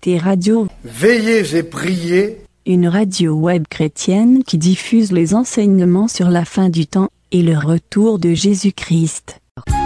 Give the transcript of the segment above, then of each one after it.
écoutez Radio Veillez et priez, une radio web chrétienne qui diffuse les enseignements sur la fin du temps et le retour de Jésus-Christ.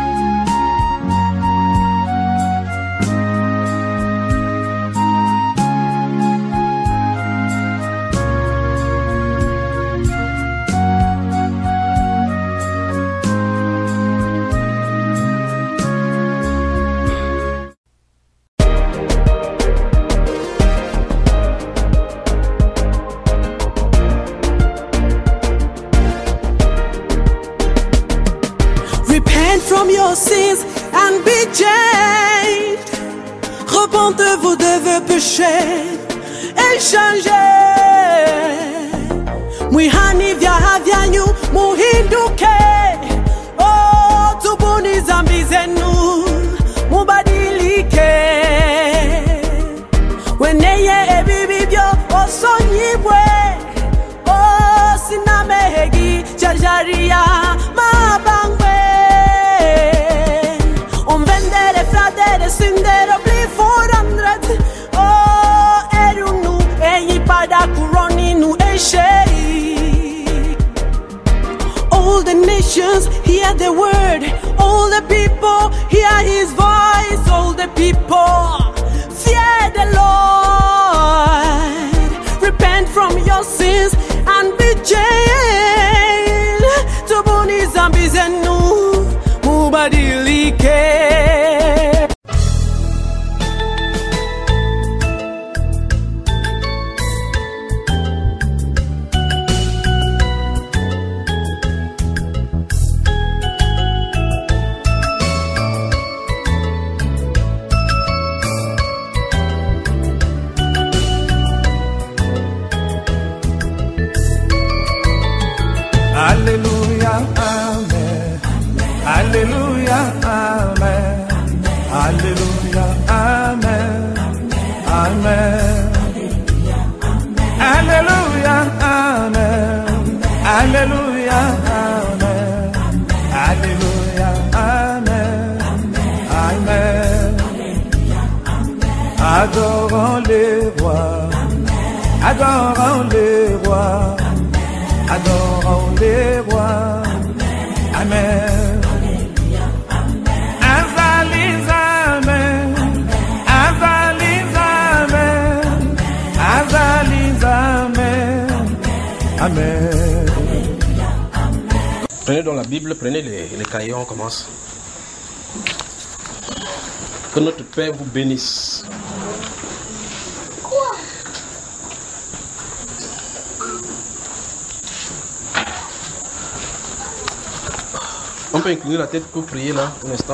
From your sins and be changed. Repentez-vous de vos péchés et changez. Mwihani vyanyu muhinduke. Oh, tubuni zambi zenu mubadilike. Weneye ebibibyo osonyibwe. Oh, sinamehegi jarjaria mabangwe. Synder och blir förandrat. Är du nu ej pada kuroni nu ej tjej. All the nations hear the word. All the people hear his voice. All the people fear the Lord. Repent from your sins and be changed. Tubuni zambi zenu mubadilike. Alléluia, amen. Alléluia, amen. Alléluia, amen. Amen. Alléluia, amen. Alléluia, amen. Alléluia, amen. Amen. Adorons les rois. Adorons les rois. Adorons les rois. Amen. Azalis, amen. Azalis, amen. Azalis, amen. Amen. Prenez donc la Bible, prenez les cahiers, on commence. Que notre Père vous bénisse. On peut incliner la tête pour prier là, un instant.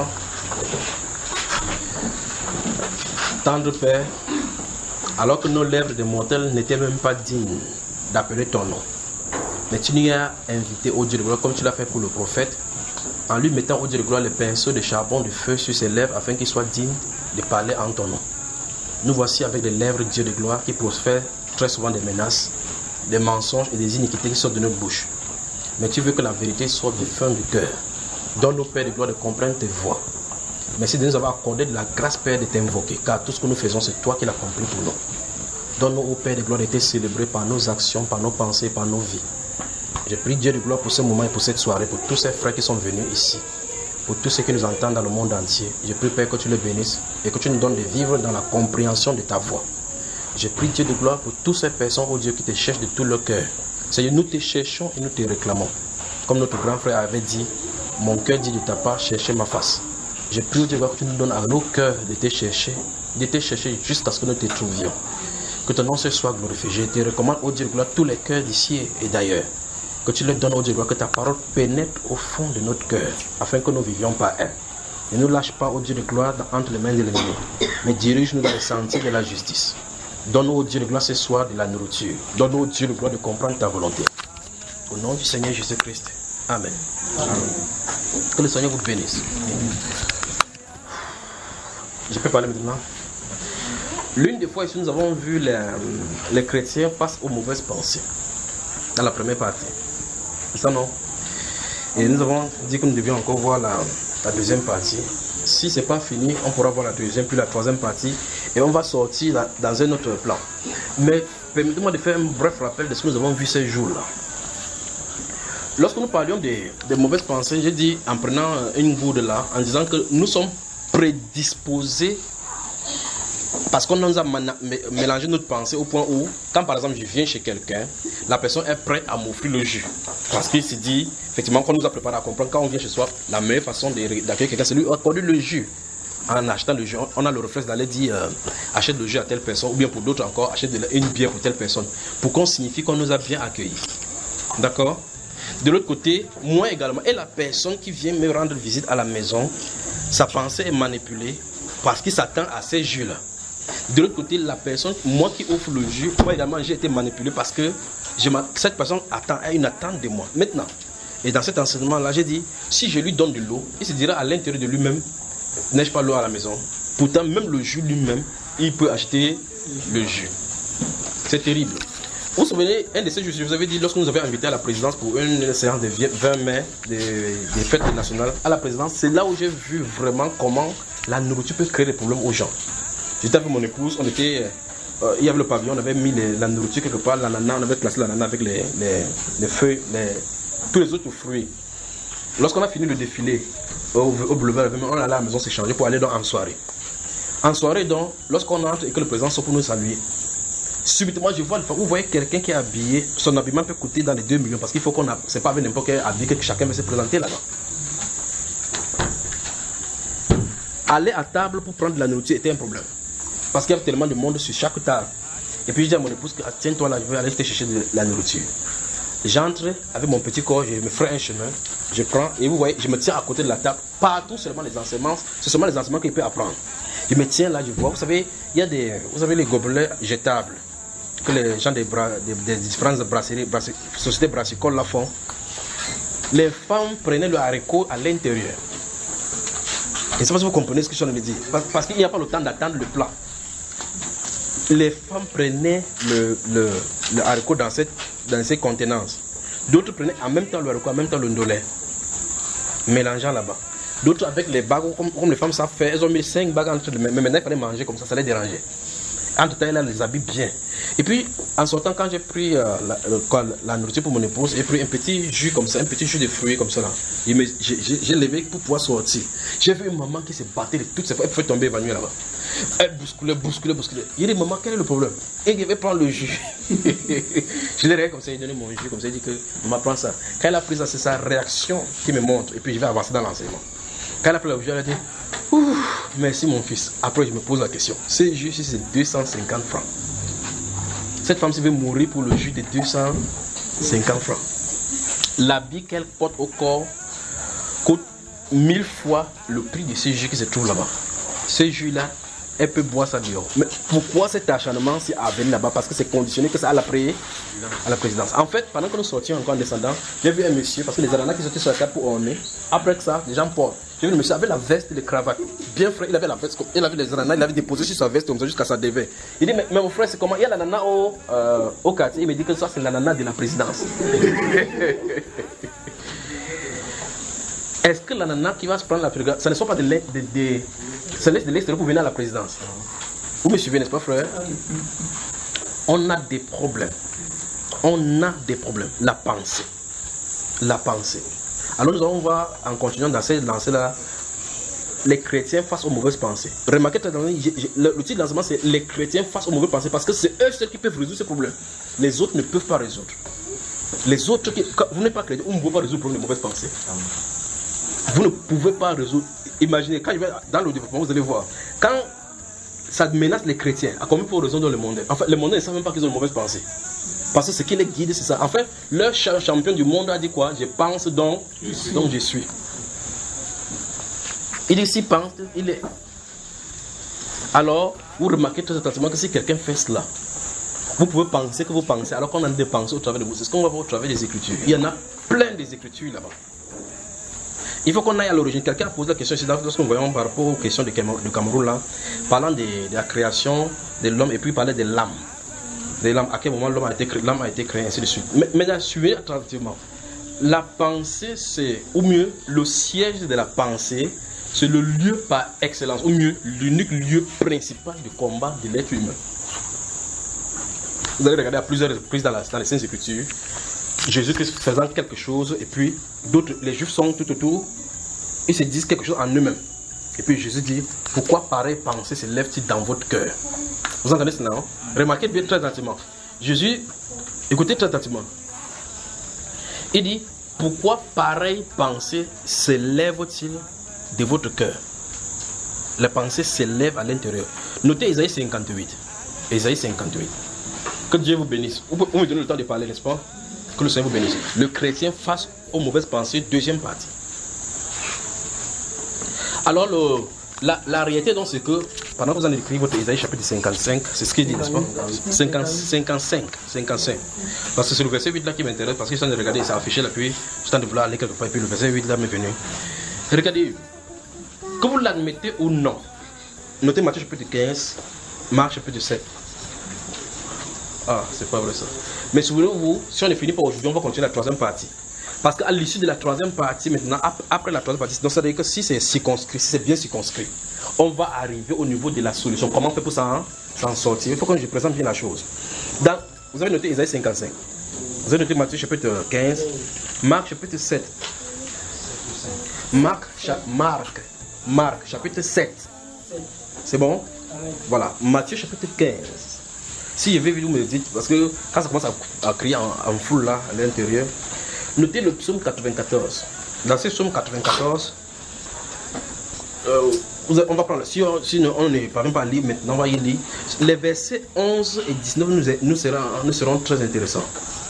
Tendre Père, alors que nos lèvres de mortels n'étaient même pas dignes d'appeler ton nom. Mais tu nous as invité au Dieu de gloire, comme tu l'as fait pour le prophète, en lui mettant au Dieu de gloire les pinceaux de charbon de feu sur ses lèvres, afin qu'il soit digne de parler en ton nom. Nous voici avec des lèvres Dieu de gloire qui prospèrent très souvent des menaces, des mensonges et des iniquités qui sortent de notre bouche. Mais tu veux que la vérité sorte du fond du cœur. Donne-nous, Père de gloire, de comprendre tes voies. Merci de nous avoir accordé de la grâce, Père, de t'invoquer, car tout ce que nous faisons, c'est toi qui l'as accompli pour nous. Donne-nous, Père de gloire, d'être célébré par nos actions, par nos pensées, par nos vies. Je prie Dieu de gloire pour ce moment et pour cette soirée, pour tous ces frères qui sont venus ici, pour tous ceux qui nous entendent dans le monde entier. Je prie, Père, que tu les bénisses et que tu nous donnes de vivre dans la compréhension de ta voix. Je prie Dieu de gloire pour toutes ces personnes, oh Dieu, qui te cherchent de tout leur cœur. Seigneur, nous te cherchons et nous te réclamons. Comme notre grand frère avait dit, mon cœur dit de ta part, cherchez ma face. Je prie, Dieu, que tu nous donnes à nos cœurs de te chercher jusqu'à ce que nous te trouvions. Que ton nom soit glorifié. Je te recommande, oh Dieu de gloire, tous les cœurs d'ici et d'ailleurs. Que tu leur donnes, oh Dieu de gloire, que ta parole pénètre au fond de notre cœur, afin que nous vivions par elle. Ne nous lâche pas, oh Dieu de gloire, entre les mains de l'ennemi, mais dirige-nous dans les sentiers de la justice. Donne-nous, oh Dieu de gloire, ce soir de la nourriture. Donne-nous, oh Dieu de gloire, de comprendre ta volonté. Au nom du Seigneur Jésus-Christ. Amen. Amen. Que le Seigneur vous bénisse. Je peux parler maintenant. L'une des fois ici, nous avons vu les chrétiens face aux mauvaises pensées. Dans la première partie. C'est ça, non? Et nous avons dit que nous devions encore voir la deuxième partie. Si ce n'est pas fini, on pourra voir la deuxième puis la troisième partie. Et on va sortir dans un autre plan. Mais permettez-moi de faire un bref rappel de ce que nous avons vu ces jours-là. Lorsque nous parlions des mauvaises pensées, j'ai dit en prenant une gourde là, en disant que nous sommes prédisposés parce qu'on nous a mélangé notre pensée au point où, quand par exemple je viens chez quelqu'un, la personne est prête à m'offrir le jus. Parce qu'il s'est dit, effectivement, qu'on nous a préparé à comprendre, quand on vient chez soi, la meilleure façon d'accueillir quelqu'un, c'est lui accorder le jus. En achetant le jus, on a le réflexe d'aller dire achète le jus à telle personne, ou bien pour d'autres encore, achète une bière pour telle personne, pour qu'on signifie qu'on nous a bien accueillis. D'accord? De l'autre côté, moi également, et la personne qui vient me rendre visite à la maison, sa pensée est manipulée parce qu'il s'attend à ces jus-là. De l'autre côté, la personne, moi qui offre le jus, moi également j'ai été manipulé parce que cette personne a une attente de moi. Maintenant, et dans cet enseignement-là, j'ai dit, si je lui donne de l'eau, il se dira à l'intérieur de lui-même, n'ai-je pas l'eau à la maison? Pourtant, même le jus lui-même, il peut acheter le jus. C'est terrible. Vous vous souvenez, un de ces jours, je vous avais dit, lorsque nous avions invité à la présidence pour une séance de 20 mai des fêtes nationales à la présidence, c'est là où j'ai vu vraiment comment la nourriture peut créer des problèmes aux gens. J'étais avec mon épouse, il y avait le pavillon, on avait mis la nourriture quelque part, l'ananas, on avait classé l'ananas avec les feuilles, tous les autres fruits. Lorsqu'on a fini le défilé au boulevard, on allait à la maison s'échanger pour aller en soirée. En soirée, donc, lorsqu'on entre et que le président sort pour nous saluer, subitement, je vois, vous voyez quelqu'un qui est habillé, son habillement peut coûter dans les 2 millions parce qu'il faut qu'on a, c'est pas avec n'importe quel habillé que chacun veut se présenter là-bas. Aller à table pour prendre de la nourriture était un problème parce qu'il y avait tellement de monde sur chaque table. Et puis je dis à mon épouse, tiens-toi là, je vais aller te chercher de la nourriture. J'entre avec mon petit corps, je me ferai un chemin, je prends et vous voyez, je me tiens à côté de la table, partout seulement les enseignements, c'est seulement les enseignements qu'il peut apprendre. Je me tiens là, je vois, vous savez, il y a vous avez les gobelets jetables que les gens des différentes sociétés brassicoles la font. Les femmes prenaient le haricot à l'intérieur. Je ne sais pas si vous comprenez ce que je suis en train de dire. Parce qu'il n'y a pas le temps d'attendre le plat. Les femmes prenaient le haricot dans ces contenances. D'autres prenaient en même temps le haricot, en même temps le ndolé, mélangeant là-bas. D'autres avec les bagues, comme les femmes savent faire, elles ont mis 5 bagues entre les mains. Mais maintenant, il fallait manger comme ça les dérangeait. En tout cas, elle les habille bien. Et puis, en sortant, quand j'ai pris la nourriture pour mon épouse, j'ai pris un petit jus comme ça, un petit jus de fruits comme ça. J'ai levé pour pouvoir sortir. J'ai vu une maman qui se battait de toutes ses fois, elle fait tomber évanouie là-bas. Elle bousculait. Il dit, maman, quel est le problème? Et il va prendre le jus. Je l'ai regardé comme ça, il a donné mon jus, comme ça, il dit que maman prend ça. Quand elle a pris ça, c'est sa réaction qui me montre. Et puis, je vais avancer dans l'enseignement. Quand elle a pris le jus, elle a dit, merci mon fils. Après, je me pose la question. Ce jus, c'est 250 francs. Cette femme, si veut mourir pour le jus de 250 francs. L'habit qu'elle porte au corps coûte 1000 fois le prix de ce jus qui se trouve là-bas. Ce jus-là, elle peut boire ça dehors. Mais pourquoi cet acharnement s'est avenu là-bas? Parce que c'est conditionné que ça à la présidence. En fait, pendant que nous sortions encore en descendant, j'ai vu un monsieur, parce que les ananas qui sortaient sur la table pour orner, après ça, les gens portent. J'ai vu le monsieur avec la veste et les cravates. Bien frais, il avait la veste, il avait les ananas, il avait déposé sur sa veste comme ça jusqu'à sa dévers. Il dit, mais mon frère, c'est comment? Il y a l'ananas au quartier. Il me dit que ça, c'est l'ananas de la présidence. Est-ce que l'ananas qui va se prendre la présidence, ça ne sont pas de l'extérieur pour venir à la présidence? Vous me suivez, n'est-ce pas, frère? On a des problèmes. La pensée. Alors nous allons voir, en continuant dans cette lancée-là, les chrétiens face aux mauvaises pensées. Remarquez, le titre de l'enseignement, c'est les chrétiens face aux mauvaises pensées, parce que c'est eux seuls qui peuvent résoudre ces problèmes. Les autres ne peuvent pas résoudre. Les autres, vous n'êtes pas chrétien, vous ne pouvez pas résoudre le problème des mauvaises pensées. Vous ne pouvez pas résoudre. Imaginez, quand je vais dans le développement, vous allez voir, quand ça menace les chrétiens, à combien pour raison dans le monde? En fait, les mondains ne savent même pas qu'ils ont une mauvaise pensée. Parce que ce qui les guide, c'est ça. En fait, le champion du monde a dit quoi? Je pense donc je suis. Il dit s'il pense, il est. Alors, vous remarquez très attentivement que si quelqu'un fait cela, vous pouvez penser que vous pensez, alors qu'on a des pensées au travers de vous. C'est ce qu'on va voir au travers des Écritures. Il y en a plein des Écritures là-bas. Il faut qu'on aille à l'origine. Quelqu'un a posé la question ici, lorsque nous voyons par rapport aux questions du Cameroun là, parlant de la création de l'homme et puis parler de l'âme. À quel moment l'homme a été créé, ainsi de suite. Maintenant, suivez attentivement. La pensée, c'est, ou mieux, le siège de la pensée c'est le lieu par excellence, ou mieux, l'unique lieu principal du combat de l'être humain. Vous allez regarder à plusieurs reprises dans les Saintes Écritures, Jésus-Christ faisant quelque chose, et puis d'autres, les Juifs sont tout autour, ils se disent quelque chose en eux-mêmes. Et puis Jésus dit, pourquoi pareille pensée se lève-t-il dans votre cœur? Vous entendez cela, non? Remarquez bien très attentivement. Jésus, écoutez très attentivement. Il dit, pourquoi pareille pensée se lève-t-il de votre cœur? La pensée s'élève à l'intérieur. Notez Isaïe 58. Isaïe 58. Que Dieu vous bénisse. Vous me donnez le temps de parler, n'est-ce pas? Que le Seigneur vous bénisse. Le chrétien face aux mauvaises pensées, deuxième partie. Alors, la réalité, donc, c'est que pendant que vous en écrivez votre Isaïe chapitre 55, c'est ce qu'il dit, n'est-ce pas? 55. Parce que c'est le verset 8 là qui m'intéresse, parce que je suis en train de regarder, ça a affiché là, puis je suis en train de vouloir aller quelque part, et puis le verset 8 là m'est venu. Regardez, que vous l'admettez ou non, notez Matthieu chapitre 15, Marc chapitre 7. Ah, c'est pas vrai ça. Mais souvenez-vous, si on ne finit pas aujourd'hui, on va continuer la troisième partie. Parce qu'à l'issue de la troisième partie, maintenant, après la troisième partie, donc ça veut dire que si c'est circonscrit, si c'est bien circonscrit, on va arriver au niveau de la solution. Comment on fait pour s'en sortir? Il faut que je présente bien la chose. Vous avez noté Isaïe 55. Vous avez noté Matthieu chapitre 15, Marc chapitre 7. Marc chapitre 7. C'est bon? Voilà, Matthieu chapitre 15. Si je vais vous me dites, parce que quand ça commence à crier en foule là, à l'intérieur, notez le psaume 94. Dans ce psaume 94, on va prendre, si on ne parvient pas à lire maintenant, on va y lire. Les versets 11 et 19 nous seront très intéressants.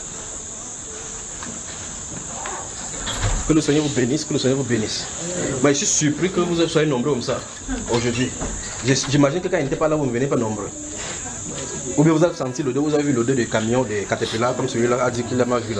Que le Seigneur vous bénisse, que le Seigneur vous bénisse. Mais je suis surpris que vous soyez nombreux comme ça aujourd'hui. J'imagine que quand il n'était pas là, vous ne venez pas nombreux. Ou bien vous avez senti l'odeur, vous avez vu l'odeur des camions, des caterpillars, comme celui-là a dit qu'il l'a mal vu là.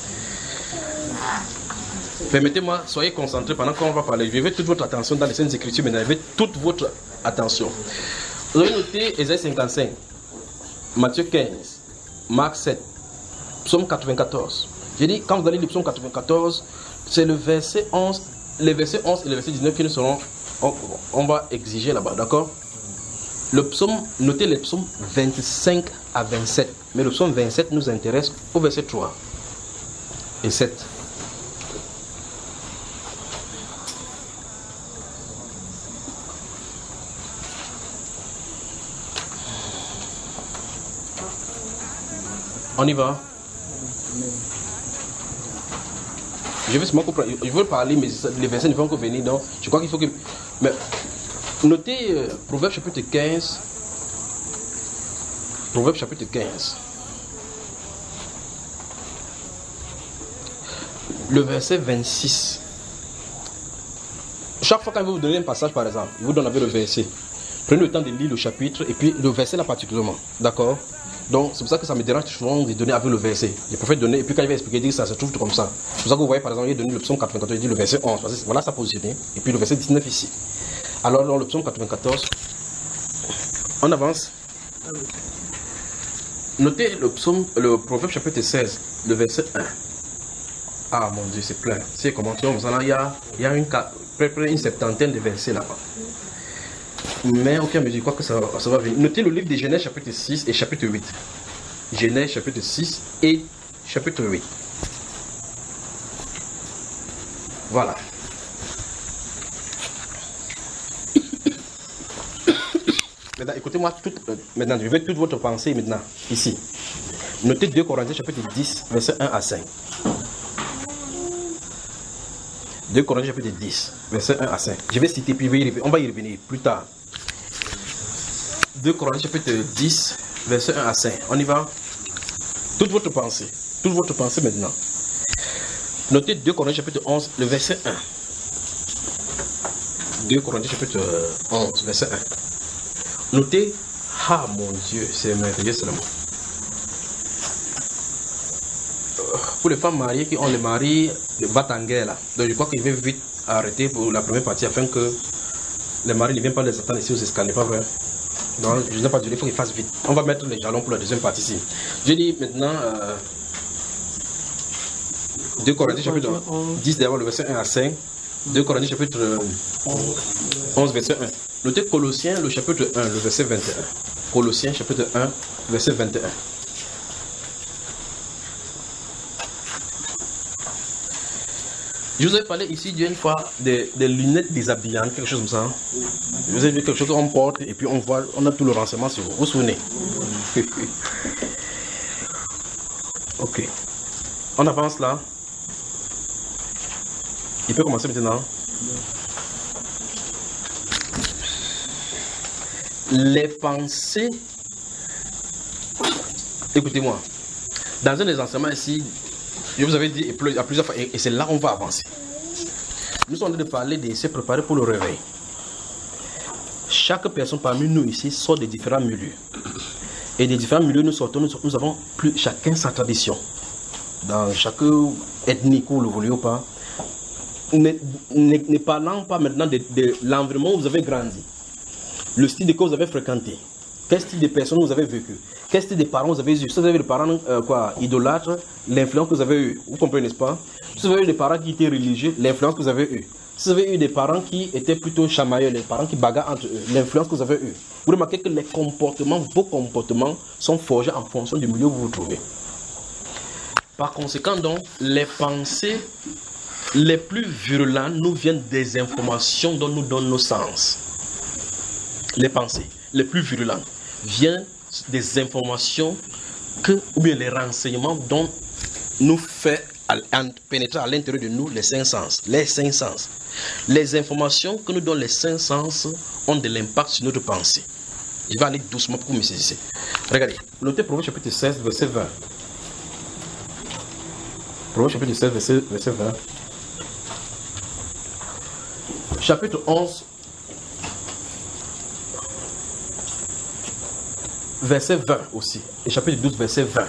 Permettez-moi, soyez concentrés pendant qu'on va parler. Je vais toute votre attention dans les Saintes Écritures, mais je vais toute votre attention. Vous avez noté Isaïe 55, Matthieu 15, Marc 7, Psaume 94. J'ai dit, quand vous allez lire Psaume 94, c'est le verset 11, les versets 11 et le verset 19 qui nous seront, on va exiger là-bas, d'accord? Le psaume, notez les psaumes 25 à 27, mais le psaume 27 nous intéresse au verset 3 et 7. On y va. Je veux parler, mais les versets ne vont que venir, donc je crois qu'il faut que... Mais, notez Proverbe chapitre 15. Proverbe chapitre 15. Le verset 26. Chaque fois quand vous donnez un passage, par exemple, il vous donne avec le verset. Prenez le temps de lire le chapitre et puis le verset là particulièrement. D'accord? Donc c'est pour ça que ça me dérange souvent de donner avec le verset. Le prophète donnait, et puis quand il va expliquer, il dit que ça se trouve tout comme ça. C'est pour ça que vous voyez par exemple, il a donné le psaume 94, il dit le verset 11. Parce que voilà sa positionné. Et puis le verset 19 ici. Alors dans le psaume 94, on avance. Notez le proverbe chapitre 16, le verset 1. Ah mon Dieu, c'est plein. C'est comment il y a une septantaine de versets là-bas. Mais aucun mesure, je crois que ça va venir. Notez le livre de Genèse chapitre 6 et chapitre 8. Genèse chapitre 6 et chapitre 8. Voilà. Maintenant, écoutez-moi, maintenant, je vais toute votre pensée maintenant, ici. Notez 2 Corinthiens chapitre 10, verset 1 à 5. 2 Corinthiens chapitre 10, verset 1 à 5. Je vais citer, puis on va y revenir plus tard. 2 Corinthiens chapitre 10, verset 1 à 5. On y va. Toute votre pensée maintenant. Notez 2 Corinthiens chapitre 11, le verset 1. 2 Corinthiens chapitre 11, verset 1. Notez, ah mon Dieu, c'est merveilleux seulement. Pour les femmes mariées qui ont les maris battent en guerre là. Donc je crois qu'il va vite arrêter pour la première partie afin que les maris ne viennent pas les attendre ici aux escaliers, pas vrai? Non, je n'ai pas dit, il faut qu'il fasse vite. On va mettre les jalons pour la deuxième partie ici. Je dis maintenant 2 Corinthiens chapitre 10 d'abord le verset 1 à 5. 2 Corinthiens chapitre 11 verset 1. Notez Colossiens le chapitre 1, le verset 21. Colossiens chapitre 1, verset 21. Je vous avais parlé ici d'une fois des lunettes déshabillantes, quelque chose comme ça. Vous avez vu quelque chose qu'on porte et puis on voit, on a tout le renseignement sur vous. Vous vous souvenez? Ok. On avance là. Il peut commencer maintenant. Les pensées. Écoutez-moi. Dans un des enseignements ici, je vous avais dit à plusieurs fois, et c'est là qu'on va avancer. Nous sommes en train de parler de se préparer pour le réveil. Chaque personne parmi nous ici sort de différents milieux. Et des différents milieux, nous avons chacun sa tradition. Dans chaque ethnie, que vous le voulez ou pas. Ne parlons pas maintenant de l'environnement où vous avez grandi. Le style de que vous avez fréquenté. Quel style de personnes vous avez vécu. Quel style de parents vous avez eu. Si vous avez des parents idolâtres, l'influence que vous avez eue. Vous comprenez, n'est-ce pas? Si vous avez eu des parents qui étaient religieux, l'influence que vous avez eue. Si vous avez eu des parents qui étaient plutôt chamailleurs, les parents qui bagarrent entre eux, l'influence que vous avez eue. Vous remarquez que vos comportements sont forgés en fonction du milieu où vous vous trouvez. Par conséquent, donc, les pensées les plus virulentes nous viennent des informations dont nous donnent nos sens. Les pensées les plus virulentes viennent des informations ou bien les renseignements dont nous fait pénétrer à l'intérieur de nous les cinq sens. Les cinq sens. Les informations que nous donnent les cinq sens ont de l'impact sur notre pensée. Je vais aller doucement pour me saisir. Regardez, notez Proverbe chapitre 16, verset 20. Proverbe chapitre 16, verset 20. Chapitre 11, verset 20 aussi. Et chapitre 12, verset 20.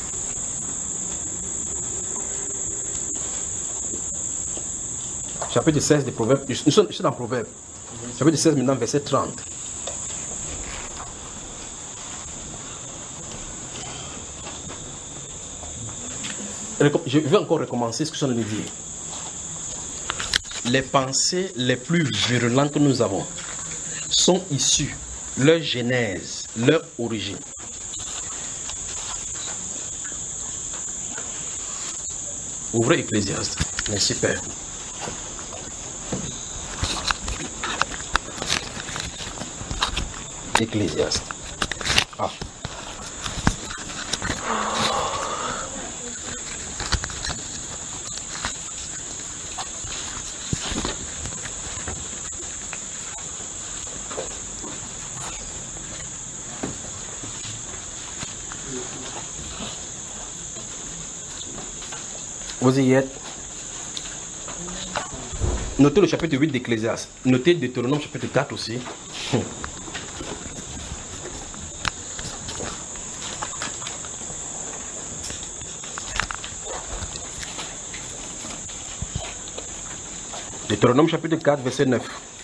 Chapitre 16 des Proverbes. Je suis dans Proverbes. Chapitre 16 maintenant, verset 30. Je vais encore recommencer ce que je viens de dire. Les pensées les plus virulentes que nous avons sont issues, leur genèse, leur origine. Ouvrez Ecclésiaste. Merci Père. Ecclésiaste. Ah. Vous y êtes. Notez le chapitre 8 d'Ecclésiaste. Notez Deutéronome chapitre 4 aussi. Deutéronome chapitre 4 verset 9.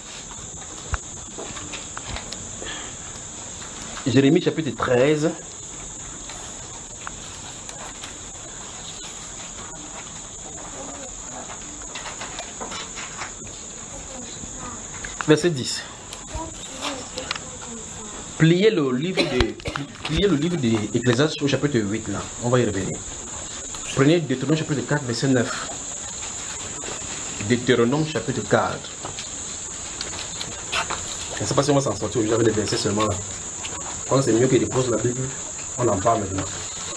Jérémie chapitre 13. Verset 10. Pliez le livre d'Ecclésiaste au chapitre 8 là. On va y revenir. Prenez Deutéronome chapitre 4 verset 9. Deutéronome chapitre 4. Je ne sais pas si on va s'en sortir aujourd'hui avec les versets seulement là. Je pense que c'est mieux qu'il dépose la Bible. On en parle maintenant.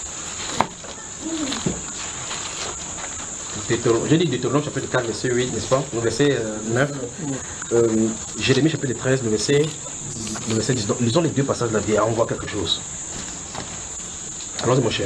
J'ai dit Deutéronome chapitre 4 verset 8, n'est-ce pas? Le verset 9. Jérémie chapitre 13, le verset 10. Donc, lisons les deux passages là, et on voit quelque chose. Allons-y mon cher.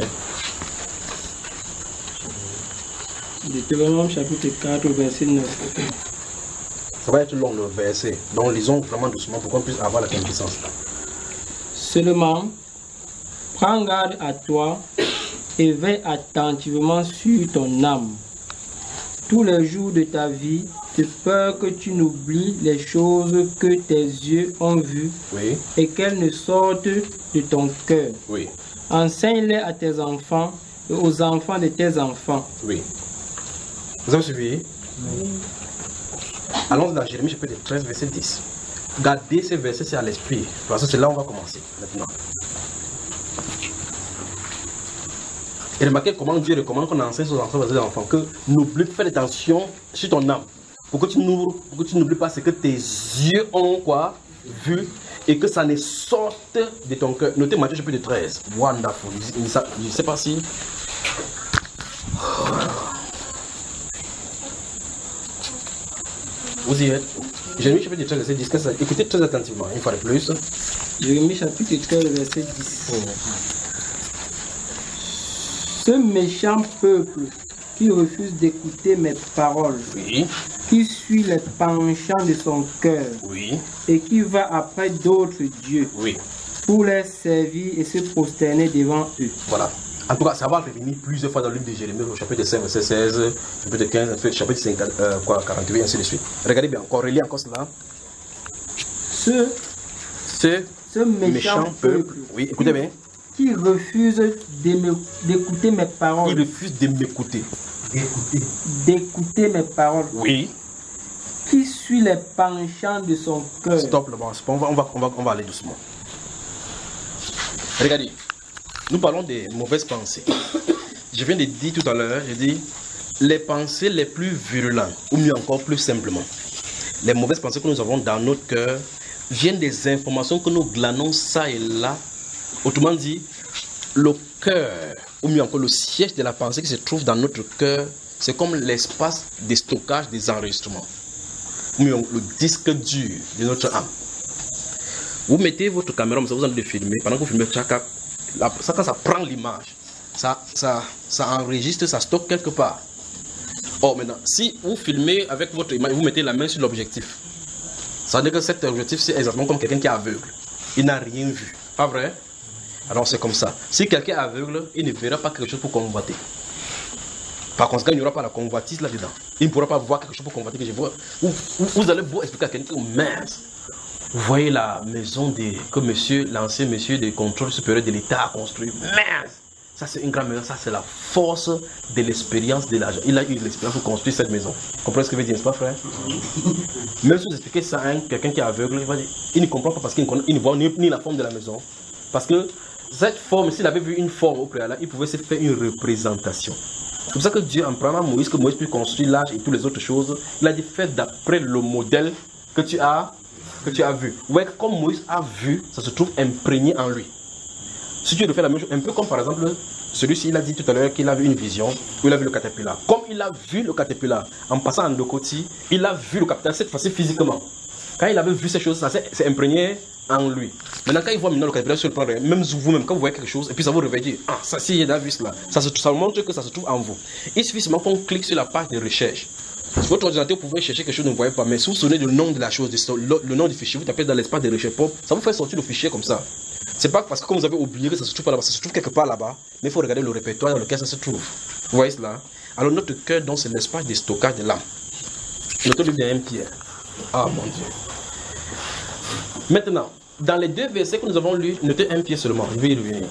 Deutéronome chapitre 4, verset 9. Ça va être long le verset. Donc lisons vraiment doucement pour qu'on puisse avoir la connaissance. Seulement, prends garde à toi et veille attentivement sur ton âme tous les jours de ta vie, de peur que tu n'oublies les choses que tes yeux ont vues, oui, et qu'elles ne sortent de ton cœur. Oui. Enseigne-les à tes enfants et aux enfants de tes enfants. Oui. Vous avez suivi? Oui. Allons dans Jérémie chapitre 13, verset 10. Gardez ces versets, c'est à l'esprit. Parce que c'est là où on va commencer maintenant. Et remarquez comment Dieu recommande qu'on enseigne aux enfants que n'oublie pas, fais attention sur ton âme. Pour que tu n'oublies pas ce que tes yeux ont quoi vu et que ça ne sorte de ton cœur. Notez Matthieu chapitre 13. Wonderful. Je ne sais pas si. Vous y êtes. Jérémie chapitre 13, verset 10. Écoutez très attentivement, une fois de plus. Jérémie chapitre 13, verset 10. Ce méchant peuple qui refuse d'écouter mes paroles, Oui. qui suit les penchants de son cœur, Oui. et qui va après d'autres dieux, Oui. pour les servir et se prosterner devant eux. Voilà. En tout cas, ça va revenir plusieurs fois dans le livre de Jérémie, au chapitre 5, verset 16, chapitre 15, chapitre 50, 48, ainsi de suite. Regardez bien, encore, relis encore cela. Ce méchant peuple, oui, écoutez bien, qui refuse d'écouter mes paroles, il refuse de m'écouter. d'écouter mes paroles, Oui. qui suit les penchants de son cœur. Stop là-bas, on va aller doucement. Regardez, nous parlons des mauvaises pensées. Je viens de dire tout à l'heure, j'ai dit les pensées les plus virulentes, ou mieux encore plus simplement, les mauvaises pensées que nous avons dans notre cœur viennent des informations que nous glanons ça et là. Autrement dit, le cœur, ou mieux encore le siège de la pensée qui se trouve dans notre cœur, c'est comme l'espace de stockage des enregistrements, ou mieux le disque dur de notre âme. Vous mettez votre caméra, vous avez de filmer, pendant que vous filmez, quand ça prend l'image, ça enregistre, ça stocke quelque part. Or maintenant, si vous filmez avec votre image, vous mettez la main sur l'objectif, ça veut dire que cet objectif, c'est exactement comme quelqu'un qui est aveugle. Il n'a rien vu, pas vrai? Alors c'est comme ça. Si quelqu'un est aveugle, il ne verra pas quelque chose pour convoiter. Par conséquent, il n'y aura pas la convoitise là-dedans. Il ne pourra pas voir quelque chose pour convoiter que je vois. Vous allez beau expliquer à quelqu'un, mince. Vous voyez la maison que l'ancien monsieur de contrôle supérieur de l'État a construit. Mince. Ça c'est une grande maison, ça c'est la force de l'expérience de l'agent. Il a eu l'expérience pour construire cette maison. Vous comprenez ce que je veux dire, n'est-ce pas frère? Même si vous expliquez ça à quelqu'un qui est aveugle, il va dire, il ne comprend pas parce qu'il ne voit ni la forme de la maison. Parce que cette forme, s'il avait vu une forme au préalable, il pouvait se faire une représentation. C'est pour ça que Dieu, en prenant Moïse, que Moïse puisse construire l'âge et toutes les autres choses, il a dit fait d'après le modèle que tu as vu. Vous voyez que comme Moïse a vu, ça se trouve imprégné en lui. Si tu refais la même chose, un peu comme par exemple, celui-ci, il a dit tout à l'heure qu'il a vu une vision, où il a vu le caterpillar. Comme il a vu le caterpillar, en passant en Lokoti, il a vu le caterpillar, cette fois-ci physiquement. Quand il avait vu ces choses, ça s'est imprégné en lui. Maintenant, quand il voit maintenant le caterpillar sur le plan, même vous-même, quand vous voyez quelque chose, et puis ça vous réveille, ah, ça, si j'ai vu cela, ça montre que ça se trouve en vous. Il suffit seulement qu'on clique sur la page de recherche. Sur votre ordinateur, vous pouvez chercher quelque chose que vous ne voyez pas, mais si vous souvenez du nom de la chose, le nom du fichier, vous tapez dans l'espace de recherche, ça vous fait sortir le fichier comme ça. C'est pas parce que comme vous avez oublié que ça se trouve pas là-bas, ça se trouve quelque part là-bas, mais il faut regarder le répertoire dans lequel ça se trouve. Vous voyez cela? Alors notre cœur, donc, c'est l'espace de stockage de l'âme. Notre livre de 1 Pierre. Ah mon Dieu. Maintenant, dans les deux versets que nous avons lus, notez 1 Pierre seulement, je vais y revenir.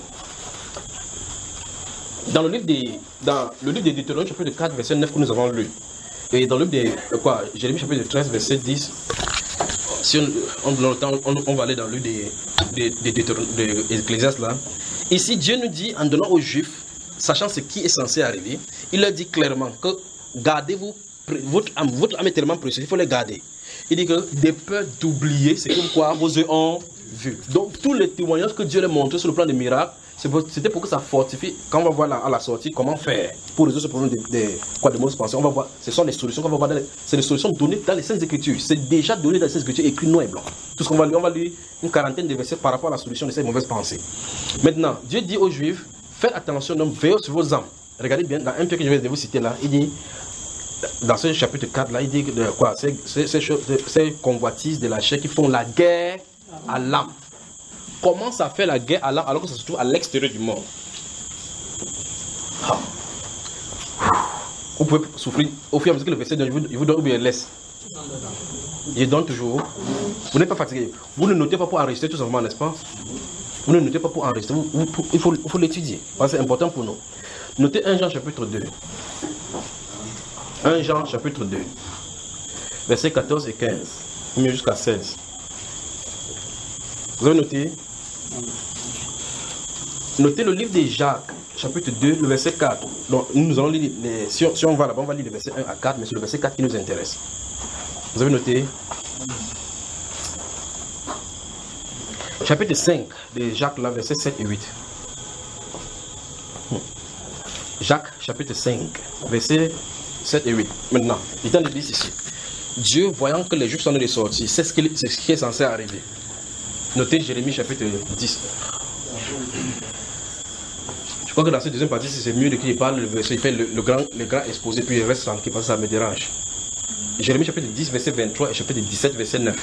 Dans le livre de Deutéronome, chapitre 4, verset 9 que nous avons lu, et dans le livre de Jérémie, chapitre 13, verset 10, si on va aller dans le livre de Ecclésiaste là. Ici, Dieu nous dit, en donnant aux Juifs, sachant ce qui est censé arriver, il leur dit clairement que gardez-vous, votre âme est tellement précieuse, il faut les garder. Il dit que des peurs d'oublier ce que quoi vos yeux ont vu. Donc tous les témoignages que Dieu leur montré sur le plan des miracles, c'était pour que ça fortifie. Quand on va voir à la sortie comment faire pour résoudre ce problème de mauvaises pensées, on va voir, ce sont les solutions qu'on va voir, c'est les solutions données dans les Saintes Écritures. C'est déjà donné dans les Saintes Écritures, écrit noir et blanc. Tout ce qu'on va lire, on va lire une quarantaine de versets par rapport à la solution de ces mauvaises pensées. Maintenant, Dieu dit aux Juifs, faites attention, donc veillez sur vos âmes. Regardez bien, dans un peu que je vais vous citer là, il dit, dans ce chapitre 4 là, il dit de quoi, ces convoitises de la chair qui font la guerre à l'âme. Comment ça fait la guerre à l'âme alors que ça se trouve à l'extérieur du monde? Vous pouvez souffrir au fur et à mesure que le verset donne, il vous donne ou bien il laisse. Il donne toujours. Vous n'êtes pas fatigué. Vous ne notez pas pour enregistrer tout simplement, n'est-ce pas? Vous ne notez pas pour enregistrer. Il faut l'étudier. C'est important pour nous. Notez 1 Jean chapitre 2. 1 Jean chapitre 2. versets 14 et 15, mieux jusqu'à 16. Vous avez noté? Notez le livre de Jacques, chapitre 2, le verset 4. Donc, nous allons lire, si on va là-bas, on va lire le verset 1 à 4, mais c'est le verset 4 qui nous intéresse. Vous avez noté? Chapitre 5 de Jacques, là, verset 7 et 8. Jacques, chapitre 5, verset 7 et 8. Maintenant, il est en train de dire ici. Dieu, voyant que les Juifs sont en train de sortir, c'est ce qui est censé arriver. Notez Jérémie, chapitre 10. Je crois que dans cette deuxième partie, c'est mieux de qui il parle, le verset, il fait le grand exposé, puis il reste tranquille parce que ça me dérange. Jérémie, chapitre 10, verset 23 et chapitre 17, verset 9.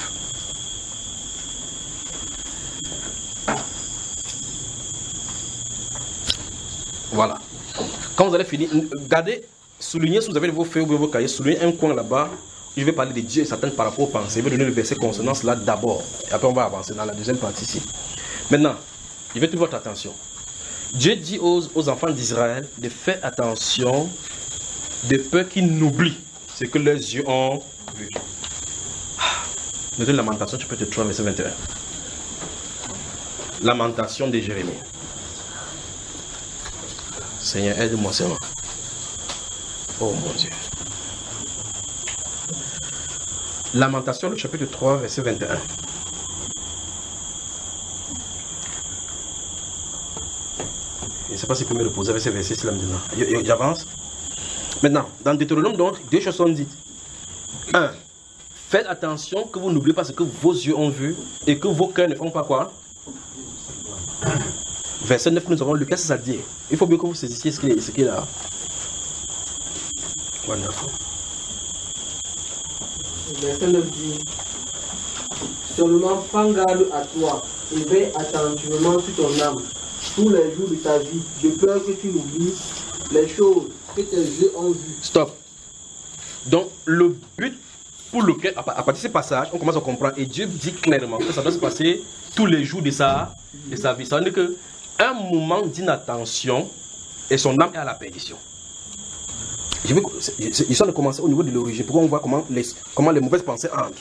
Voilà. Quand vous allez finir, regardez, soulignez, si vous avez vos feuilles ou vos cahiers, soulignez un coin là-bas. Je vais parler de Dieu et Satan par rapport aux pensées. Je vais donner le verset consonance là d'abord. Et après, on va avancer dans la deuxième partie ici. Maintenant, je vais toute votre attention. Dieu dit aux enfants d'Israël de faire attention de peur qu'ils n'oublient ce que leurs yeux ont vu. Notez Lamentation, chapitre 3, verset 21. Lamentation de Jérémie. Seigneur, aide-moi seulement. Oh mon Dieu. Lamentation, le chapitre 3, verset 21. Je ne sais pas si je peux me reposer avec ces versets là maintenant. J'avance. Maintenant, dans Deutéronome, donc, deux choses sont dites. 1. Faites attention que vous n'oubliez pas ce que vos yeux ont vu et que vos cœurs ne font pas quoi. Verset 9, nous avons lu. Qu'est-ce que ça dit? Il faut bien que vous saisissiez ce qu'il y a là. Wonderful. Verset 9 dit: seulement prends garde à toi et veille attentivement sur ton âme tous les jours de ta vie, de peur que tu n'oublies les choses que tes yeux ont vues. Stop. Donc, le but pour lequel, à partir de ce passage, on commence à comprendre, et Dieu dit clairement que ça doit se passer tous les jours de sa vie. Ça veut dire qu'un moment d'inattention et son âme est à la perdition. Ils sont de commencer au niveau de l'origine, pour qu'on voit comment les mauvaises pensées entrent.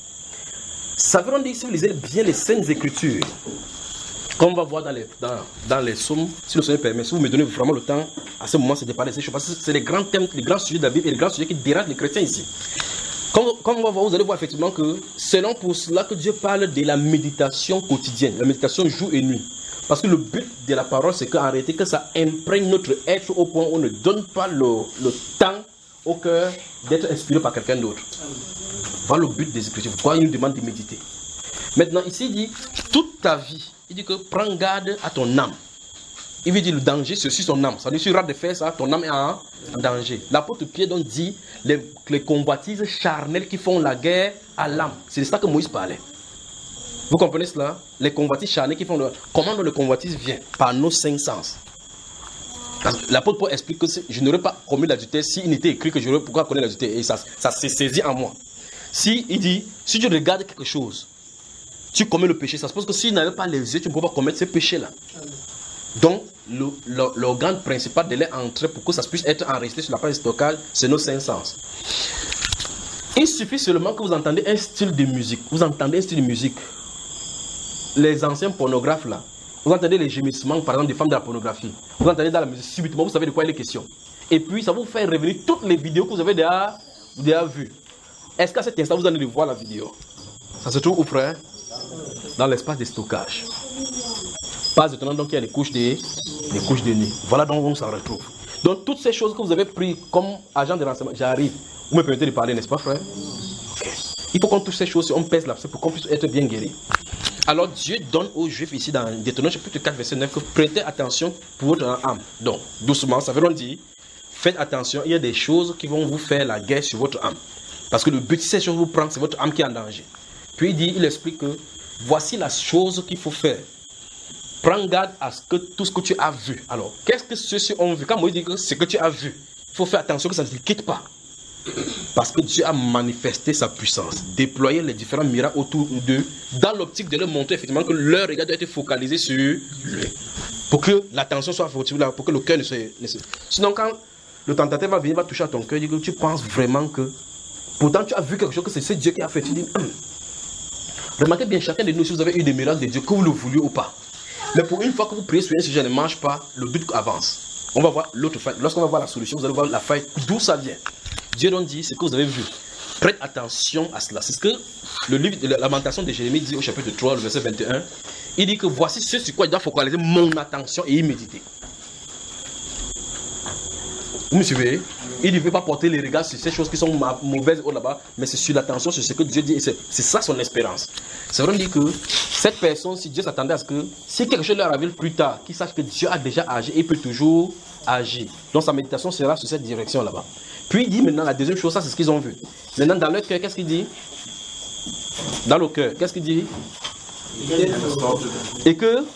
Ça veut dire, si vous lisez bien les Saintes Écritures, comme on va voir dans les psaumes, si le Seigneur permet, si vous me donnez vraiment le temps, à ce moment, c'est de parler de ces choses, parce que c'est les grands thèmes, les grands sujets de la Bible et les grands sujets qui dérangent les chrétiens ici. Comme on va voir, vous allez voir effectivement que c'est pour cela que Dieu parle de la méditation quotidienne, la méditation jour et nuit. Parce que le but de la parole, c'est qu'en réalité, que ça imprègne notre être au point où on ne donne pas le temps au cœur d'être inspiré par quelqu'un d'autre. Voilà le but des Écritures. Pourquoi il nous demande de méditer? Maintenant, ici, il dit, toute ta vie, il dit que prends garde à ton âme. Il veut dire le danger, c'est sur ton âme. Ça veut dire, si tu rates de faire ça, ton âme est en danger. L'apôtre Pierre donc dit, les convoitises charnelles qui font la guerre à l'âme. C'est de ça que Moïse parlait. Vous comprenez cela? Les convoitises charnelles qui font le... Comment le convoitise vient? Par nos cinq sens. L'apôtre Paul explique que je n'aurais pas commis l'adultère s'il n'était écrit que j'aurais pourquoi connaître l'adultère. Et ça s'est saisi en moi. Il dit, si tu regardes quelque chose, tu commets le péché. Ça se pose que si tu n'avais pas les yeux, tu ne peux pas commettre ce péché-là. Donc, l'organe principal de l'entrée pour que ça puisse être enregistré sur la page de stockage, c'est nos cinq sens. Il suffit seulement que vous entendez un style de musique. Vous entendez un style de musique. Les anciens pornographes là, vous entendez les gémissements par exemple des femmes de la pornographie. Vous entendez dans la musique, subitement vous savez de quoi il est question. Et puis ça vous fait revenir toutes les vidéos que vous avez déjà vues. Est-ce qu'à cet instant vous allez voir la vidéo? Ça se trouve où, frère? Dans l'espace de stockage. Pas étonnant donc il y a les couches de nuit. Voilà donc où on s'en retrouve. Donc toutes ces choses que vous avez prises comme agent de renseignement, j'arrive. Vous me permettez de parler, n'est-ce pas, frère? Okay. Il faut qu'on touche ces choses, on pèse l'abcès pour qu'on puisse être bien guéri. Alors Dieu donne aux Juifs ici dans Deutéronome chapitre 4 verset 9 que prêtez attention pour votre âme. Donc doucement, ça veut dire faites attention, il y a des choses qui vont vous faire la guerre sur votre âme. Parce que le but de ces choses vous prendre, c'est votre âme qui est en danger. Puis il explique que voici la chose qu'il faut faire. Prends garde à tout ce que tu as vu. Alors, qu'est-ce que ceux-ci ont vu? Quand Moïse dit que ce que tu as vu, il faut faire attention que ça ne te quitte pas. Parce que Dieu a manifesté sa puissance, déployé les différents miracles autour d'eux, dans l'optique de leur montrer effectivement que leur regard doit être focalisé sur lui. Pour que l'attention soit focalisée là, pour que le cœur ne se... Sinon, quand le tentateur va venir, va toucher à ton cœur, il dit que tu penses vraiment que Pourtant, tu as vu quelque chose que c'est Dieu qui a fait. Tu dis, remarquez bien, chacun de nous, si vous avez eu des miracles de Dieu, que vous le vouliez ou pas. Mais pour une fois que vous priez sur un sujet ne marche pas, le but avance. On va voir l'autre faille. Lorsqu'on va voir la solution, vous allez voir la faille, d'où ça vient. Dieu donc dit, c'est ce que vous avez vu. Prête attention à cela. C'est ce que le livre de la Lamentation de Jérémie dit au chapitre 3, le verset 21. Il dit que voici ce sur quoi il doit focaliser mon attention et y méditer. Vous me suivez? Il ne veut pas porter les regards sur ces choses qui sont mauvaises là-bas, mais c'est sur l'attention, sur ce que Dieu dit. C'est ça son espérance. C'est vrai dire que cette personne, si Dieu s'attendait à ce que, si quelque chose leur arrive plus tard, qu'il sache que Dieu a déjà agi et il peut toujours agir. Donc sa méditation sera sur cette direction là-bas. Puis il dit maintenant la deuxième chose, ça c'est ce qu'ils ont vu. Maintenant dans leur cœur, qu'est-ce qu'il dit? Dans le cœur, qu'est-ce qu'il dit? Et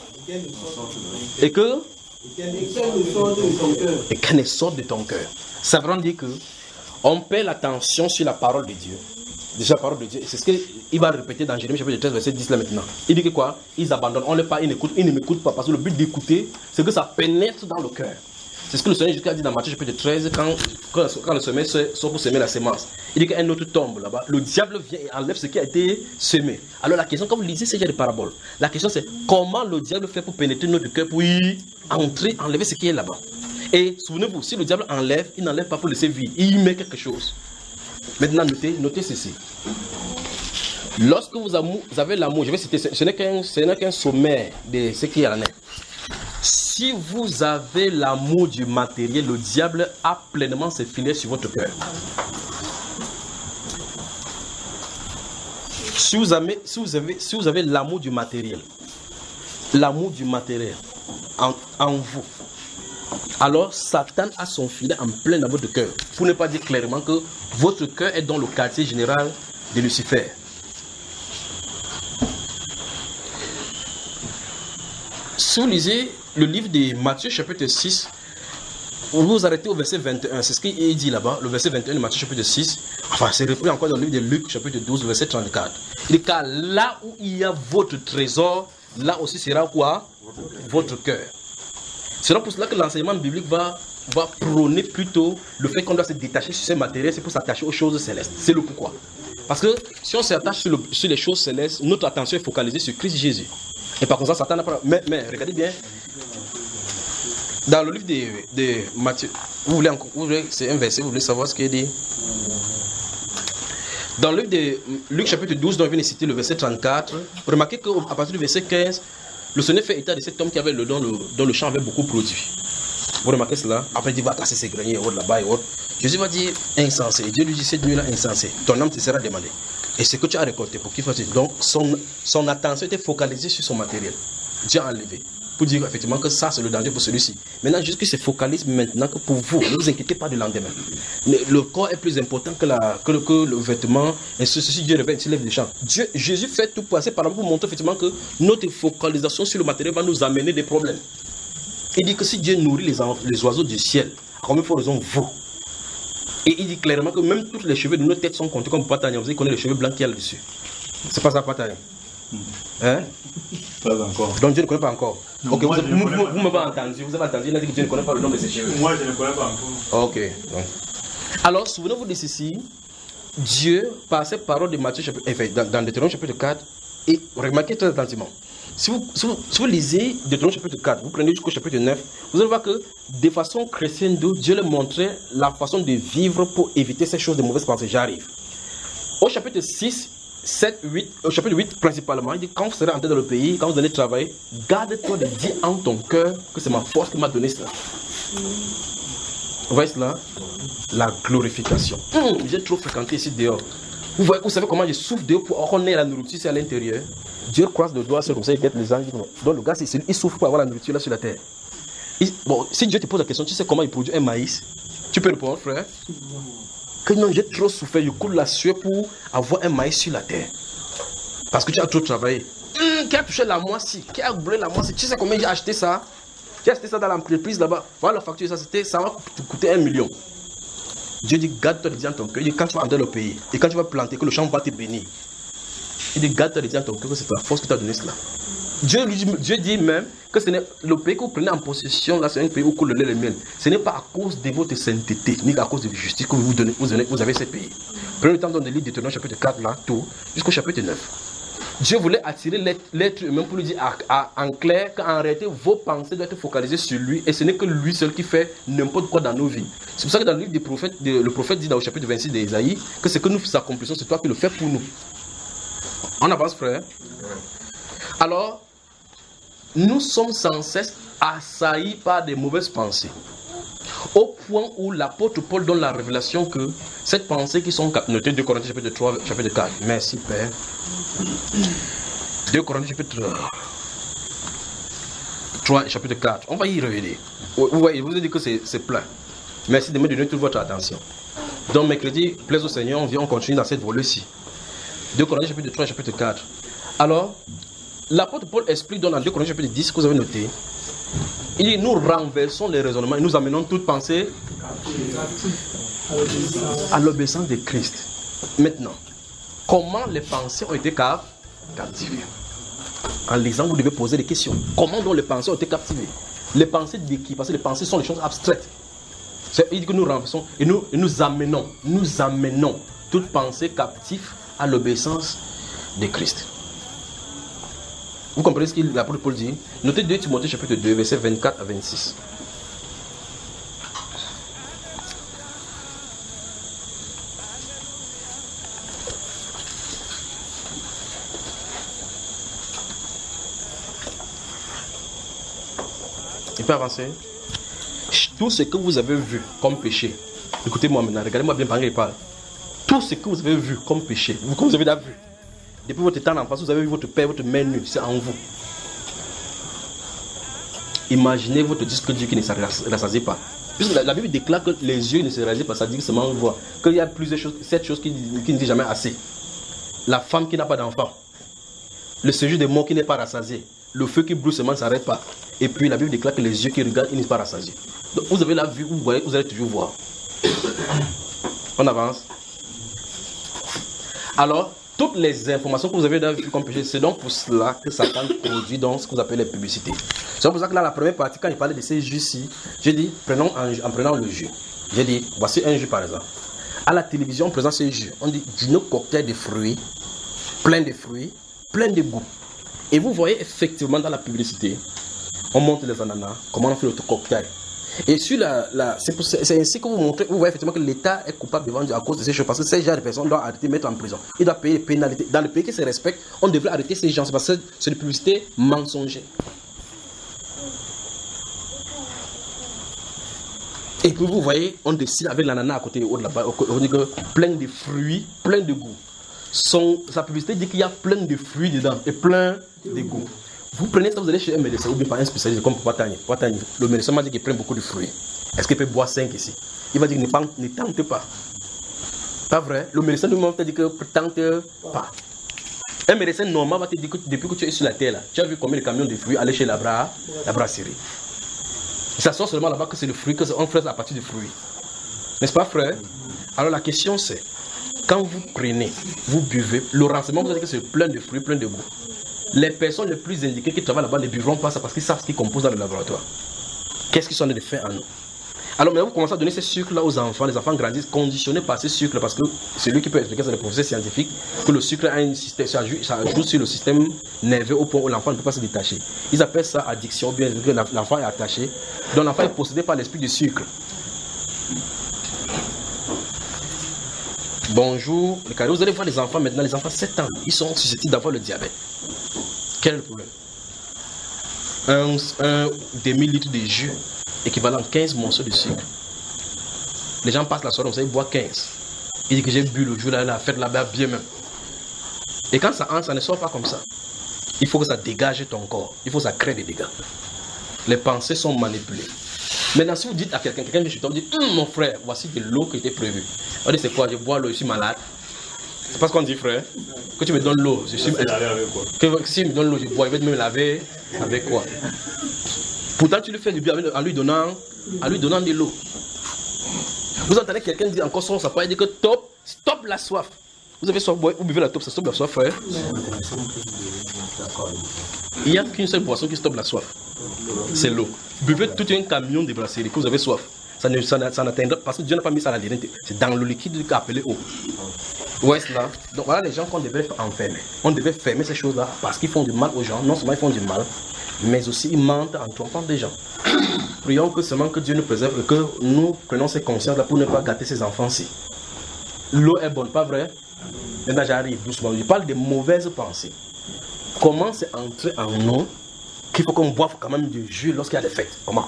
qu'elle ne sorte de ton cœur. Ça veut dire que on perd l'attention sur la parole de Dieu. Déjà la parole de Dieu, c'est ce qu'il va répéter dans Jérémie chapitre 13 verset 10 là maintenant. Il dit que quoi? Ils abandonnent, on ne les pas, ils ne m'écoutent pas parce que le but d'écouter, c'est que ça pénètre dans le cœur. C'est ce que le Seigneur Jésus a dit dans Matthieu chapitre 13 quand le semeur sort pour semer la semence. Il dit qu'un autre tombe là-bas. Le diable vient et enlève ce qui a été semé. Alors la question, quand vous lisez ces genres de paraboles, la question c'est comment le diable fait pour pénétrer notre cœur, pour y entrer, enlever ce qui est là-bas. Et souvenez-vous, si le diable enlève, il n'enlève pas pour laisser vide. Il y met quelque chose. Maintenant, notez ceci. Lorsque vous avez l'amour, je vais citer, ce n'est qu'un sommaire de ce qui est à la net. Si vous avez l'amour du matériel, le diable a pleinement ses filets sur votre cœur. Si vous avez l'amour du matériel en vous, alors Satan a son filet en plein dans votre cœur. Pour ne pas dire clairement que votre cœur est dans le quartier général de Lucifer. Si vous lisez le livre de Matthieu chapitre 6, vous vous arrêtez au verset 21. C'est ce qu'il dit là-bas, le verset 21 de Matthieu chapitre 6. Enfin, c'est repris encore dans le livre de Luc chapitre 12, le verset 34. Il dit car là où il y a votre trésor, là aussi sera quoi? Votre cœur. C'est donc pour cela que l'enseignement biblique va prôner plutôt le fait qu'on doit se détacher sur ces matériels, c'est pour s'attacher aux choses célestes. C'est le pourquoi. Parce que si on s'attache sur les choses célestes, notre attention est focalisée sur Christ Jésus. Et par contre, Satan n'a pas... Mais regardez bien. Dans le livre de Matthieu, vous voulez, c'est un verset, vous voulez savoir ce qu'il dit? Dans le livre de Luc chapitre 12, dont je viens de citer le verset 34, remarquez qu'à partir du verset 15, le Seigneur fait état de cet homme qui avait dont le champ avait beaucoup produit. Vous remarquez cela? Après, il va casser ses greniers là-bas et autres. Jésus va dire insensé. Et Dieu lui dit cette nuit-là insensé. Ton âme te sera demandée. Et ce que tu as récolté pour qu'il fasse. Donc, son attention était focalisée sur son matériel. Dieu a enlevé. Pour dire effectivement que ça, c'est le danger pour celui-ci. Maintenant, juste qu'il se focalise maintenant que pour vous. Ne vous inquiétez pas du lendemain. Le corps est plus important que le vêtement. Et ceci, Dieu revient, il lève des champs. Jésus fait tout passer par exemple pour montrer effectivement que notre focalisation sur le matériel va nous amener des problèmes. Il dit que si Dieu nourrit les oiseaux du ciel, combien de fois raison vous? Et il dit clairement que même tous les cheveux de nos têtes sont comptés comme Patagnan. Vous savez qu'on a les cheveux blancs qu'il y a là-dessus. C'est pas ça, Patagnan? Hein? Pas encore. Donc Dieu ne connaît pas encore. Non, ok, moi, vous m'avez entendu. Vous avez entendu, il a dit que Dieu ne connaît pas le nom de ses cheveux. Moi, je ne connais pas encore. Ok. Alors, souvenez-vous de ceci. Dieu, par cette parole de Matthieu, dans Deutéronome chapitre 4, et remarquez très attentivement. Si vous lisez Deutéronome chapitre 4, vous prenez jusqu'au chapitre 9, vous allez voir que de façon chrétienne, Dieu leur montrait la façon de vivre pour éviter ces choses de mauvaises pensées. J'arrive. Au chapitre 6, 7, 8, au chapitre 8 principalement, il dit quand vous serez entré dans le pays, quand vous allez travailler, garde-toi de dire en ton cœur que c'est ma force qui m'a donné cela. Vous voyez cela? La glorification. J'ai trop fréquenté ici dehors. Vous savez comment je souffre dehors pour qu'on ait la nourriture ici à l'intérieur. Dieu croise le doigt sur comme ça, il guette les anges. Donc le gars, il souffre pour avoir la nourriture là sur la terre. Bon, si Dieu te pose la question, tu sais comment il produit un maïs? Tu peux répondre, frère? Que non, j'ai trop souffert, je coule la sueur pour avoir un maïs sur la terre. Parce que tu as trop travaillé. Qui a touché la moissie? Qui a brûlé la moissie? Tu sais combien j'ai acheté ça? J'ai acheté ça dans l'entreprise là-bas. Voilà la facture, ça va te coûter 1 million. Dieu dit, garde-toi de dire dans ton cœur. Il dit, quand tu vas entrer dans le pays, et quand tu vas planter, que le champ va te bénir. Il dit, garde-toi de dire dans ton cœur que c'est ta force qui t'a donné cela. Dieu dit même que ce n'est le pays que vous prenez en possession, là, c'est un pays où coule le lait et le miel. Ce n'est pas à cause de votre sainteté, ni à cause de la justice que vous avez ces pays. Prenez le temps de lire Deutéronome chapitre 4, là, tout, jusqu'au chapitre 9. Dieu voulait attirer l'être humain pour lui dire en clair qu'en réalité, vos pensées doivent être focalisées sur lui et ce n'est que lui seul qui fait n'importe quoi dans nos vies. C'est pour ça que dans le livre des prophètes, le prophète dit dans le chapitre 26 d'Ésaïe que c'est que nous accomplissons, c'est toi qui le fais pour nous. On avance, frère. Alors, nous sommes sans cesse assaillis par des mauvaises pensées. Au point où l'apôtre Paul donne la révélation que cette pensée qui sont notées 2 Corinthiens chapitre 3, chapitre 4. Merci Père. 2 Corinthiens chapitre 3, chapitre 4. On va y revenir. Vous voyez, vous avez dit que c'est plein. Merci de me donner toute votre attention. Donc mercredi, plaise au Seigneur, on continue dans cette volée-ci. 2 Corinthiens chapitre 3, chapitre 4. Alors, l'apôtre Paul explique dans 2 Corinthiens chapitre 10 que vous avez noté. Il dit, nous renversons les raisonnements et nous amenons toute pensée à l'obéissance de Christ. Maintenant, comment les pensées ont été captivées? En lisant, vous devez poser des questions. Comment donc les pensées ont été captivées? Les pensées de qui? Parce que les pensées sont des choses abstraites. Il dit que nous renversons et nous amenons toute pensée captive à l'obéissance de Christ. Vous comprenez ce que l'apôtre Paul dit? Notez 2 Timothée chapitre 2, versets 24 à 26. Il peut avancer. Tout ce que vous avez vu comme péché, écoutez-moi maintenant, regardez-moi bien pendant qu'il parle. Tout ce que vous avez vu comme péché, comme vous avez déjà vu, depuis votre temps d'enfance, vous avez vu votre père, votre mère nue, c'est en vous. Imaginez votre disque dur qui ne se rassasie pas. Puisque la Bible déclare que les yeux ne se rasient pas, ça dit que seulement on voit. Qu'il y a plusieurs choses, cette chose qui ne dit jamais assez. La femme qui n'a pas d'enfant, le séjour des morts qui n'est pas rassasié, le feu qui brûle seulement ne s'arrête pas. Et puis la Bible déclare que les yeux qui regardent, ils ne sont pas rassasiés. Donc vous avez la vue, vous voyez, vous allez toujours voir. On avance. Alors, toutes les informations que vous avez vues comme péché, c'est donc pour cela que Satan produit donc ce que vous appelez les publicités. C'est pour ça que là, la première partie, quand il parlait de ces jus-ci, j'ai dit, en prenant le jus, j'ai dit, voici un jus par exemple. À la télévision, on présente ces jus. On dit, du cocktail de fruits, plein de goût. Et vous voyez effectivement dans la publicité, on montre les ananas, comment on fait notre cocktail. Et sur c'est ainsi que vous montrez, vous voyez effectivement que l'État est coupable devant Dieu à cause de ces choses, parce que ces gens de personnes doivent arrêter, mettre en prison. Ils doivent payer des pénalités. Dans le pays qui se respecte, on devrait arrêter ces gens, parce que c'est une publicité mensongère. Et puis vous voyez, on dessine avec l'ananas à côté de là-bas, on dit que plein de fruits, plein de goût. Sa publicité dit qu'il y a plein de fruits dedans et plein de goût. Vous prenez ça, vous allez chez un médecin ou bien par un spécialiste comme Poitani. Le médecin m'a dit qu'il prend beaucoup de fruits. Est-ce qu'il peut boire 5 ici? Il va dire ne tente pas. Pas vrai? Le médecin lui-même te dit que ne tente pas. Un médecin normal va te dire que depuis que tu es sur la terre, là, tu as vu combien de camions de fruits aller chez la brasserie. Ça sort seulement là-bas que c'est le fruit, qu'on fait à partir du fruit. N'est-ce pas, frère? Alors la question c'est, quand vous prenez, vous buvez, le renseignement vous dit que c'est plein de fruits, plein de goût. Les personnes les plus indiquées qui travaillent là-bas ne buvront pas ça parce qu'ils savent ce qu'ils composent dans le laboratoire. Qu'est-ce qu'ils sont en train de faire en nous? Alors maintenant vous commencez à donner ces sucres-là aux enfants. Les enfants grandissent conditionnés par ces sucres parce que c'est lui qui peut expliquer, c'est le professeur scientifique, que le sucre a un système, ça joue sur le système nerveux au point où l'enfant ne peut pas se détacher. Ils appellent ça addiction, bien que l'enfant est attaché. Donc l'enfant est possédé par l'esprit du sucre. Bonjour, vous allez voir les enfants maintenant, les enfants 7 ans, ils sont susceptibles d'avoir le diabète. Quel est le problème? Un demi-litre de jus équivalent à 15 morceaux de sucre. Les gens passent la soirée, ils boivent 15. Ils disent que j'ai bu le jour là, la fête là-bas bien même. Et quand ça entre, ça ne sort pas comme ça. Il faut que ça dégage ton corps. Il faut que ça crée des dégâts. Les pensées sont manipulées. Maintenant, si vous dites à quelqu'un vient chez toi, vous dites, mon frère, voici de l'eau qui était prévue. On dit, c'est quoi? Je bois l'eau, je suis malade. C'est pas ce qu'on dit, frère. Que tu me donnes l'eau, je suis malade. Que si tu me donnes l'eau, je bois, je vais me laver avec quoi? Pourtant, tu lui fais du bien en lui donnant de l'eau. Vous entendez quelqu'un dire encore son sapin, il dit que stop la soif. Vous avez soif, vous buvez la taupe, ça stoppe la soif, frère. Il n'y a qu'une seule boisson qui stoppe la soif. C'est l'eau. Buvez tout un camion de brasserie que vous avez soif. Ça n'atteindra pas, parce que Dieu n'a pas mis ça à la ligne. C'est dans le liquide appelé eau. Ouais, c'est là. Donc voilà les gens qu'on devait enfermer. On devait fermer ces choses-là parce qu'ils font du mal aux gens. Non seulement ils font du mal, mais aussi ils mentent en trompant des gens. Prions que seulement que Dieu nous préserve et que nous prenons ces consciences-là pour ne pas gâter ces enfants-ci. L'eau est bonne, pas vrai? Maintenant j'arrive doucement. Je parle des mauvaises pensées. Comment c'est entré en nous qu'il faut qu'on boive quand même du jus lorsqu'il y a des fêtes? Comment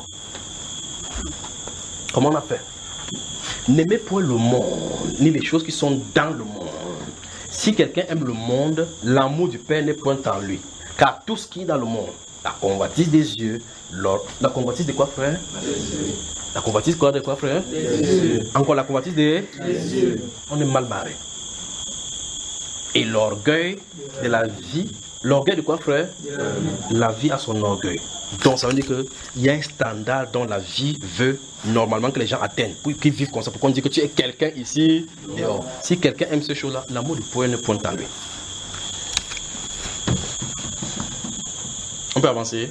on a fait? N'aimez point le monde, ni les choses qui sont dans le monde. Si quelqu'un aime le monde, l'amour du Père n'est point en lui. Car tout ce qui est dans le monde, la convoitise des yeux, la convoitise de quoi, frère? La convoitise de quoi, frère? Encore la convoitise des yeux. On est mal barré. Et l'orgueil de la vie, l'orgueil de quoi, frère? La vie a son orgueil. Donc ça veut dire qu'il y a un standard dont la vie veut normalement que les gens atteignent, pour qu'ils vivent comme ça, pour qu'on dise que tu es quelqu'un ici dehors. Si quelqu'un aime ces choses-là, l'amour du Père ne pointe en lui. On peut avancer.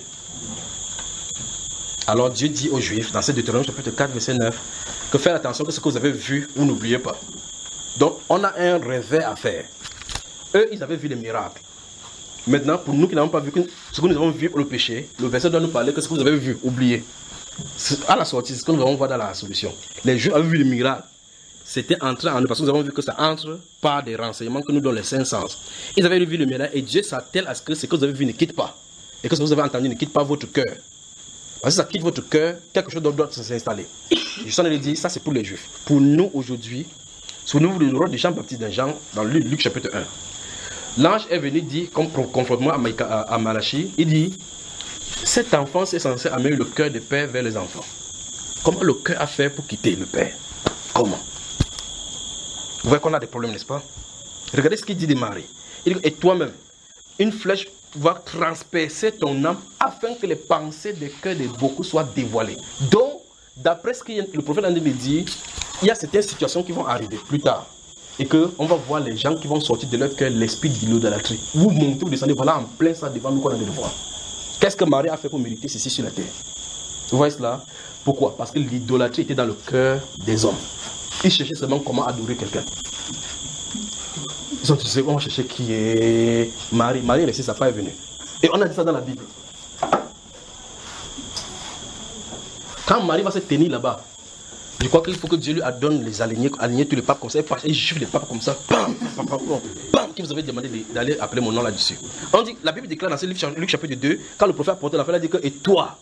Alors Dieu dit aux Juifs, dans cette Deutéronome chapitre 4, verset 9, que faites attention que ce que vous avez vu, vous n'oubliez pas. Donc on a un réveil à faire. Eux, ils avaient vu les miracles. Maintenant, pour nous qui n'avons pas vu ce que nous avons vu pour le péché, le verset doit nous parler que ce que vous avez vu, oubliez. À la sortie, c'est ce que nous allons voir dans la solution. Les Juifs avaient vu les miracles. C'était entré en eux parce que nous avons vu que ça entre par des renseignements que nous donnent les cinq sens. Ils avaient vu le miracle et Dieu s'attelle à ce que ce que vous avez vu ne quitte pas. Et que ce que vous avez entendu ne quitte pas votre cœur. Parce que ça quitte votre cœur, quelque chose d'autre doit s'installer. Je suis en train de dire, ça c'est pour les Juifs. Pour nous aujourd'hui, souvenez-vous du rôle de Jean-Baptiste dans Jean, dans Luc chapitre 1. L'ange est venu dire, conformément à Malachie, il dit, cette enfance est censée amener le cœur du père vers les enfants. Comment le cœur a fait pour quitter le père? Comment? Vous voyez qu'on a des problèmes, n'est-ce pas? Regardez ce qu'il dit de Marie. Il dit, et toi-même, une flèche va transpercer ton âme afin que les pensées des cœurs de beaucoup soient dévoilées. Donc, d'après ce que le prophète a dit, il y a certaines situations qui vont arriver plus tard. Et qu'on va voir les gens qui vont sortir de leur cœur l'esprit de l'idolâtrie. Vous montez, vous descendez, voilà en plein ça devant nous qu'on a de le voir. Qu'est-ce que Marie a fait pour mériter ceci sur la terre? Vous voyez cela? Pourquoi? Parce que l'idolâtrie était dans le cœur des hommes. Ils cherchaient seulement comment adorer quelqu'un. Ils ont dit, on va chercher qui est Marie. Marie est restée, sa part est venue. Et on a dit ça dans la Bible. Quand Marie va se tenir là-bas, je crois qu'il faut que Dieu lui adonne les aligner tous les papes comme ça, et juge les papes comme ça, bam, qui vous avez demandé d'aller appeler mon nom là-dessus. On dit, la Bible déclare dans ce livre, Luc chapitre 2, quand le prophète a porté l'enfant, il a dit que, et toi,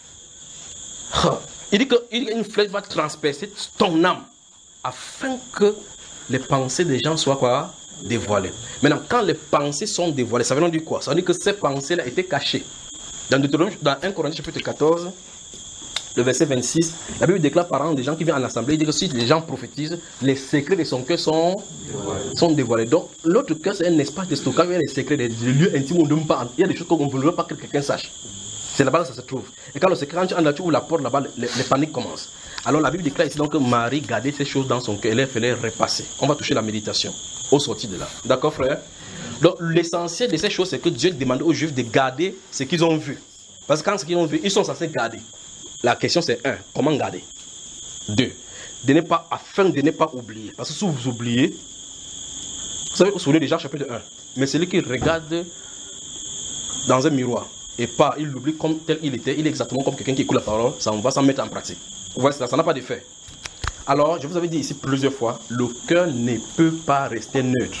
il dit qu'une flèche va transpercer ton âme, afin que les pensées des gens soient quoi? Dévoilées. Maintenant, quand les pensées sont dévoilées, ça veut dire quoi? Ça veut dire que ces pensées-là étaient cachées. Dans 1 Corinthiens chapitre 14, le verset 26, la Bible déclare par exemple des gens qui viennent en assemblée, il dit que si les gens prophétisent, les secrets de son cœur sont dévoilés. Donc, l'autre cœur, c'est un espace de stockage, il y a des secrets, des lieux intimes où on ne peut pas, il y a des choses qu'on ne veut pas que quelqu'un sache. C'est là-bas que ça se trouve. Et quand le secret entre là, tu ouvres la porte là-bas, les paniques commencent. Alors la Bible déclare ici donc que Marie gardait ces choses dans son cœur, elle fallait repasser. On va toucher la méditation au sorti de là. D'accord, frère? Donc, l'essentiel de ces choses, c'est que Dieu demande aux Juifs de garder ce qu'ils ont vu. Parce que quand ce qu'ils ont vu, ils sont censés garder. La question c'est 1, comment garder? 2, afin de ne pas oublier. Parce que si vous oubliez, vous savez, vous souvenez déjà chapitre 1. Mais celui qui regarde dans un miroir et pas, il l'oublie comme tel il était, il est exactement comme quelqu'un qui écoute la parole, ça on va s'en mettre en pratique. Vous voyez, ça n'a pas d'effet. Alors, je vous avais dit ici plusieurs fois, le cœur ne peut pas rester neutre.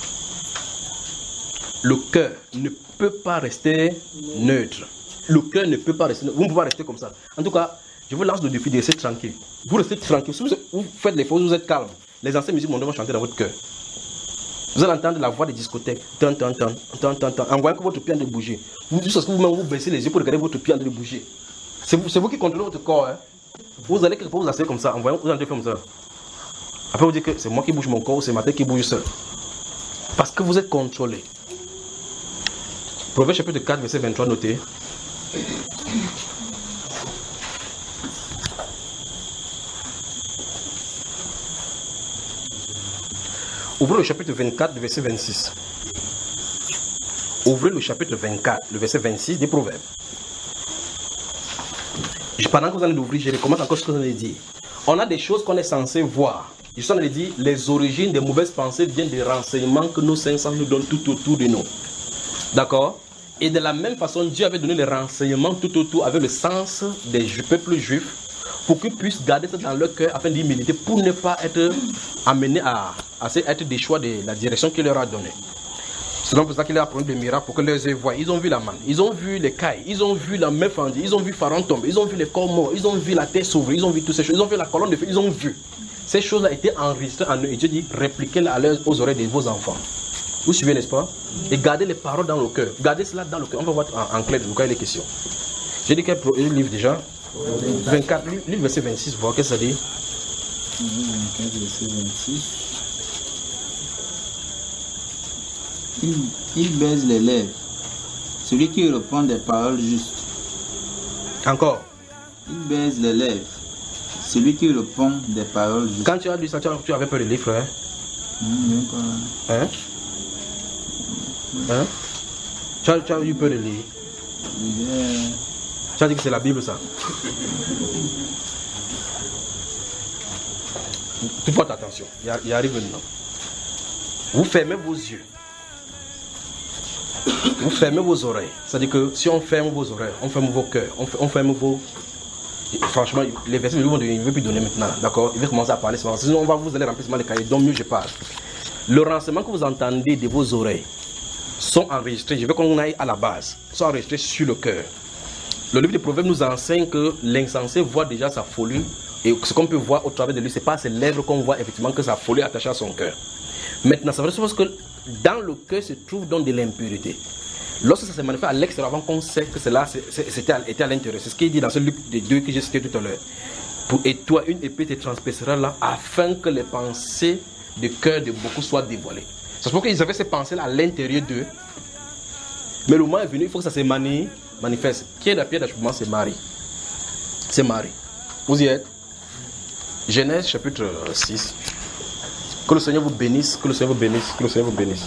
Le cœur ne peut pas rester neutre. Le cœur ne peut pas rester, vous ne pouvez pas rester comme ça. En tout cas, je vous lance le défi de rester tranquille. Vous restez tranquille. Si vous faites les choses, vous êtes calme. Les anciennes musiques mondiales vont chanter dans votre cœur. Vous allez entendre la voix des discothèques. En voyant que votre pied est en train de bouger. Jusqu'à ce que vous baissez les yeux pour regarder votre pied en train de bouger. C'est vous qui contrôlez votre corps. Hein. Vous allez quelque part vous asseoir comme ça. En voyant que vous allez faire comme ça. Après vous dites que c'est moi qui bouge mon corps ou c'est ma tête qui bouge seul. Parce que vous êtes contrôlé. Proverbe chapitre 4, verset 23, notez. Ouvrez le chapitre 24, le verset 26. Ouvrez le chapitre 24, le verset 26 des Proverbes. Pendant que vous allez l'ouvrir, je recommence encore ce que vous allez dire. On a des choses qu'on est censé voir. Je suis en train de dire, les origines des mauvaises pensées viennent des renseignements que nos 500 nous donnent tout autour de nous. D'accord? Et de la même façon, Dieu avait donné les renseignements tout autour avec le sens des peuples juifs pour qu'ils puissent garder ça dans leur cœur afin d'y méditer pour ne pas être amenés à être des choix de la direction qu'il leur a donnée. C'est donc pour ça qu'il a promis des miracles pour que leurs yeux voient. Ils ont vu la manne, ils ont vu les cailles, ils ont vu la main fendue, ils ont vu Pharaon tomber, ils ont vu les corps morts, ils ont vu la terre s'ouvrir, ils ont vu toutes ces choses, ils ont vu la colonne de feu, ils ont vu. Ces choses-là étaient enregistrées en eux et Dieu dit répliquez-les aux oreilles de vos enfants. Vous suivez, n'est-ce pas? Et gardez les paroles dans le cœur. Gardez cela dans le cœur. On va voir en clair de quoi il est question. J'ai dit quel livre déjà? 24, lis le verset 26, voir qu'est-ce que ça dit. 24, verset 26. Il baise les lèvres, celui qui répond des paroles justes. Encore. Il baise les lèvres, celui qui répond des paroles justes. Quand tu as lu ça, tu avais peur de livre, hein? Hein? Hein? Tu as eu peur de lire? Tu as dit que c'est la Bible, ça? Tu portes attention, il arrive maintenant. Vous fermez vos yeux. Vous fermez vos oreilles. C'est-à-dire que si on ferme vos oreilles, on ferme vos cœurs, on ferme vos... Franchement, les versets, il ne veut plus donner maintenant, d'accord? Il va commencer à parler, sinon vous allez remplir les cahiers, donc mieux je parle. Le renseignement que vous entendez de vos oreilles sont enregistrés, je veux qu'on aille à la base, sont enregistrés sur le cœur. Le livre des Proverbes nous enseigne que l'insensé voit déjà sa folie, et ce qu'on peut voir au travers de lui, c'est pas ses lèvres qu'on voit effectivement que sa folie est attachée à son cœur. Maintenant, ça veut dire que dans le cœur se trouve donc de l'impurité. Lorsque ça se manifeste à l'extérieur, avant qu'on sait que cela était à l'intérieur. C'est ce qu'il dit dans ce Luc des 2 que j'ai cité tout à l'heure. Et toi, une épée te transpercera là, afin que les pensées du cœur de beaucoup soient dévoilées. C'est pour qu'ils avaient ces pensées-là à l'intérieur d'eux. Mais le moment est venu, il faut que ça se manifeste. Qui est la pierre d'achoppement? C'est Marie. C'est Marie. Vous y êtes? Genèse chapitre 6. Que le Seigneur vous bénisse, que le Seigneur vous bénisse, que le Seigneur vous bénisse.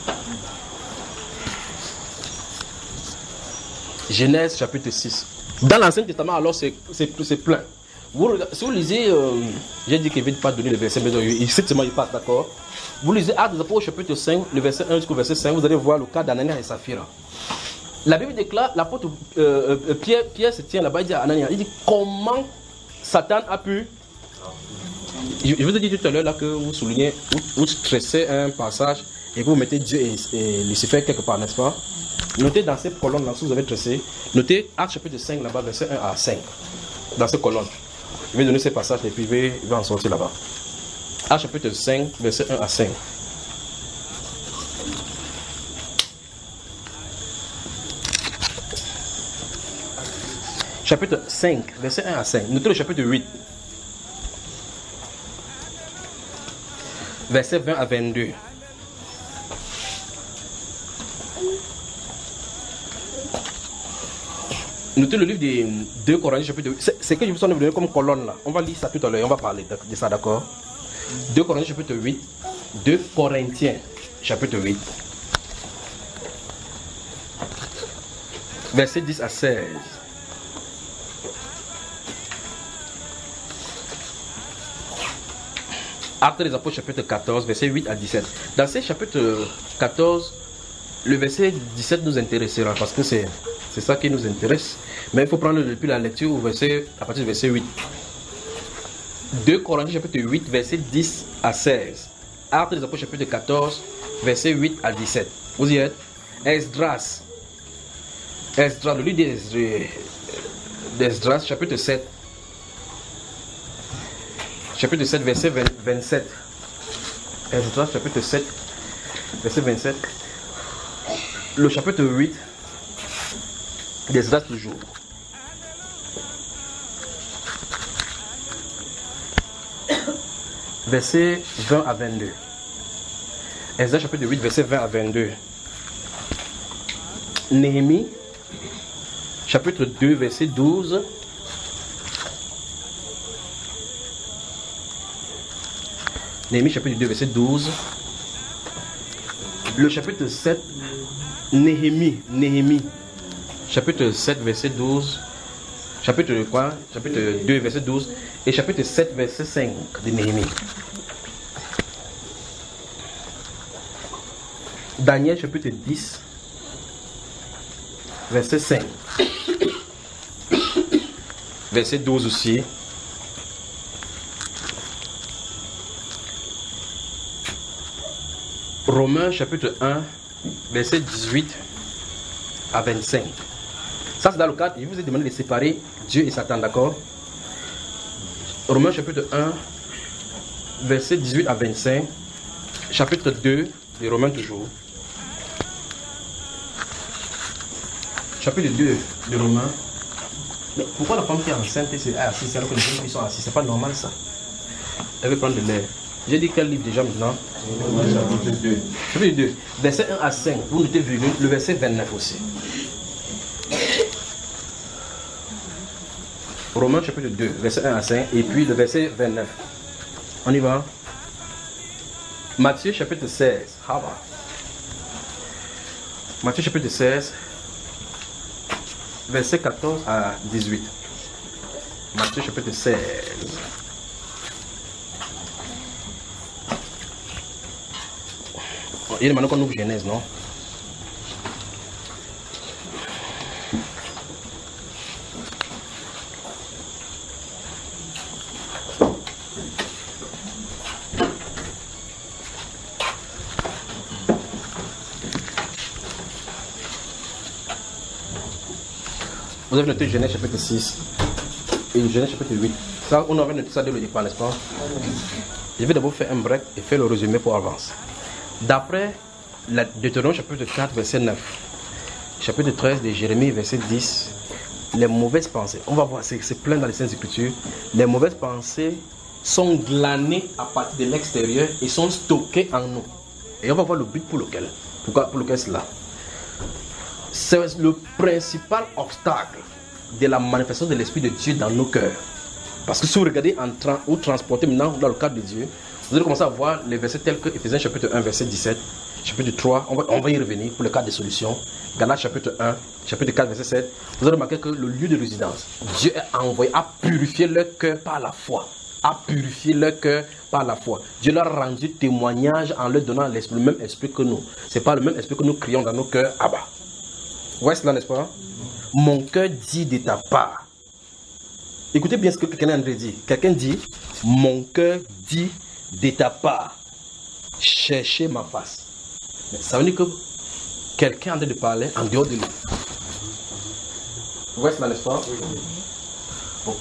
Genèse chapitre 6. Dans l'Ancien Testament, alors c'est plein. Si vous lisez, j'ai dit qu'il ne veut pas donner le verset, mais il passe, d'accord? Vous lisez Actes des Apôtres chapitre 5, le verset 1 jusqu'au verset 5, vous allez voir le cas d'Ananias et Saphira. La Bible déclare, l'apôtre Pierre se tient là-bas, il dit à Ananias, il dit comment Satan a pu... Je vous ai dit tout à l'heure là que vous soulignez, vous stressez un passage et que vous mettez Dieu et Lucifer quelque part, n'est-ce pas? Notez dans ces colonnes-là, si vous avez tracé, notez Actes chapitre 5 là-bas, verset 1 à 5. Dans ces colonnes. Je vais donner ces passages et puis il va en sortir là-bas. Actes chapitre 5, verset 1 à 5. Chapitre 5, verset 1 à 5. Notez le chapitre 8. Verset 20 à 22. Notez le livre des 2 Corinthiens, chapitre 8. C'est que je vous en ai donné comme colonne là. On va lire ça tout à l'heure, on va parler de ça, d'accord? 2 Corinthiens, chapitre 8. 2 Corinthiens, chapitre 8. Verset 10 à 16. Actes des Apôtres, chapitre 14, verset 8 à 17. Dans ce chapitre 14, le verset 17 nous intéressera parce que c'est ça qui nous intéresse. Mais il faut prendre depuis la lecture à partir du verset 8. 2 Corinthiens, chapitre 8, verset 10 à 16. Actes des Apôtres, chapitre 14, verset 8 à 17. Vous y êtes? Esdras, le livre d'Esdras, chapitre 7. Chapitre 7, verset 27. Esdras, chapitre 7, verset 27. Le chapitre 8 d'Esdras toujours. Verset 20 à 22. Esdras, chapitre 8, verset 20 à 22. Néhémie, chapitre 2, verset 12. Néhémie chapitre 2 verset 12. Le chapitre 7, Néhémie. Chapitre 7, verset 12. Chapitre 2, verset 12. Et chapitre 7, verset 5 de Néhémie. Daniel, chapitre 10, verset 5. Verset 12 aussi. Romains chapitre 1, verset 18 à 25. Ça c'est dans le cadre, je vous ai demandé de séparer Dieu et Satan, d'accord? Romains chapitre 1, verset 18 à 25. Chapitre 2 de Romains toujours. Chapitre 2 de Romains. Mais pourquoi la femme qui est enceinte est assise alors que les gens qui sont assis? C'est pas normal ça. Elle veut prendre de l'air. J'ai dit quel livre déjà maintenant? Chapitre 2. Chapitre 2. Verset 1 à 5. Vous notez le verset 29 aussi. Romains chapitre 2, verset 1 à 5. Et puis le verset 29. On y va? Matthieu chapitre 16. Matthieu chapitre 16. Verset 14 à 18. Matthieu chapitre 16. Il est maintenant qu'on ouvre Genèse, non? Vous avez noté Genèse chapitre 6 et Genèse chapitre 8. Ça, on avait noté ça dès le départ, n'est-ce pas? Je vais d'abord faire un break et faire le résumé pour avancer. D'après Deutéronome chapitre 4, verset 9, chapitre 13 de Jérémie, verset 10, les mauvaises pensées, on va voir, c'est plein dans les Saintes Écritures, les mauvaises pensées sont glanées à partir de l'extérieur et sont stockées en nous. Et on va voir le but pour lequel cela. C'est le principal obstacle de la manifestation de l'Esprit de Dieu dans nos cœurs. Parce que si vous regardez ou transportez maintenant dans le cadre de Dieu, vous allez commencer à voir les versets tels que Ephésiens chapitre 1, verset 17, chapitre 3, on va y revenir pour le cadre des solutions. Galates chapitre 1, chapitre 4, verset 7. Vous allez remarquer que le lieu de résidence, Dieu a envoyé à purifier leur cœur par la foi. À purifier leur cœur par la foi. Dieu leur a rendu témoignage en leur donnant le même esprit que nous. Ce n'est pas le même esprit que nous crions dans nos cœurs. Abba. Vous voyez cela, n'est-ce pas? Mon cœur dit de ta part. Écoutez bien ce que quelqu'un a dit. Quelqu'un dit, mon cœur dit de ta part, cherchez ma face. Mais ça veut dire que quelqu'un est en train de parler en dehors de lui. Vous voyez cela, n'est-ce pas? Ok.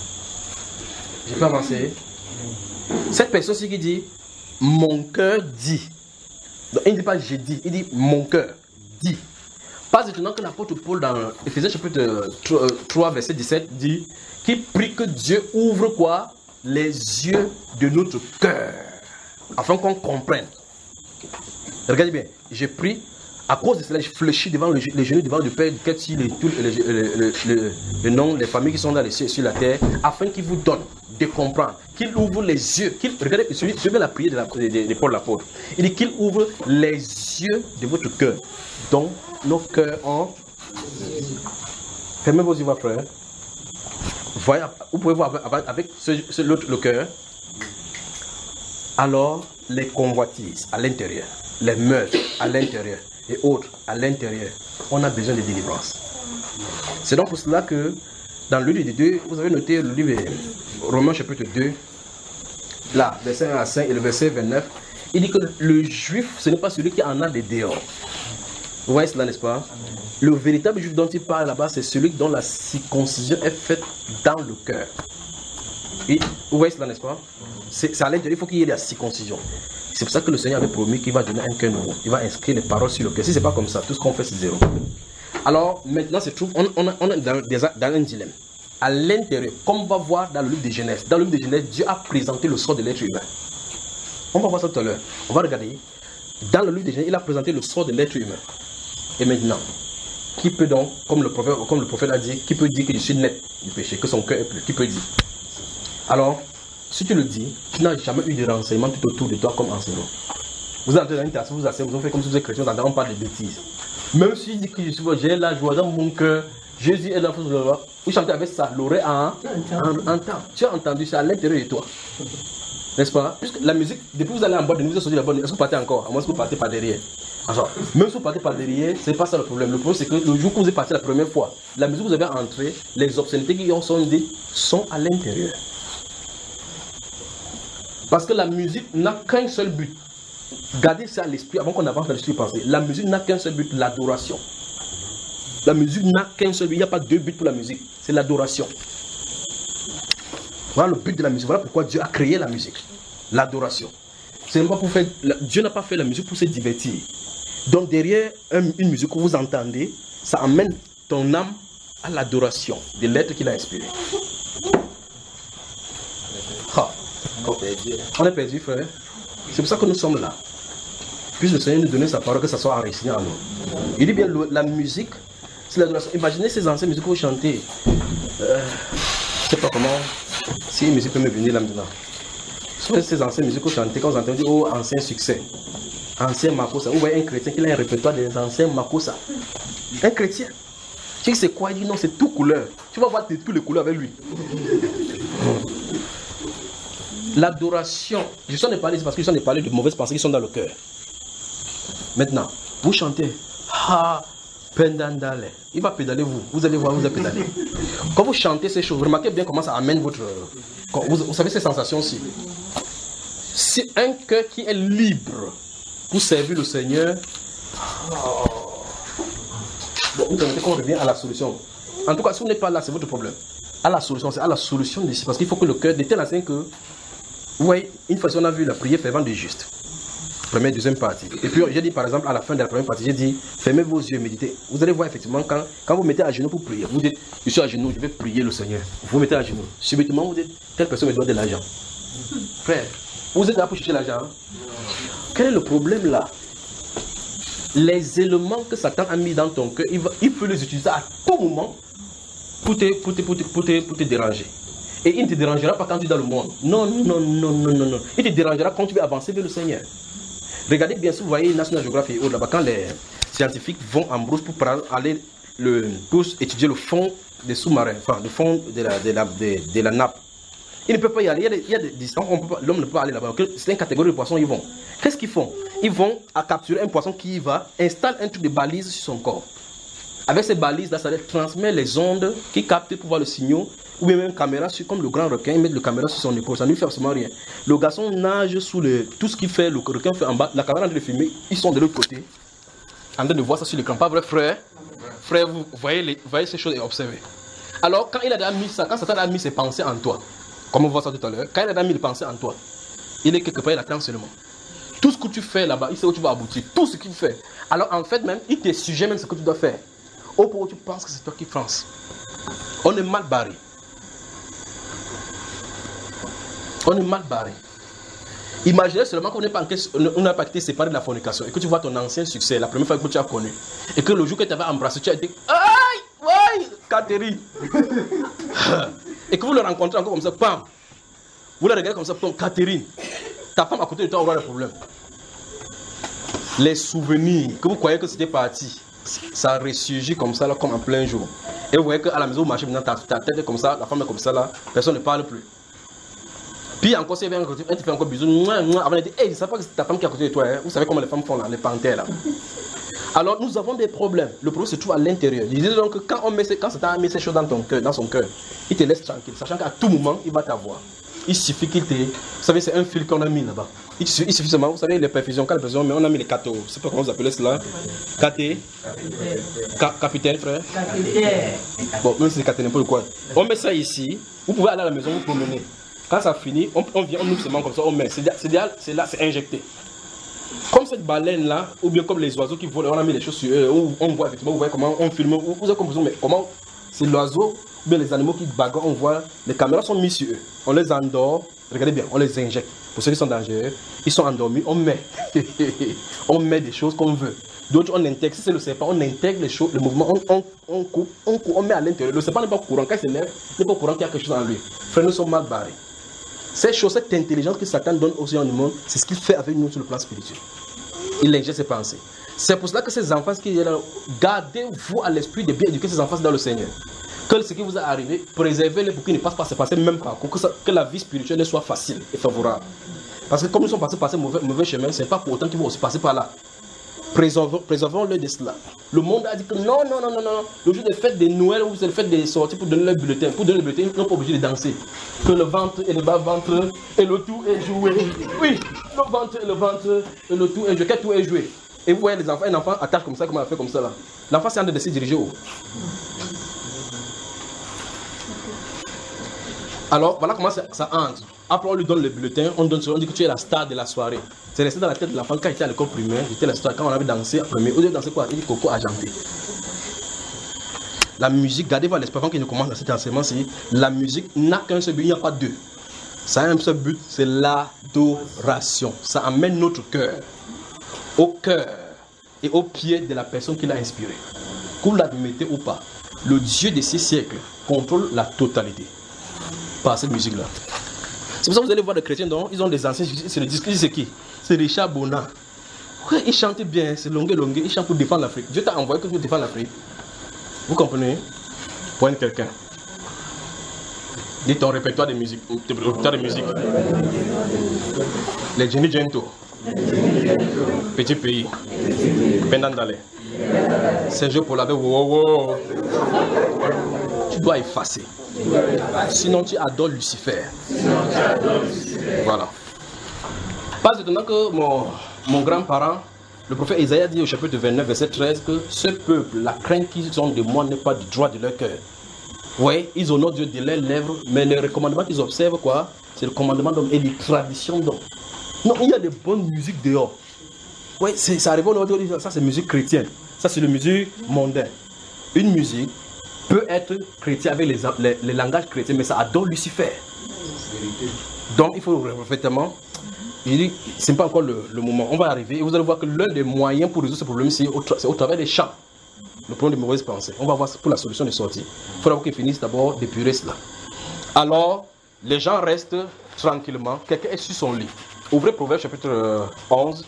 Je peux avancer. Cette personne-ci qui dit, mon cœur dit. Donc, il ne dit pas j'ai dit, il dit mon cœur dit. Pas étonnant que l'apôtre Paul dans Ephésiens chapitre 3 verset 17 dit qu'il prie que Dieu ouvre quoi? Les yeux de notre cœur afin qu'on comprenne. Regardez bien, j'ai pris à cause de cela, je fléchis devant les genoux devant le Père duquel si le nom des familles qui sont dans les cieux et sur la terre afin qu'il vous donne de comprendre, qu'il ouvre les yeux, regardez, suivez la prière de Paul l'apôtre. Il dit qu'il ouvre les yeux de votre cœur, dont nos cœurs ont... Fermez vos yeux, frère. Voyez, vous pouvez voir avec le cœur. Alors, les convoitises à l'intérieur, les meurtres à l'intérieur et autres à l'intérieur, on a besoin de délivrance. C'est donc pour cela que dans le livre de 2, vous avez noté le livre Romains chapitre 2, là, verset 1 à 5 et le verset 29, il dit que le juif, ce n'est pas celui qui en a des dehors. Vous voyez cela, n'est-ce pas? Le véritable juif dont il parle là-bas, c'est celui dont la circoncision est faite dans le cœur. Et vous voyez cela, n'est-ce pas? C'est à l'intérieur, il faut qu'il y ait la circoncision. C'est pour ça que le Seigneur avait promis qu'il va donner un cœur nouveau. Il va inscrire les paroles sur le cœur. Si ce n'est pas comme ça, tout ce qu'on fait, c'est zéro. Alors, maintenant, on est dans un dilemme. À l'intérieur, comme on va voir dans le livre de Genèse, Dieu a présenté le sort de l'être humain. On va voir ça tout à l'heure. On va regarder. Dans le livre de Genèse, il a présenté le sort de l'être humain. Et maintenant, qui peut donc, comme le prophète a dit, qui peut dire que je suis net du péché, que son cœur est pur? Qui peut dire? Alors, si tu le dis, tu n'as jamais eu de renseignement tout autour de toi comme enseignant. Vous entrez dans une tasse, vous asseyez, vous faites comme si vous êtes chrétien, on parle de bêtises. Même si dit que je suis j'ai la joie dans mon cœur, Jésus est dans le fond, vous chantez avec ça, l'oreille en temps. Tu as entendu ça à l'intérieur de toi. N'est-ce pas? Puisque la musique, depuis que vous allez en boîte de nuit, vous êtes sorti de la boîte de nuit, est-ce que vous partez encore? À moins que vous partez par derrière. Alors, même si vous partez par derrière, c'est pas ça le problème. Le problème, c'est que le jour que vous êtes parti la première fois, la musique que vous avez entrée, les obscénités qui en sont dites sont à l'intérieur. Parce que la musique n'a qu'un seul but. Gardez ça à l'esprit avant qu'on avance dans l'esprit pensée. La musique n'a qu'un seul but, l'adoration. La musique n'a qu'un seul but. Il n'y a pas deux buts pour la musique. C'est l'adoration. Voilà le but de la musique. Voilà pourquoi Dieu a créé la musique. L'adoration. C'est pas pour faire. Dieu n'a pas fait la musique pour se divertir. Donc derrière une musique que vous entendez, ça amène ton âme à l'adoration de l'être qu'il a inspiré. On est perdu, frère. C'est pour ça que nous sommes là. Puisse le Seigneur nous donner sa parole, que ça soit enrichi en nous. Il dit bien, la musique, c'est l'adoration. Imaginez ces anciennes musiques que vous chantez. Je ne sais pas comment, si une musique peut me venir là maintenant. Ces anciennes musiques que vous chantez, quand vous entendez, oh, ancien succès, ancien Makossa. Vous voyez un chrétien qui a un répertoire des anciens Makossa. Un chrétien. Tu sais c'est quoi? Il dit non, c'est tout couleur. Tu vas voir toutes les couleurs avec lui. L'adoration, je suis en train de parler, c'est parce que je suis en train de parler de mauvaises pensées qui sont dans le cœur. Maintenant, vous chantez, ha, pendandale. Il va pédaler vous allez voir, vous allez pédaler. Quand vous chantez ces choses, remarquez bien comment ça amène votre... Vous savez ces sensations-ci. C'est un cœur qui est libre pour servir le Seigneur. Bon, vous savez qu'on revient à la solution. En tout cas, si vous n'êtes pas là, c'est votre problème. À la solution, c'est à la solution d'ici. Parce qu'il faut que le cœur de tel enseigne que... Vous voyez, une fois on a vu la prière fervente des justes. Première, deuxième partie. Et puis j'ai dit par exemple à la fin de la première partie, j'ai dit fermez vos yeux, méditez. Vous allez voir effectivement quand vous mettez à genoux pour prier, vous dites je suis à genoux, je vais prier le Seigneur. Vous mettez à genoux. Subitement vous dites telle personne me doit de l'argent. Frère, vous êtes là pour chercher l'argent. Quel est le problème là? Les éléments que Satan a mis dans ton cœur, il peut les utiliser à tout moment pour te déranger. Et il ne te dérangera pas quand tu es dans le monde. Non. Il te dérangera quand tu veux avancer vers le Seigneur. Regardez bien, si vous voyez National Geographic et autres là-bas, quand les scientifiques vont en brousse pour aller pour étudier le fond des sous-marins, enfin le fond de la nappe, ils ne peuvent pas y aller. Il y a des distances, l'homme ne peut pas aller là-bas. C'est une catégorie de poissons, ils vont. Qu'est-ce qu'ils font? Ils vont à capturer un poisson qui y va, installe un truc de balise sur son corps. Avec ces balises-là, ça transmet les ondes qui captent pour voir le signal. Ou bien même une caméra, comme le grand requin, il met la caméra sur son épaule, ça ne lui fait absolument rien. Le garçon nage sous tout ce qu'il fait, le requin fait en bas, la caméra est en train de filmer, ils sont de l'autre côté, en train de voir ça sur l'écran. Pas vrai, frère? Frère, vous voyez ces choses et observez. Alors, quand il a déjà mis ça, quand Satan a mis ses pensées en toi, comme on voit ça tout à l'heure, quand il a déjà mis les pensées en toi, il est quelque part, il attend seulement. Tout ce que tu fais là-bas, il sait où tu vas aboutir, tout ce qu'il fait. Alors, en fait, même, il te suggère même ce que tu dois faire. Au point où tu penses que c'est toi qui penses. On est mal barré. On est mal barré. Imaginez seulement qu'on n'a pas été séparé de la fornication et que tu vois ton ancien succès, la première fois que tu as connu, et que le jour que tu avais embrassé, tu as dit aïe, Catherine. Et que vous le rencontrez encore comme ça, pam. Vous le regardez comme ça, pam, Catherine. Ta femme à côté de toi aura des problèmes. Les souvenirs que vous croyez que c'était parti, ça ressurgit comme ça, là, comme en plein jour. Et vous voyez qu'à la maison, vous marchez maintenant, ta tête est comme ça, la femme est comme ça, là, personne ne parle plus. Puis encore, si elle te fait encore bisous, avant de dire, hey, je ne sais pas que c'est ta femme qui est à côté de toi, hein. Vous savez comment les femmes font là, les panthères là. Alors nous avons des problèmes. Le problème se trouve à l'intérieur. Je disais donc que quand Satan met ces choses dans ton cœur, dans son cœur, il te laisse tranquille, sachant qu'à tout moment, il va t'avoir. Il suffit qu'il te... Vous savez, c'est un fil qu'on a mis là-bas. Il suffit seulement, vous savez, les perfusions, quand les perfusions, mais on a mis les cathos. Je ne sais pas comment vous appelez cela. Capitaine, frère. Capitaine. Bon, même si c'est capitaine, n'importe quoi. On met ça ici. Vous pouvez aller à la maison, vous promener. Quand ça finit, on vient, on ouvre seulement comme ça, on met. C'est là, c'est injecté. Comme cette baleine-là, ou bien comme les oiseaux qui volent, on a mis les choses sur eux, on voit effectivement, vous voyez comment on filme, vous avez compris, mais comment c'est l'oiseau, ou bien les animaux qui bagarrent, on voit, les caméras sont mises sur eux. On les endort, regardez bien, on les injecte. Pour ceux qui sont dangereux, ils sont endormis, on met. On met des choses qu'on veut. D'autres, on intègre, si c'est le serpent, on intègre les choses, le mouvement, on coupe, on met à l'intérieur. Le serpent n'est pas au courant, quand il se lève, il n'est pas au courant qu'il y a quelque chose en lui. Frère, nous sommes mal barrés. Cette chose, cette intelligence que Satan donne aux gens du monde, c'est ce qu'il fait avec nous sur le plan spirituel. Il ingère ses pensées. C'est pour cela que ces enfants qui sont là, gardez-vous à l'esprit de bien éduquer ces enfants dans le Seigneur. Que ce qui vous est arrivé, préservez-les pour qu'ils ne passent pas à se passer même parcours, que la vie spirituelle soit facile et favorable. Parce que comme nous sommes passés par ce mauvais chemin, ce n'est pas pour autant qu'ils vont aussi passer par là. Préservons-le de cela. Le monde a dit que non. Le jour des fêtes de Noël, ou c'est le fait des sorties pour donner le bulletin. Pour donner le bulletin, ils ne sont pas obligés de danser. Que le ventre et le bas-ventre et le tout est joué. Oui, le ventre et le tout est joué. Que tout est joué. Et vous voyez les enfants, un enfant attache comme ça, comme on a fait comme ça là. L'enfant c'est en train de se diriger où? Alors voilà comment ça entre. Après on lui donne le bulletin, on dit que tu es la star de la soirée. C'est resté dans la tête de l'enfant quand il était à l'école primaire, j'étais la star quand on avait dansé en premier. Au lieu de danser quoi? Il dit Coco argenté. La musique, gardez-vous à l'esprit avant qu'il ne commence à cet enseignement, c'est la musique n'a qu'un seul but, il n'y a pas deux. Ça a un seul but, c'est l'adoration. Ça amène notre cœur au cœur et au pied de la personne qui l'a inspiré. Que vous l'admettez ou pas, le Dieu de ces siècles contrôle la totalité par cette musique-là. C'est pour ça que vous allez voir des chrétiens, dont ils ont des anciens, c'est le disque, c'est qui? C'est Richard Bonnat. Ouais, il chante bien, c'est longue, il chante pour défendre l'Afrique. Dieu t'a envoyé que pour défendre l'Afrique. Vous comprenez? Pointe quelqu'un. Dis ton répertoire de musique. Les Jenny Gento. Petit pays. Pendandale. Sergio Polave. Wow. Tu dois effacer. Sinon tu adores Lucifer. Voilà. Pas étonnant que mon grand-parent, le prophète Isaïe, dit au chapitre 29, verset 13 que ce peuple, la crainte qu'ils ont de moi n'est pas du droit de leur cœur. Oui, ils honorent Dieu de leurs lèvres, mais le commandement qu'ils observent, quoi? C'est le commandement d'homme et les traditions d'homme. Non, il y a de bonnes musiques dehors. Oui, ça arrive, on dit ça c'est musique chrétienne. Ça c'est la musique mondaine. Une musique peut être chrétienne avec les langages chrétiens, mais ça adore Lucifer. Donc il faut parfaitement. Je dis, ce n'est pas encore le moment. On va arriver et vous allez voir que l'un des moyens pour résoudre ce problème, c'est au travers des chants. Le problème des mauvaises pensées. On va voir pour la solution de sortie. Il faudra qu'ils finissent d'abord d'épurer cela. Alors, les gens restent tranquillement. Quelqu'un est sur son lit. Ouvrez Proverbe chapitre 11.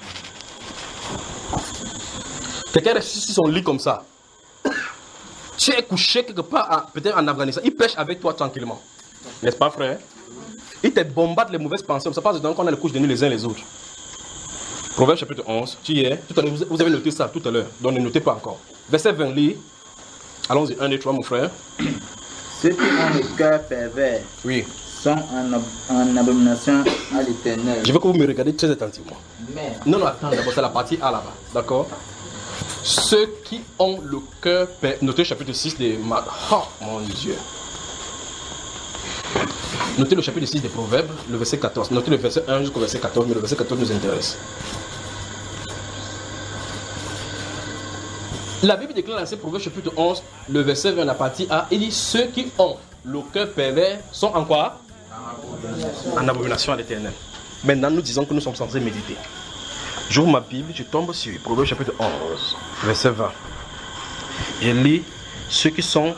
Quelqu'un reste sur son lit comme ça. Tu es couché quelque part, peut-être en Afghanistan. Il pêche avec toi tranquillement. N'est-ce pas, frère? Il te bombarde les mauvaises pensées. Ça passe dedans qu'on a les couches de nuit les uns les autres. Proverbe chapitre 11. Tu y es? Tout à l'heure, vous avez noté ça tout à l'heure. Donc ne notez pas encore. Verset 20, lis. Allons-y, 1 et 3, mon frère. Ceux qui ont le cœur pervers sont en abomination à l'Éternel. Je veux que vous me regardez très attentivement. Non, attends, d'abord, c'est la partie A là-bas. D'accord? Ceux qui ont le cœur pervers. Notez le chapitre 6 de Marc. Oh mon Dieu. Notez le chapitre 6 des Proverbes, le verset 14. Notez le verset 1 jusqu'au verset 14, mais le verset 14 nous intéresse. La Bible déclare dans ces Proverbes chapitre 11, le verset 20, la partie A, il dit ceux qui ont le cœur pervers sont en quoi? En abomination à l'Éternel. Maintenant, nous disons que nous sommes censés méditer. J'ouvre ma Bible, je tombe sur Proverbes chapitre 11, verset 20. Je lis ceux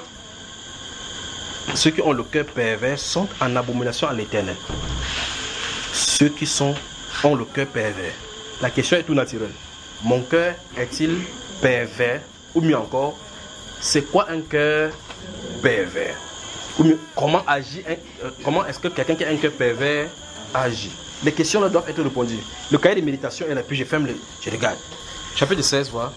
qui ont le cœur pervers sont en abomination à l'Éternel. Ceux qui ont le cœur pervers. La question est tout naturelle. Mon cœur est-il pervers? Ou mieux encore, c'est quoi un cœur pervers? Ou mieux, comment est-ce que quelqu'un qui a un cœur pervers agit? Les questions là doivent être répondues. Le cahier de méditation est là, puis je regarde. Chapitre 16, voilà.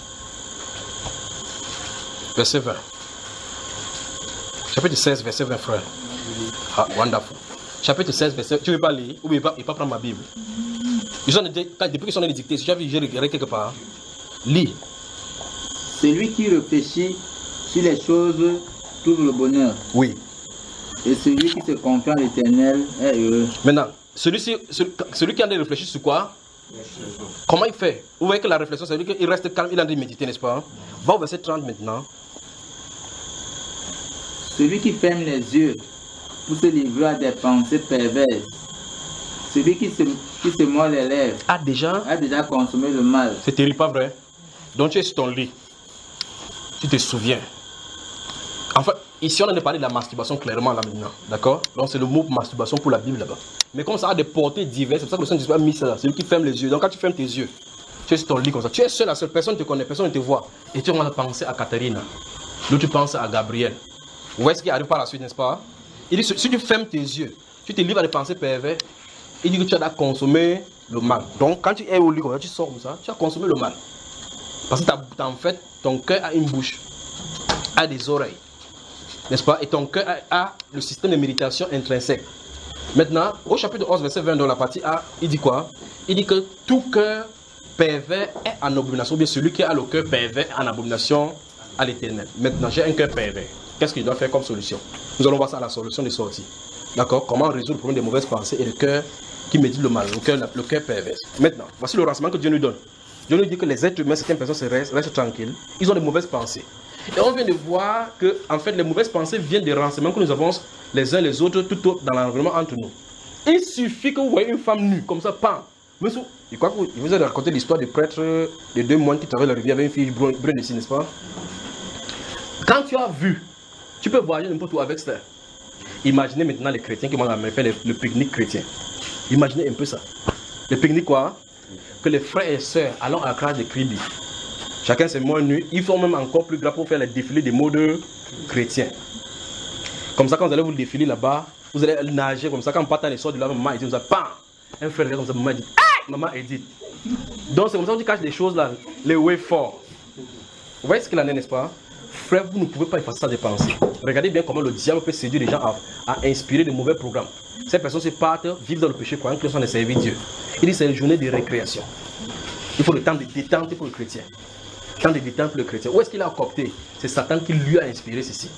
Verset 20. Chapitre 16, verset 20, frère. Ah, wonderful. Chapitre 16, verset... Tu ne veux pas lire ou il ne va pas prendre ma Bible? Depuis qu'ils sont dans les dictées, si tu as vu, j'ai regardé quelque part. Lis. Celui qui réfléchit sur les choses trouve le bonheur. Oui. Et celui qui se confie en l'Éternel est heureux. Maintenant, celui qui a réfléchi sur quoi? Comment il fait? Vous voyez que la réflexion, c'est lui qu'il reste calme, il a envie de méditer, n'est-ce pas? Va au verset 30 maintenant. Celui qui ferme les yeux pour se livrer à des pensées perverses. Celui qui se mord les lèvres a déjà consommé le mal. C'est terrible, pas vrai? Donc tu es sur ton lit. Tu te souviens. En fait, ici on a parlé de la masturbation clairement là maintenant. D'accord? Donc c'est le mot masturbation pour la Bible là-bas. Mais comme ça a des portées diverses, c'est pour ça que le Saint-Esprit a mis ça là. Celui qui ferme les yeux. Donc quand tu fermes tes yeux, Tu es sur ton lit comme ça. Tu es seul, la seule personne ne te connaît, personne ne te voit. Et tu commences à penser à Catherine. L'autre tu penses à Gabriel. Vous voyez ce qui arrive par la suite, n'est-ce pas? Il dit, si tu fermes tes yeux, tu te livres à des pensées perverses, il dit que tu as consommé le mal. Donc quand tu es au lit comme ça, tu sors comme ça, tu as consommé le mal. Parce que en fait, ton cœur a une bouche, a des oreilles, n'est-ce pas? Et ton cœur a le système de méditation intrinsèque. Maintenant, au chapitre 11, verset 20, dans la partie A, il dit quoi? Il dit que tout cœur pervers est en abomination, ou bien celui qui a le cœur pervers est en abomination à l'Éternel. Maintenant, j'ai un cœur pervers. Qu'est-ce qu'il doit faire comme solution? Nous allons voir ça à la solution des sorties. D'accord? Comment résoudre le problème des mauvaises pensées et le cœur qui médite le mal, le cœur pervers. Maintenant, voici le renseignement que Dieu nous donne. Dieu nous dit que les êtres humains, certaines personnes restent tranquilles, ils ont des mauvaises pensées. Et on vient de voir que, en fait, les mauvaises pensées viennent des renseignements que nous avons les uns les autres, tout dans l'environnement entre nous. Il suffit que vous voyez une femme nue, comme ça, pam. Monsieur, je crois que vous avez raconté l'histoire du prêtre de 2 moines qui traversent la rivière avec une fille brune ici, n'est-ce pas? Quand tu as vu, tu peux voyager n'importe où avec ça. Imaginez maintenant les chrétiens qui vont faire le pique-nique chrétien. Imaginez un peu ça. Le pique-nique quoi? Que les frères et sœurs allons à la crèche de Kribi. Chacun ses mots nus. Ils font même encore plus grave pour faire les défilés des modes chrétiens. Comme ça, quand vous allez vous défiler là-bas, vous allez nager comme ça. Quand Patan sort de là, maman Edith, vous allez bam! Un frère comme ça, maman dit hey! Maman Edith. Donc c'est comme ça que tu caches des choses là, les way forts. Vous voyez ce qu'il en est, n'est-ce pas? Frère, vous ne pouvez pas effacer ça des pensées. Regardez bien comment le diable peut séduire les gens à inspirer de mauvais programmes. Ces personnes se partent, vivent dans le péché, croyant qu'ils sont des serviteurs Dieu. Il dit c'est une journée de récréation. Il faut le temps de détente pour le chrétien. Le temps de détente pour le chrétien. Où est-ce qu'il a coopté? C'est Satan qui lui a inspiré ceci.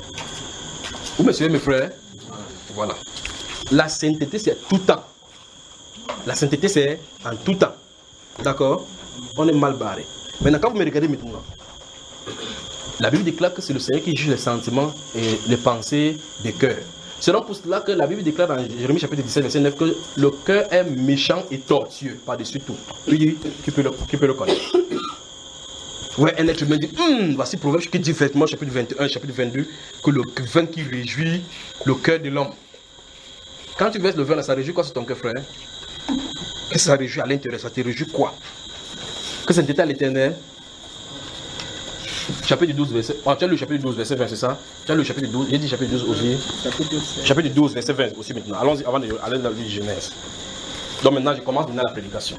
Vous me suivez mes frères? Voilà. La sainteté c'est tout temps. La sainteté c'est en tout temps. D'accord? On est mal barré. Maintenant quand vous me regardez maintenant, la Bible déclare que c'est le Seigneur qui juge les sentiments et les pensées des cœurs. C'est donc pour cela que la Bible déclare dans Jérémie chapitre 17, verset 9 que le cœur est méchant et tortueux par-dessus tout. Oui, qui peut le connaître. Ouais, un être humain dit, voici Proverbe qui dit effectivement, chapitre 21, chapitre 22, que le vin qui réjouit le cœur de l'homme. Quand tu verses le vin, là, ça réjouit quoi sur ton cœur, frère? Qu'est-ce que ça réjouit à l'intérieur? Ça te réjouit quoi? Que c'est à l'Éternel. Chapitre 12, verset... Oh, tu as lu le chapitre 12, verset 20, c'est ça? Tu as lu le chapitre 12, j'ai dit chapitre 12 aussi. Chapitre 12, verset 20 aussi maintenant. Allons-y avant d'aller dans la vie de Genèse. Donc maintenant, je commence maintenant la prédication.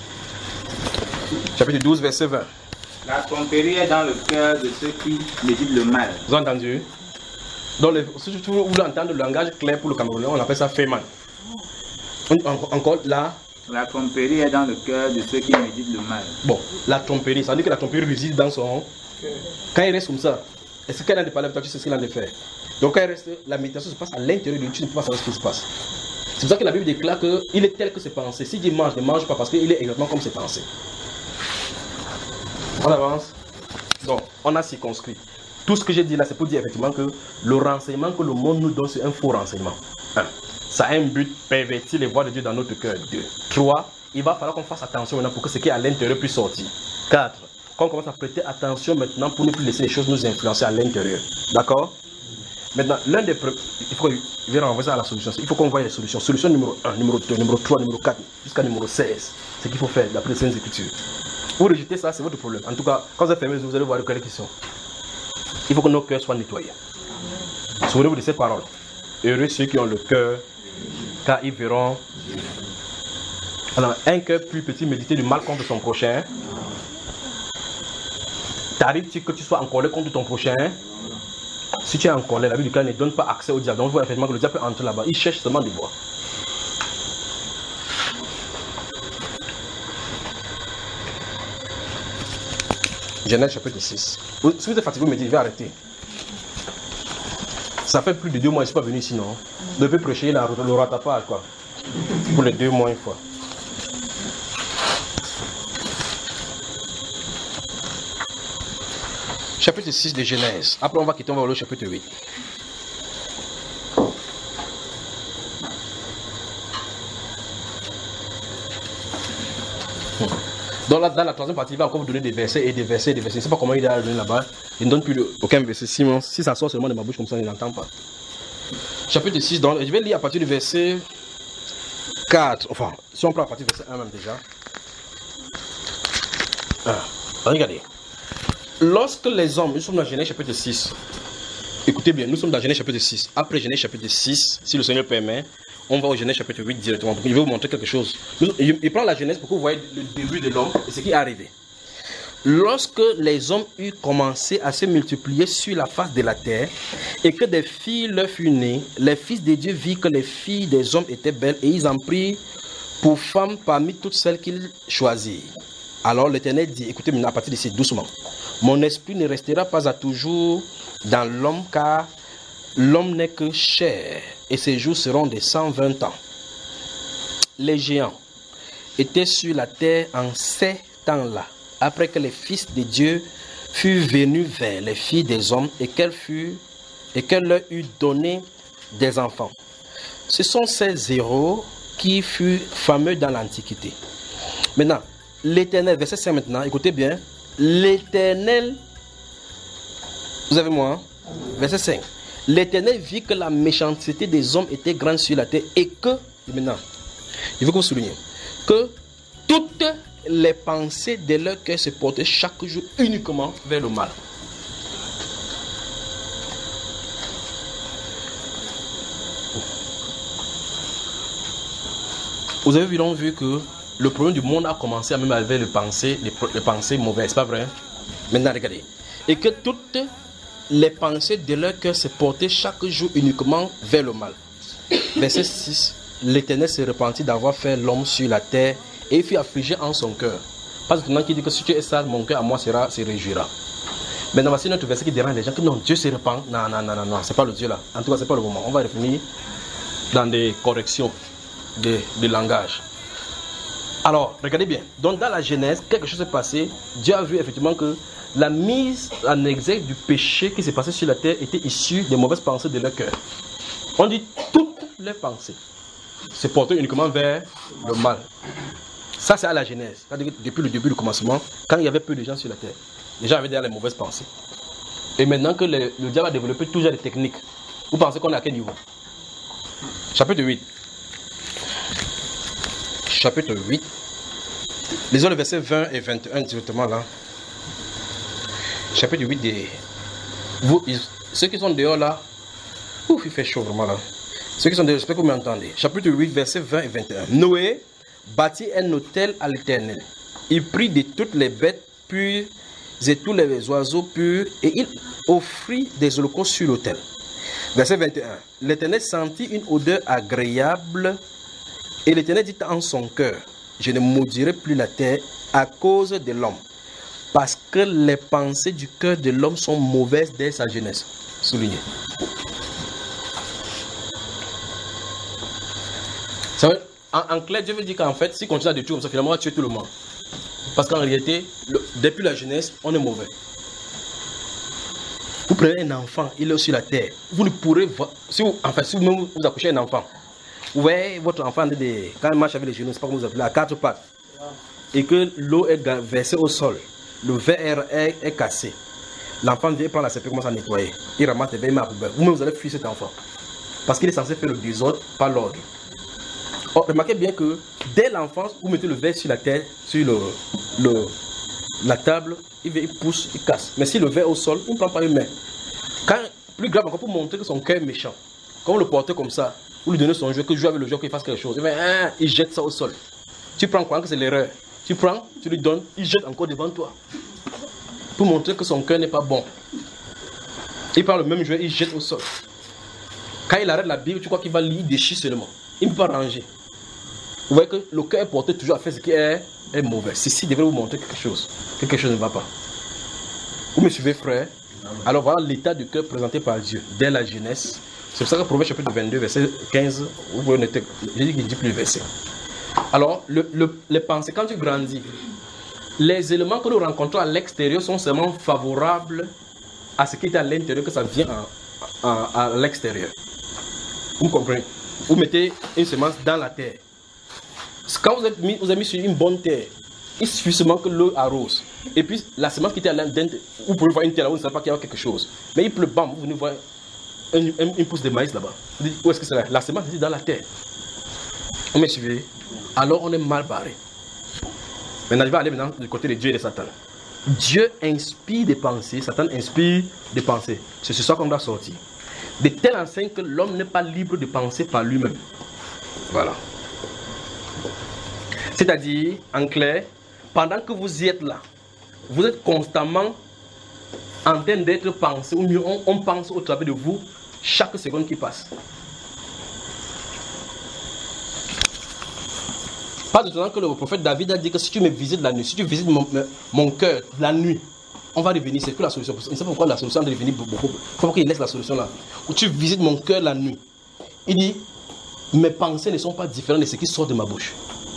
Chapitre 12, verset 20. La tromperie est dans le cœur de ceux qui méditent le mal. Vous avez entendu? Donc, si vous voulez entendre le langage clair pour le Camerounais, on appelle ça Feman. Encore là. La tromperie est dans le cœur de ceux qui méditent le mal. Bon, la tromperie, ça veut dire que la tromperie réside dans son... Quand il reste comme ça, est-ce qu'il a de parler avec toi, tu sais ce qu'il a de faire. Donc quand il reste, la méditation se passe à l'intérieur de lui, tu ne peux pas savoir ce qui se passe. C'est pour ça que la Bible déclare qu'il est tel que ses pensées. S'il dit mange, ne mange pas parce qu'il est exactement comme ses pensées. On avance. Donc, on a circonscrit. Tout ce que j'ai dit là, c'est pour dire effectivement que le renseignement que le monde nous donne, c'est un faux renseignement. 1. Ça a un but, pervertir les voies de Dieu dans notre cœur. 2. 3. Il va falloir qu'on fasse attention maintenant pour que ce qui est à l'intérieur puisse sortir. 4. Qu'on commence à prêter attention maintenant pour ne plus laisser les choses nous influencer à l'intérieur. D'accord? Maintenant, l'un des premiers, il faut qu'il vienne renvoyer ça à la solution. Il faut qu'on voie les solutions. Solution numéro 1, numéro 2, numéro 3, numéro 4, jusqu'à numéro 16. C'est ce qu'il faut faire d'après les Saintes Écritures. Vous rejetez ça, c'est votre problème. En tout cas, quand vous avez fermé les yeux, vous allez voir de quelle question. Il faut que nos cœurs soient nettoyés. Souvenez-vous de ces paroles. Heureux ceux qui ont le cœur, car ils verront. Alors, un cœur plus petit, méditer du mal contre son prochain. T'arrives-tu que tu sois en colère contre ton prochain? Si tu es en colère, la Bible du clan ne donne pas accès au diable. Donc, vous voyez effectivement que le diable peut entrer là-bas. Il cherche seulement des voies. Genèse chapitre 6. Si vous êtes fatigué, vous me dites, je vais arrêter. Ça fait plus de 2 mois, je ne suis pas venu ici, non? Je peux prêcher le rattrapage, quoi. Pour les 2 mois, une fois. Chapitre 6 de Genèse. Après, on va quitter, on va aller au chapitre 8. Donc là, dans la troisième partie, il va encore vous donner des versets et des versets et des versets. Je ne sais pas comment il a donné là-bas. Il ne donne plus aucun verset. Si ça sort seulement de ma bouche comme ça, il n'entend pas. Chapitre 6, donc, je vais lire à partir du verset 4. Enfin, si on prend à partir du verset 1 même déjà. Regardez. Lorsque les hommes, nous sommes dans Genèse chapitre 6. Écoutez bien, nous sommes dans Genèse chapitre 6. Après Genèse chapitre 6, si le Seigneur permet, on va au Genèse chapitre 8 directement. Il va vous montrer quelque chose. Il prend la Genèse pour que vous voyez le début de l'homme et ce qui est arrivé. Lorsque les hommes eurent commencé à se multiplier sur la face de la terre et que des filles leur furent nées, les fils de Dieu virent que les filles des hommes étaient belles et ils en prirent pour femmes parmi toutes celles qu'ils choisirent. Alors l'Éternel dit, écoutez maintenant à partir d'ici doucement, mon esprit ne restera pas à toujours dans l'homme car l'homme n'est que chair et ses jours seront de 120 ans. Les géants étaient sur la terre en ces temps-là, après que les fils de Dieu furent venus vers les filles des hommes et qu'elle leur eut donné des enfants. Ce sont ces héros qui furent fameux dans l'Antiquité. Maintenant, l'Éternel, verset 5 maintenant, écoutez bien, l'Éternel, vous avez moi, hein? Verset 5. L'Éternel vit que la méchanceté des hommes était grande sur la terre et que, maintenant, il faut que vous souligniez, que toutes les pensées de leur cœur se portaient chaque jour uniquement vers le mal. Vous avez vu que le problème du monde a commencé à même avec les pensées mauvaises, pas vrai? Maintenant, regardez. Et que toutes les pensées de leur cœur se portaient chaque jour uniquement vers le mal. Verset 6. L'Éternel se repentit d'avoir fait l'homme sur la terre et il fut affligé en son cœur. Parce que maintenant qui dit que si tu es sale, mon cœur à moi se réjouira. Maintenant, voici notre verset qui dérange les gens que non, Dieu se repent. Non, c'est pas le Dieu là. En tout cas, c'est pas le moment. On va revenir dans des corrections de langage. Alors, regardez bien. Donc, dans la Genèse, quelque chose s'est passé. Dieu a vu effectivement que la mise en exergue du péché qui s'est passé sur la terre était issue des mauvaises pensées de leur cœur. On dit toutes les pensées se portaient uniquement vers le mal. Ça, c'est à la Genèse. C'est-à-dire que depuis le début du commencement, quand il y avait peu de gens sur la terre, les gens avaient déjà les mauvaises pensées. Et maintenant que le diable a développé toujours des techniques, vous pensez qu'on est à quel niveau? Chapitre 8. Chapitre 8. Lisons le verset 20 et 21 directement là. Chapitre 8 des... Ceux qui sont dehors là, il fait chaud vraiment là. Ceux qui sont dehors, j'espère que vous m'entendez. Chapitre 8, verset 20 et 21. Noé bâtit un autel à l'Éternel. Il prit de toutes les bêtes pures et tous les oiseaux purs et il offrit des holocaustes sur l'autel. Verset 21. L'Éternel sentit une odeur agréable et l'Éternel dit en son cœur, je ne maudirai plus la terre à cause de l'homme, parce que les pensées du cœur de l'homme sont mauvaises dès sa jeunesse. Souligné. En clair, Dieu veut dire qu'en fait, si on continue à détruire comme ça, finalement, on va tuer tout le monde. Parce qu'en réalité, depuis la jeunesse, on est mauvais. Vous prenez un enfant, il est sur la terre. Vous ne pourrez voir. Si vous accouchez un enfant, ouais, votre enfant, quand il marche avec les genoux, c'est pas comme vous appelez, à quatre pattes, et que l'eau est versée au sol, le verre est cassé. L'enfant vient prendre la CP, commence à nettoyer. Il ramasse les verres, il met à la poubelle. Vous-même, vous allez fuir cet enfant. Parce qu'il est censé faire le désordre, pas l'ordre. Remarquez bien que dès l'enfance, vous mettez le verre sur la terre, sur la table, il pousse, il casse. Mais si le verre au sol, il ne prend pas une main. Quand, plus grave encore, pour montrer que son cœur est méchant, quand vous le portez comme ça, vous lui donnez son jouet, que joue avec le jouet, qu'il fasse quelque chose, il jette ça au sol. Tu prends quoi que c'est l'erreur. Tu prends, tu lui donnes, il jette encore devant toi. Pour montrer que son cœur n'est pas bon. Il prend le même jouet, il jette au sol. Quand il arrête la Bible, tu crois qu'il va lire, il déchire seulement. Il ne peut pas ranger. Vous voyez que le cœur est porté toujours à faire ce qui est mauvais. Ceci devrait vous montrer quelque chose. Quelque chose ne va pas. Vous me suivez, frère? Alors voilà l'état du cœur présenté par Dieu dès la jeunesse. C'est pour ça que Proverbe chapitre 22, verset 15, vous pouvez noter, j'ai dit qu'il ne dit plus le verset. Alors, les pensées, quand tu grandis, les éléments que nous rencontrons à l'extérieur sont seulement favorables à ce qui est à l'intérieur, que ça vient à l'extérieur. Vous comprenez? Vous mettez une semence dans la terre. Quand vous avez mis sur une bonne terre, il suffit seulement que l'eau arrose. Et puis la semence qui était à l'intérieur, vous pouvez voir une terre là, vous ne savez pas qu'il y a quelque chose. Mais il pleut, bam, vous venez voir une pousse de maïs là-bas. Vous dites, où est-ce que c'est là? La semence est dans la terre. Vous me suivez? Alors on est mal barré. Maintenant, je vais aller maintenant du côté de Dieu et de Satan. Dieu inspire des pensées, Satan inspire des pensées. C'est ce soir qu'on doit sortir. De telle enseigne que l'homme n'est pas libre de penser par lui-même. Voilà. C'est-à-dire, en clair, pendant que vous y êtes là, vous êtes constamment en train d'être pensé, ou mieux, on pense au travers de vous chaque seconde qui passe. Pas de temps que le prophète David a dit que si tu me visites la nuit, si tu visites mon cœur la nuit, on va revenir. C'est que la solution. Il ne sait pas pourquoi la solution de revenir beaucoup. Il faut qu'il laisse la solution là. Où tu visites mon cœur la nuit. Il dit, mes pensées ne sont pas différentes de ce qui sort de ma bouche.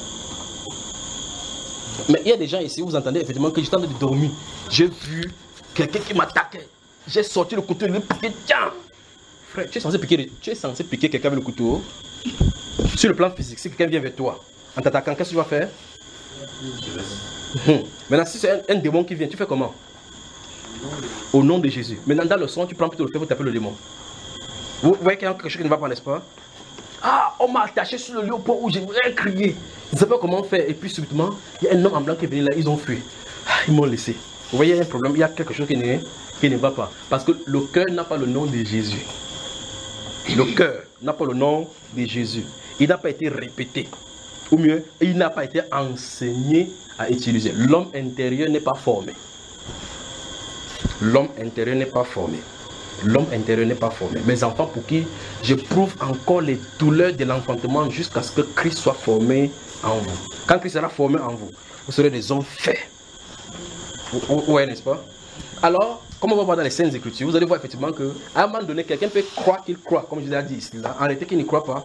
Mais il y a des gens ici où vous entendez effectivement que j'étais en train de dormir. J'ai vu quelqu'un qui m'attaquait. J'ai sorti le couteau, le piqué. Tiens! Frère, tu es censé piquer quelqu'un avec le couteau. Sur le plan physique, si quelqu'un vient vers toi, en t'attaquant, qu'est-ce que tu vas faire? Maintenant, si c'est un démon qui vient, tu fais comment? Au nom de Jésus. Maintenant, dans le son, tu prends plutôt le fait pour taper le démon. Vous voyez qu'il y a quelque chose qui ne va pas, n'est-ce pas? Ah, on m'a attaché sur le lieu au point où j'aimerais crier. Je ne sais pas comment faire. Et puis, subitement, il y a un homme en blanc qui est venu là, ils ont fui. Ils m'ont laissé. Vous voyez, il y a un problème, il y a quelque chose qui ne va pas. Parce que le cœur n'a pas le nom de Jésus. Le cœur n'a pas le nom de Jésus. Il n'a pas été répété. Ou mieux, il n'a pas été enseigné à utiliser. L'homme intérieur n'est pas formé. L'homme intérieur n'est pas formé. L'homme intérieur n'est pas formé. Mes enfants pour qui j'éprouve encore les douleurs de l'enfantement jusqu'à ce que Christ soit formé en vous. Quand Christ sera formé en vous, vous serez des hommes faits. Ouais, n'est-ce pas? Alors, comme on va voir dans les Saintes Écritures, vous allez voir effectivement qu'à un moment donné, quelqu'un peut croire qu'il croit, comme je l'ai dit ici, là, en réalité qu'il ne croit pas.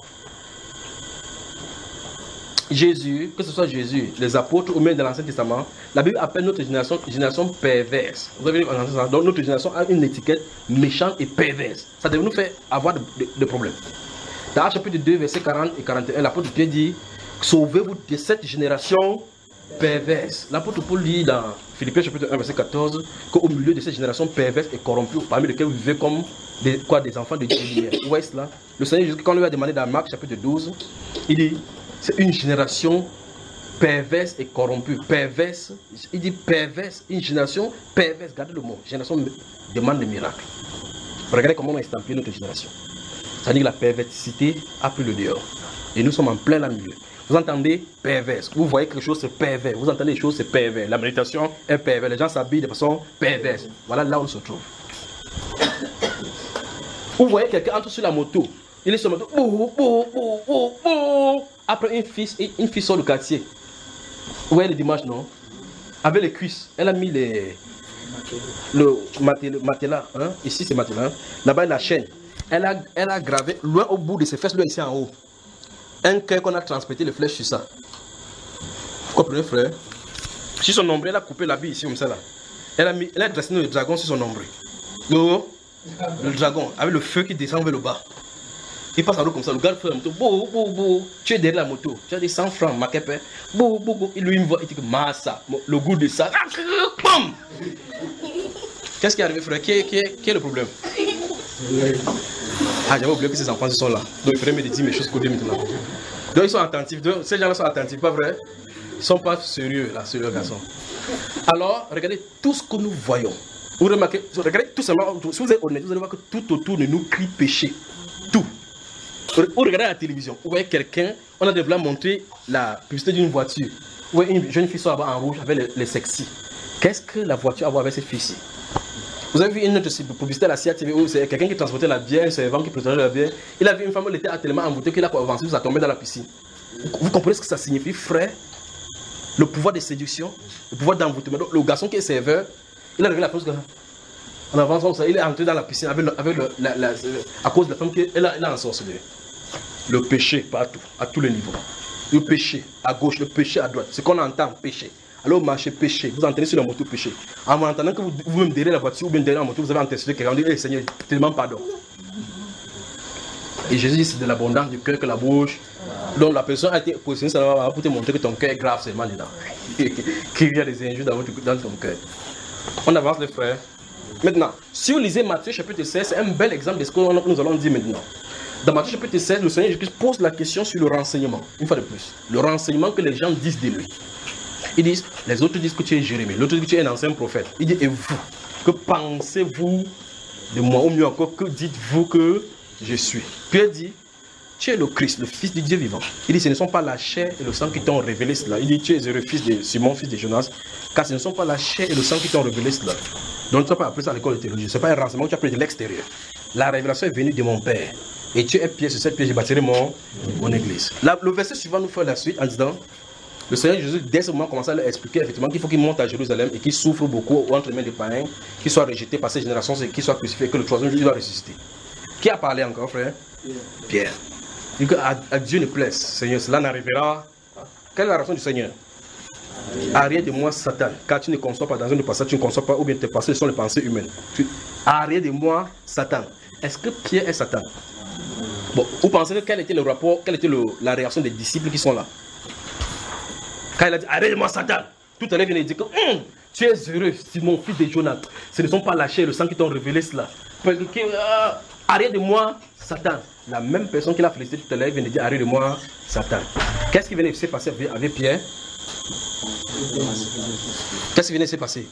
Jésus, que ce soit Jésus, les apôtres ou même dans l'Ancien Testament, la Bible appelle notre génération perverse. Vous avez vu, donc notre génération a une étiquette méchante et perverse. Ça devrait nous faire avoir des problèmes. Dans Actes chapitre 2, versets 40 et 41, l'apôtre Pierre dit, sauvez-vous de cette génération perverse. L'apôtre Paul dit dans Philippiens chapitre 1, verset 14, qu'au milieu de cette génération perverse et corrompue, parmi lesquels vous vivez comme des enfants de Dieu. Vous voyez cela? Le Seigneur Jésus, quand on lui a demandé dans Marc chapitre 12, il dit, c'est une génération perverse et corrompue. Perverse, il dit perverse, une génération perverse. Gardez le mot. Génération demande des miracles. Regardez comment on a estampillé notre génération. Ça dit que la perversité a pris le dehors. Et nous sommes en plein là milieu. Vous entendez perverse. Vous voyez quelque chose, c'est pervers. Vous entendez des choses, c'est pervers. La méditation est pervers. Les gens s'habillent de façon perverse. Voilà là où on se trouve. Vous voyez quelqu'un entre sur la moto. Il est sur la moto. Après, une fille sort du quartier. Vous voyez le dimanche, non? Avec les cuisses. Elle a mis le matelas. Hein? Ici, c'est matelas. Là-bas, la chaîne. Elle a gravé loin au bout de ses fesses, loin ici en haut. Un cœur qu'on a transporté les flèches sur ça. Vous comprenez, frère? Sur son nombril, elle a coupé l'habit ici, comme ça. Là. Elle a dressé le dragon sur son nombril. Le dragon, avec le feu qui descend vers le bas. Il passe en route comme ça, le gars fait la moto, tu es derrière la moto, tu as des 100 francs, ma kepe, il lui me voit, il dit que massa, le goût de ça, qu'est-ce qui est arrivé, frère? Qui est le problème? Ah, j'avais oublié que ces enfants sont là, donc il faudrait me dire mes choses côté maintenant. Donc ils sont attentifs, ces gens-là sont attentifs, pas vrai? Ils ne sont pas sérieux, là, sérieux garçon. Alors, regardez tout ce que nous voyons. Vous remarquez, regardez tout simplement, si vous êtes honnête, vous allez voir que tout autour de nous crie péché. Tout. Vous regardez la télévision, vous voyez quelqu'un, on a déjà montré la publicité d'une voiture. Vous voyez une jeune fille sur là-bas en rouge avec les sexy. Qu'est-ce que la voiture a à voir avec cette fille-ci? Vous avez vu une autre publicité à la CIA TV où c'est quelqu'un qui transportait la bière, c'est un servant qui préparait la bière. Il a vu une femme, elle était tellement embouteillée qu'il a avancé, ça tombait dans la piscine. Vous comprenez ce que ça signifie, frère? Le pouvoir de séduction, le pouvoir d'envoûtement. Le garçon qui est serveur, il a réglé la chose en avançant comme ça, il est entré dans la piscine à cause de la femme qu'elle a ensorcelé. Le péché partout, à tous les niveaux. Le péché à gauche, le péché à droite. Ce qu'on entend, péché. Alors marchez, péché. Vous entendez sur la moto, péché. En entendant que vous-même derrière la voiture ou bien derrière la moto, vous avez intercédé quelqu'un, vous dites, hey, Seigneur, je te demande pardon. Et Jésus dit, c'est de l'abondance du cœur que la bouche. Donc la personne a été positionnée, ça va pour te montrer que ton cœur est grave seulement dedans. Qu'il y a des injures dans ton cœur. On avance les frères. Maintenant, si vous lisez Matthieu chapitre 16, c'est un bel exemple de ce que nous allons dire maintenant. Dans Matthieu chapitre 16, le Seigneur Jésus pose la question sur le renseignement. Une fois de plus. Le renseignement que les gens disent de lui. Ils disent, les autres disent que tu es Jérémie, l'autre dit que tu es un ancien prophète. Il dit, et vous, que pensez-vous de moi? Au mieux encore, que dites-vous que je suis? Pierre dit, tu es le Christ, le Fils du Dieu vivant. Il dit, ce ne sont pas la chair et le sang qui t'ont révélé cela. Il dit, tu es le fils de Simon, fils de Jonas, car ce ne sont pas la chair et le sang qui t'ont révélé cela. Donc tu n'as pas appris ça à l'école de théologie, ce n'est pas un renseignement que tu as pris de l'extérieur. La révélation est venue de mon Père. Et tu es pied sur cette pierre, je bâtirai mon église. Là, le verset suivant nous fait la suite en disant, le Seigneur Jésus, dès ce moment, commence à leur expliquer effectivement qu'il faut qu'il monte à Jérusalem et qu'il souffre beaucoup entre les mains des païens, qu'il soit rejeté par ces générations et qu'il soit crucifié, que le troisième jour il doit ressusciter. Qui a parlé encore, frère? Pierre. Il dit qu'à Dieu ne plaise, Seigneur, cela n'arrivera. Quelle est la raison du Seigneur? Arrête de moi, Satan, car tu ne conçois pas dans un passage, tu ne conçois pas, ou bien tes pensées sont les pensées humaines. Arrête de moi, Satan. Est-ce que Pierre est Satan? Bon, vous pensez que quel était le rapport, quelle était la réaction des disciples qui sont là? Quand il a dit, arrête de moi, Satan, tout à l'heure il vient de dire que tu es heureux, Simon, fils de Jonas. Ce ne sont pas la chair et le sang qui t'ont révélé cela. Arrête de moi, Satan. La même personne qui l'a félicité tout à l'heure vient de dire, arrête de moi, Satan. Qu'est-ce qui venait de se passer avec Pierre? Qu'est-ce qui venait de se passer?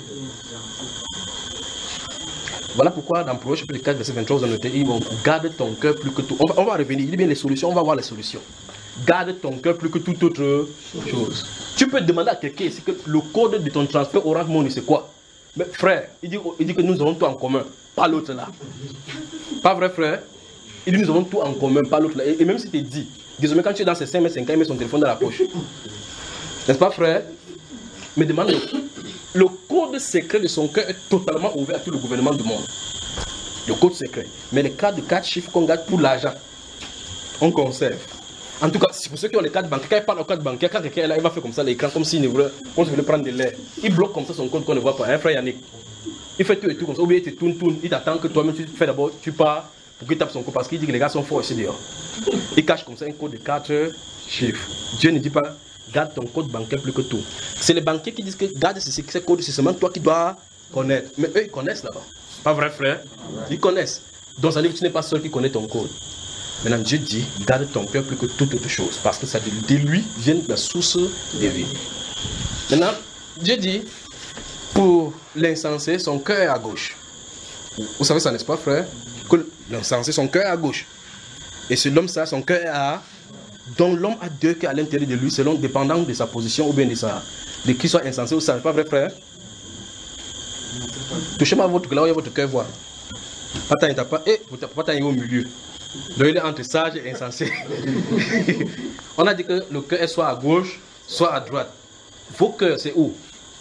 Voilà pourquoi dans Proverbes chapitre 4, verset 23, vous en notez, il dit, garde ton cœur plus que tout. On va revenir, il dit bien les solutions, on va voir les solutions. Garde ton cœur plus que toute autre chose. Tu peux demander à quelqu'un ici que le code de ton transfert Orange Money c'est quoi? Mais frère, il dit que nous avons tout en commun, pas l'autre là. Pas vrai frère? Il dit nous avons tout en commun, pas l'autre là. Et même si tu dis, désormais quand tu es dans ses 5 mètres 5 ans, il met son téléphone dans la poche. N'est-ce pas frère? Mais demande le code secret de son cœur est totalement ouvert à tout le gouvernement du monde. Le code secret. Mais les cartes de 4 chiffres qu'on garde pour l'argent, on conserve. En tout cas, c'est pour ceux qui ont les cartes bancaires. Quand il parle aux cartes bancaires, quand quelqu'un est là, il va faire comme ça l'écran, comme s'il voulait prendre de l'air. Il bloque comme ça son code qu'on ne voit pas. Hein, frère Yannick? Il fait tout et tout comme ça. Ou bien il te tourne, il t'attend que toi-même tu fais d'abord, tu pars pour qu'il tape son code parce qu'il dit que les gars sont forts ici dehors. Il cache comme ça un code de 4 chiffres. Dieu ne dit pas, garde ton code bancaire plus que tout. C'est les banquiers qui disent que garde ce code, c'est seulement toi qui dois connaître. Mais eux, ils connaissent là-bas. Pas vrai, frère? Ils connaissent. Donc ça veut dire que tu n'es pas seul qui connaît ton code. Maintenant, Dieu dit, garde ton cœur plus que toute autre chose, parce que ça de lui vient la source de vie. Maintenant, Dieu dit, pour l'insensé, son cœur est à gauche. Vous savez ça, n'est-ce pas, frère? Que l'insensé, son cœur est à gauche. Et ce l'homme, ça, son cœur est à... Donc l'homme a deux cœurs à l'intérieur de lui, selon dépendant de sa position ou bien de qui soit insensé ou ça. C'est pas vrai, frère? Touchez-moi votre cœur, là où votre cœur voit. Pas il pas, et pas au milieu. Donc il est entre sage et insensé. On a dit que le cœur est soit à gauche, soit à droite. Vos cœurs, c'est où?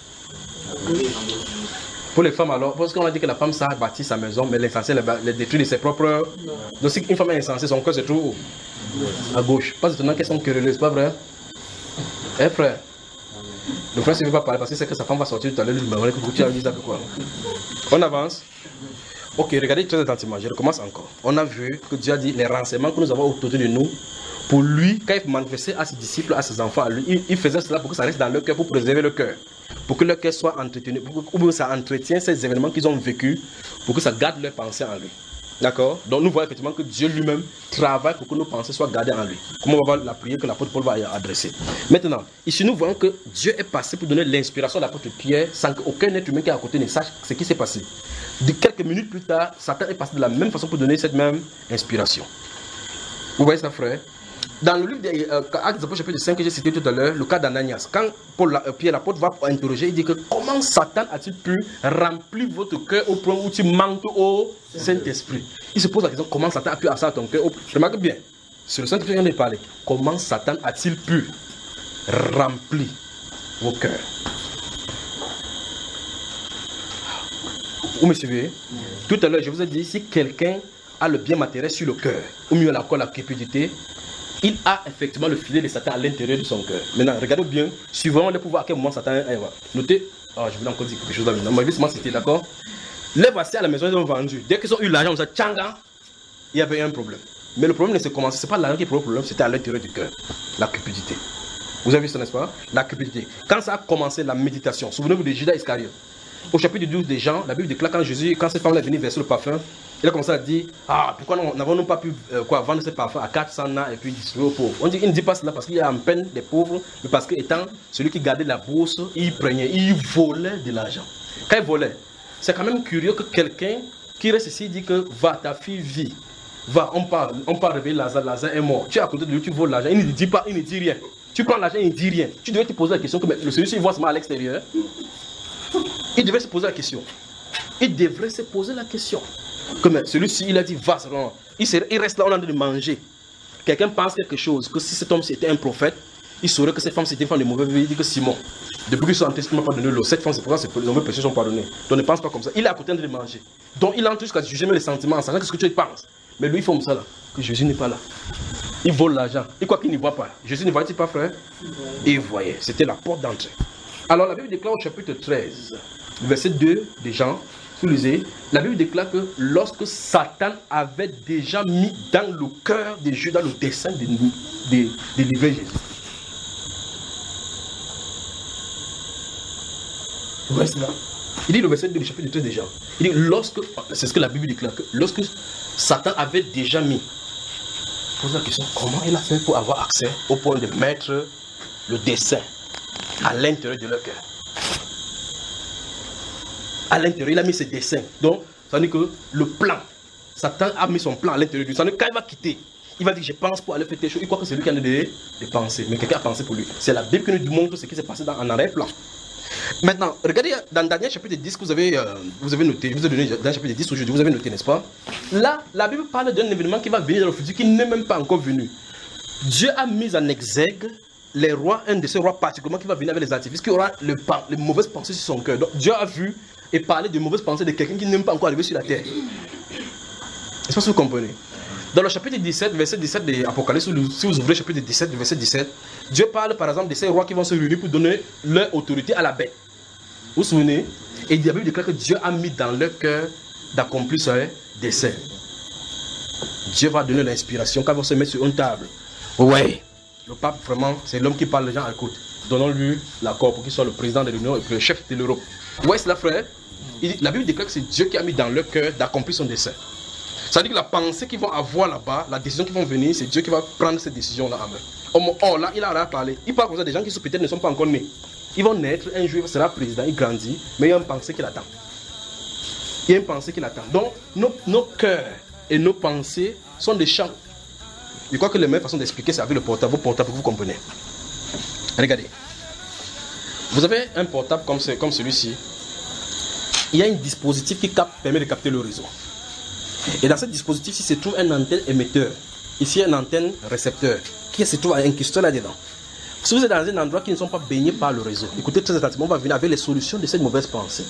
Pour les femmes alors, parce qu'on a dit que la femme ça bâtit sa maison, mais l'insensé les détruit de ses propres... Donc si une femme est insensée, son cœur se trouve où? À gauche. Pas étonnant qu'elles sont querelleuses, pas vrai? Eh frère? Le frère ne veut pas parler parce qu'il sait que sa femme va sortir tout à l'heure, lui demander que tu as dit ça quoi. On avance. Ok, regardez très attentivement, je recommence encore. On a vu que Dieu a dit les renseignements que nous avons autour de nous, pour lui, quand il manifestait à ses disciples, à ses enfants, à lui, il faisait cela pour que ça reste dans leur cœur, pour préserver le cœur. Pour que leur cœur soit entretenu, pour que ça entretient ces événements qu'ils ont vécus, pour que ça garde leur pensée en lui. D'accord? Donc nous voyons effectivement que Dieu lui-même travaille pour que nos pensées soient gardées en lui. Comment on va voir la prière que l'apôtre Paul va adresser. Maintenant, ici nous voyons que Dieu est passé pour donner l'inspiration à l'apôtre Pierre sans qu'aucun être humain qui est à côté ne sache ce qui s'est passé. De quelques minutes plus tard, Satan est passé de la même façon pour donner cette même inspiration. Vous voyez ça, frère? Dans le livre d'Actes des Apôtres, chapitre 5 que j'ai cité tout à l'heure, le cas d'Ananias, quand Pierre l'apôtre va interroger, il dit que comment Satan a-t-il pu remplir votre cœur au point où tu manques au Saint-Esprit? Il se pose la question, comment Satan a pu asseoir ton cœur? Remarque bien, c'est le Saint-Esprit qui vient de parler. Comment Satan a-t-il pu remplir vos cœurs? Vous me suivez? Tout à l'heure, je vous ai dit, si quelqu'un a le bien matériel sur le cœur, ou mieux encore la cupidité, il a effectivement le filet de Satan à l'intérieur de son cœur. Maintenant, regardez bien, suivant le pouvoir à quel moment Satan est. Notez, je voulais encore dire quelque chose là maintenant, mais laissez-moi citer, d'accord? Les voici à la maison, ils ont vendu. Dès qu'ils ont eu l'argent, ça tchanga, il y avait un problème. Mais le problème ne se commence, ce n'est pas l'argent qui pose le problème, c'était à l'intérieur du cœur, la cupidité. Vous avez vu ça, n'est-ce pas? La cupidité. Quand ça a commencé la méditation, souvenez-vous de Judas Iscariote. Au chapitre 12 des Jean, la Bible déclare quand cette femme est venue verser le parfum, elle a commencé à dire, ah, pourquoi n'avons-nous pas pu vendre ce parfum à 400 ans et puis distribuer aux pauvres. Il ne dit pas cela parce qu'il y a en peine des pauvres, mais parce qu'étant celui qui gardait la bourse, il prenait, il volait de l'argent. Quand il volait, c'est quand même curieux que quelqu'un qui reste ici dit que va, ta fille vit. Va, on part réveiller Lazare, Lazare est mort. Tu es à côté de lui, tu voles l'argent, il ne dit pas, il ne dit rien. Tu prends l'argent, il ne dit rien. Tu devais te poser la question que celui-ci voit seulement à l'extérieur. Il devait se poser la question. Il devrait se poser la question. Comme celui-ci, il a dit, va, il reste là, on a de manger. Quelqu'un pense quelque chose, que si cet homme c'était un prophète, il saurait que cette femme c'était une femme de mauvaise vie. Il dit que Simon, depuis qu'ils sont entrés, il ne m'a pas donné l'eau. Cette femme, c'est pourquoi les mauvais péchés sont pardonnés. Donc ne pense pas comme ça. Il est à côté de manger. Donc il entre jusqu'à juger même les sentiments en sachant ce que tu penses. Mais lui, il fait comme ça là, que Jésus n'est pas là. Il vole l'argent. Il croit qu'il n'y voit pas. Jésus ne voyait-il pas, frère? Et il voyait. C'était la porte d'entrée. Alors la Bible déclare au chapitre 13, verset 2 de Jean, vous lisez, la Bible déclare que lorsque Satan avait déjà mis dans le cœur de Judas le dessein de livrer Jésus. Il dit le verset 2 du chapitre 13 de Jean. Il dit c'est ce que la Bible déclare, que lorsque Satan avait déjà mis, pose la question, comment il a fait pour avoir accès au point de mettre le dessein à l'intérieur de leur cœur. À l'intérieur, il a mis ses dessins. Donc, ça veut dire que le plan, Satan a mis son plan à l'intérieur de lui. Ça veut dire que quand il va quitter, il va dire, je pense pour aller faire telle chose. Il croit que c'est lui qui a des pensées. Mais quelqu'un a pensé pour lui. C'est la Bible qui nous montre ce qui s'est passé en arrière-plan. Maintenant, regardez dans Daniel chapitre 10 que vous avez noté. Je vous ai donné dans le chapitre 10 aujourd'hui, vous avez noté, n'est-ce pas? Là, la Bible parle d'un événement qui va venir dans le futur, qui n'est même pas encore venu. Dieu a mis en exergue les rois, un de ces rois particulièrement qui va venir avec les artifices, qui aura les mauvaises pensées sur son cœur. Donc Dieu a vu et parlé de mauvaises pensées de quelqu'un qui n'est même pas encore arrivé sur la terre. Est-ce que vous comprenez? Dans le chapitre 17, verset 17 de l'Apocalypse, si vous ouvrez le chapitre 17, verset 17, Dieu parle par exemple de ces rois qui vont se réunir pour donner leur autorité à la bête. Vous vous souvenez? Et la Bible déclare que Dieu a mis dans leur cœur d'accomplir ses desseins. Dieu va donner l'inspiration quand ils vont se mettre sur une table. Ouais. Le pape, vraiment, c'est l'homme qui parle, les gens écoutent. Donnons-lui l'accord pour qu'il soit le président de l'Union et le chef de l'Europe. Ouais, c'est là, frère. La Bible déclare que c'est Dieu qui a mis dans leur cœur d'accomplir son dessein. Ça veut dire que la pensée qu'ils vont avoir là-bas, la décision qu'ils vont venir, c'est Dieu qui va prendre cette décision-là en main. Oh, là, il a parlé. Il parle comme ça des gens qui peut-être ne sont pas encore nés. Ils vont naître, un jour il sera président, il grandit, mais il y a une pensée qui l'attend. Il y a une pensée qui l'attend. Donc, nos cœurs et nos pensées sont des champs. Je crois que la meilleure façon d'expliquer, c'est avec le portable. Vos portables, vous comprenez. Regardez. Vous avez un portable comme celui-ci. Il y a un dispositif qui permet de capter le réseau. Et dans ce dispositif, il se trouve un antenne émetteur. Ici, une antenne récepteur qui se trouve incrusté là-dedans. Si vous êtes dans un endroit qui ne sont pas baignés par le réseau, écoutez très attentivement, on va venir avec les solutions de cette mauvaise pensée.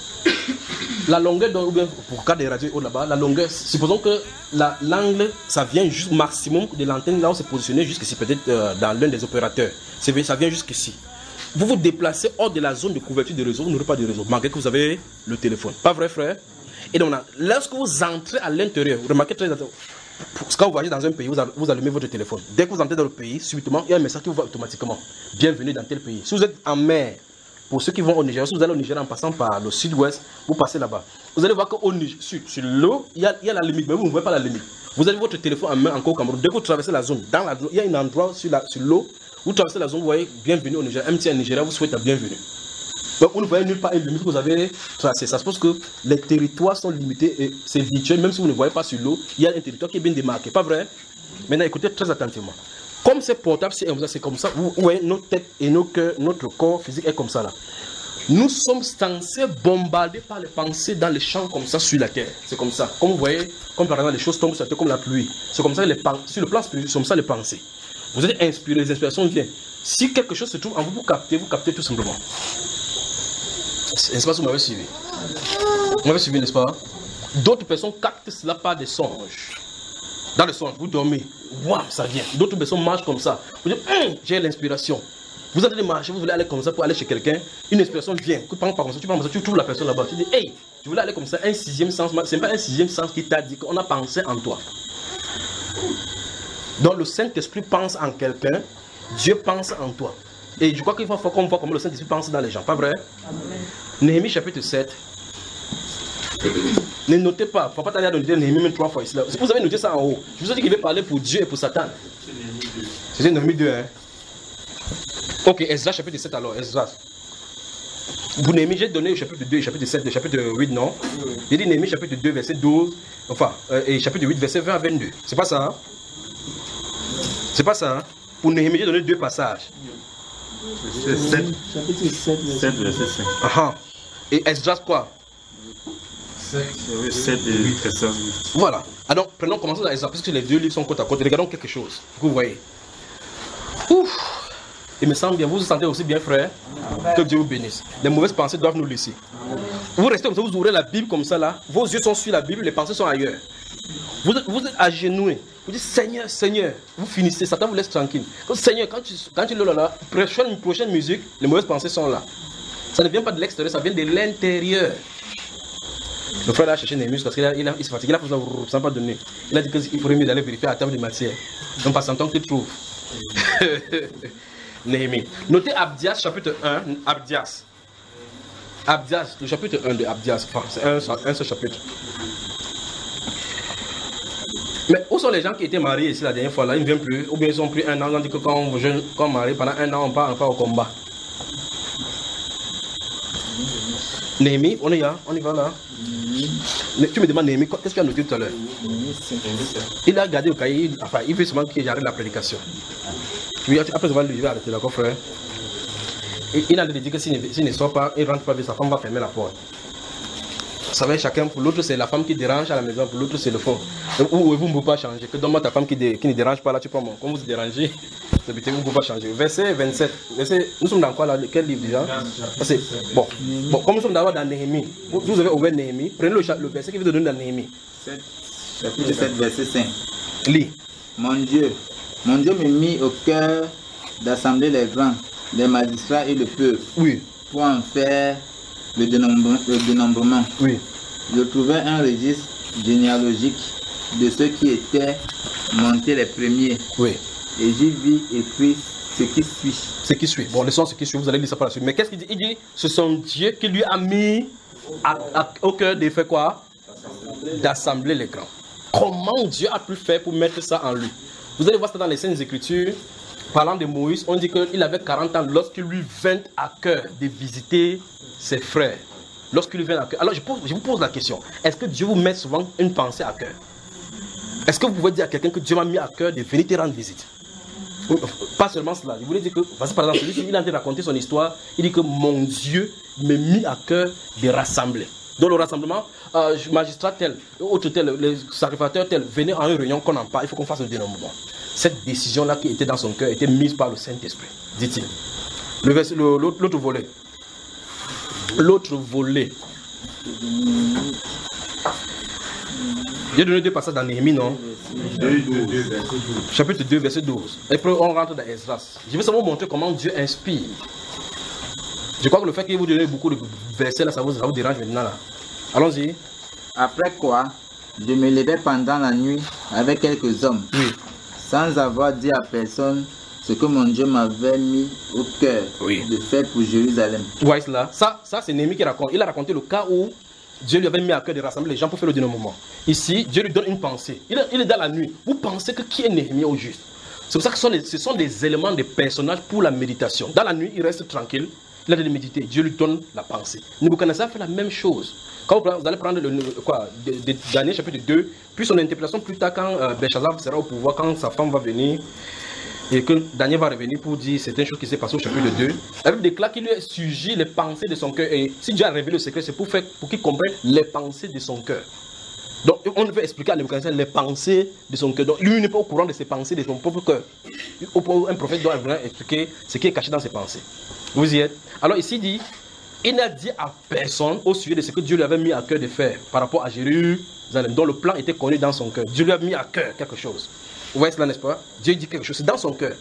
La longueur, ou bien pour le cas des radios là-bas, la longueur, supposons que l'angle, ça vient juste maximum de l'antenne, là où c'est positionné, jusqu'ici, peut-être dans l'un des opérateurs. Ça vient jusqu'ici. Vous vous déplacez hors de la zone de couverture de réseau, vous n'aurez pas de réseau, malgré que vous avez le téléphone. Pas vrai, frère? Et donc, lorsque vous entrez à l'intérieur, vous remarquez très attentivement, quand vous voyagez dans un pays, vous allumez votre téléphone. Dès que vous entrez dans le pays, subitement, il y a un message qui vous va automatiquement. Bienvenue dans tel pays. Si vous êtes en mer, pour ceux qui vont au Nigeria, si vous allez au Nigeria en passant par le sud-ouest, vous passez là-bas. Vous allez voir qu'au sud, sur l'eau, il y a la limite, mais vous ne voyez pas la limite. Vous avez votre téléphone en main encore au Cameroun. Dès que vous traversez la zone, il y a un endroit sur l'eau, vous traversez la zone, vous voyez bienvenue au Nigeria. MTN Nigeria vous souhaite la bienvenue. Donc vous ne voyez nulle part une limite que vous avez tracée. Ça suppose que les territoires sont limités et c'est virtuel. Même si vous ne voyez pas sur l'eau, il y a un territoire qui est bien démarqué. Pas vrai? Maintenant écoutez très attentivement. Comme c'est portable, c'est comme ça. Vous voyez, notre tête et nos cœurs, notre corps physique est comme ça là. Nous sommes censés bombarder par les pensées dans les champs comme ça sur la terre. C'est comme ça. Comme vous voyez, comme par exemple les choses tombent sur la terre comme la pluie. C'est comme ça sur le plan spirituel, c'est comme ça les pensées. Vous êtes inspiré, les inspirations viennent. Si quelque chose se trouve en vous, vous captez tout simplement. N'est-ce pas si vous m'avez suivi? Vous m'avez suivi, n'est-ce pas? D'autres personnes captent cela par des songes. Dans le songe, vous dormez. Waouh, ça vient. D'autres personnes marchent comme ça. Vous dites, j'ai l'inspiration. Vous allez marcher, vous voulez aller comme ça pour aller chez quelqu'un. Une inspiration vient. Tu prends pas comme ça, tu trouves la personne là-bas. Tu dis, hey, je voulais aller comme ça. Un sixième sens. Ce n'est pas un sixième sens qui t'a dit qu'on a pensé en toi. Donc le Saint-Esprit pense en quelqu'un. Dieu pense en toi. Et je crois qu'il faut qu'on voit comment le Saint-Esprit pense dans les gens. Pas vrai? Néhémie chapitre 7, Ne notez pas. Papa t'a dit de noter Néhémie même 3 fois ici. Si vous avez noté ça en haut, je vous ai dit qu'il veut parler pour Dieu et pour Satan. C'est Néhémie 2, hein. Ok, Esdras chapitre 7 alors, Esdras. Pour Néhémie, j'ai donné le chapitre 2, le chapitre 7, le chapitre 8, non? J'ai dit Néhémie chapitre 2, verset 12, enfin, et chapitre 8, verset 20 à 22. C'est pas ça, hein? C'est pas ça, hein? Pour Néhémie, j'ai donné 2 passages. Chapitre 7, verset 5. Ah, et Esdras quoi? 7 et 8, verset 8. Voilà. Alors, commençons dans Esdras, parce que les 2 livres sont côte à côte. Regardons quelque chose. Vous voyez. Ouf! Il me semble bien, vous vous sentez aussi bien, frère. Que Dieu vous bénisse. Les mauvaises pensées doivent nous laisser. Vous restez comme ça, vous ouvrez la Bible comme ça là. Vos yeux sont sur la Bible, les pensées sont ailleurs. Vous êtes agenoués. Vous dites Seigneur, Seigneur. Vous finissez, Satan vous laisse tranquille. Donc, Seigneur, quand tu le là, prochaine musique, les mauvaises pensées sont là. Ça ne vient pas de l'extérieur, ça vient de l'intérieur. Le frère a cherché Néhémie parce qu'il s'est fatigué, il a ça pas donné. Il a dit qu'il faudrait mieux d'aller vérifier à la table de matière. Donc, par son temps qu'il trouve. Néhémie. Notez Abdias, chapitre 1. Abdias, le chapitre 1 de Abdias. Enfin, c'est un seul chapitre. Mais où sont les gens qui étaient mariés ici la dernière fois là? Ils ne viennent plus. Ou bien ils ont pris un an. On dit que quand on marie pendant un an, on part encore au combat. Néhémie, on est là, on y va là. Tu me demandes Néhémie, qu'est-ce qu'il a noté tout à l'heure? Il a gardé au cahier, enfin, il veut seulement qu'il arrête la prédication. Oui, après ça va lui arrêter, d'accord frère? Il a dit que s'il ne sort pas, il ne rentre pas, sa femme va fermer la porte. Ça va être chacun, pour l'autre c'est la femme qui dérange à la maison, pour l'autre c'est le fond. Vous ne pouvez pas changer, que donne-moi ta femme qui ne dérange pas là, tu prends mon, comme vous vous dérangez, vous ne pouvez pas changer. Verset 27, nous sommes dans quoi là, quel livre déjà? Bon, comme nous sommes d'abord dans Néhémie, vous avez ouvert Néhémie, prenez le verset qui veut donner dans Néhémie. Chapitre 7, verset 5. Lis. Mon Dieu me mit au cœur d'assembler les grands, les magistrats et le peuple, oui, pour en faire le dénombrement. Oui. Je trouvais un registre généalogique de ceux qui étaient montés les premiers. Oui. Et j'y vis écrit ce qui suit. Ce qui suit. Bon, leçon ce qui suit, vous allez lire ça par la suite. Mais qu'est-ce qu'il dit? Il dit, ce sont Dieu qui lui a mis au cœur de faire quoi? D'assembler les grands. Comment Dieu a pu faire pour mettre ça en lui? Vous allez voir ça dans les Saintes Écritures. Parlant de Moïse, on dit qu'il avait 40 ans lorsqu'il lui vint à cœur de visiter ses frères. Lorsqu'il lui vint à cœur. Alors je vous pose la question. Est-ce que Dieu vous met souvent une pensée à cœur? Est-ce que vous pouvez dire à quelqu'un que Dieu m'a mis à cœur de venir te rendre visite? Pas seulement cela. Je voulais dire que, voici par exemple, celui-ci, il a en train de raconter son histoire. Il dit que mon Dieu m'a mis à cœur de rassembler. Dans le rassemblement, magistrat tel, autre tel, les sacrificateurs tel, venez en une réunion qu'on en parle, il faut qu'on fasse un dénombrement. Cette décision-là qui était dans son cœur était mise par le Saint-Esprit, dit-il. L'autre volet. L'autre volet. J'ai donné 2 passages dans Néhémie, non? Chapitre 2, verset 12. Et puis on rentre dans Esdras. Je vais seulement montrer comment Dieu inspire. Je crois que le fait qu'il vous donne beaucoup de versets là, ça vous dérange maintenant là. Allons-y. Après quoi, je me levais pendant la nuit avec quelques hommes, oui, sans avoir dit à personne ce que mon Dieu m'avait mis au cœur, oui, de faire pour Jérusalem. Ouais, là. Ça c'est Néhémie qui raconte. Il a raconté le cas où Dieu lui avait mis à cœur de rassembler les gens pour faire le dénombrement. Ici, Dieu lui donne une pensée. Il est dans la nuit. Vous pensez que qui est Néhémie au juste? C'est pour ça que ce sont des éléments, des personnages pour la méditation. Dans la nuit, il reste tranquille. Il a de méditer. Dieu lui donne la pensée. Nebuchadnezzar fait la même chose. Quand vous allez prendre Daniel chapitre 2, puis son interprétation plus tard quand Belshazzar sera au pouvoir, quand sa femme va venir et que Daniel va revenir pour dire certaines choses qui s'est passées au chapitre 2. La Bible déclare qu'il lui a surgi les pensées de son cœur. Et si Dieu a révélé le secret, c'est pour qu'il comprenne les pensées de son cœur. Donc on veut expliquer à Nebuchadnezzar les pensées de son cœur. Donc lui n'est pas au courant de ses pensées de son propre cœur. Un prophète doit venir expliquer ce qui est caché dans ses pensées. Vous y êtes? Alors ici dit, il n'a dit à personne au sujet de ce que Dieu lui avait mis à cœur de faire par rapport à Jérusalem, dont le plan était connu dans son cœur. Dieu lui a mis à cœur quelque chose. Vous voyez cela, n'est-ce pas? Dieu dit quelque chose, c'est dans son cœur.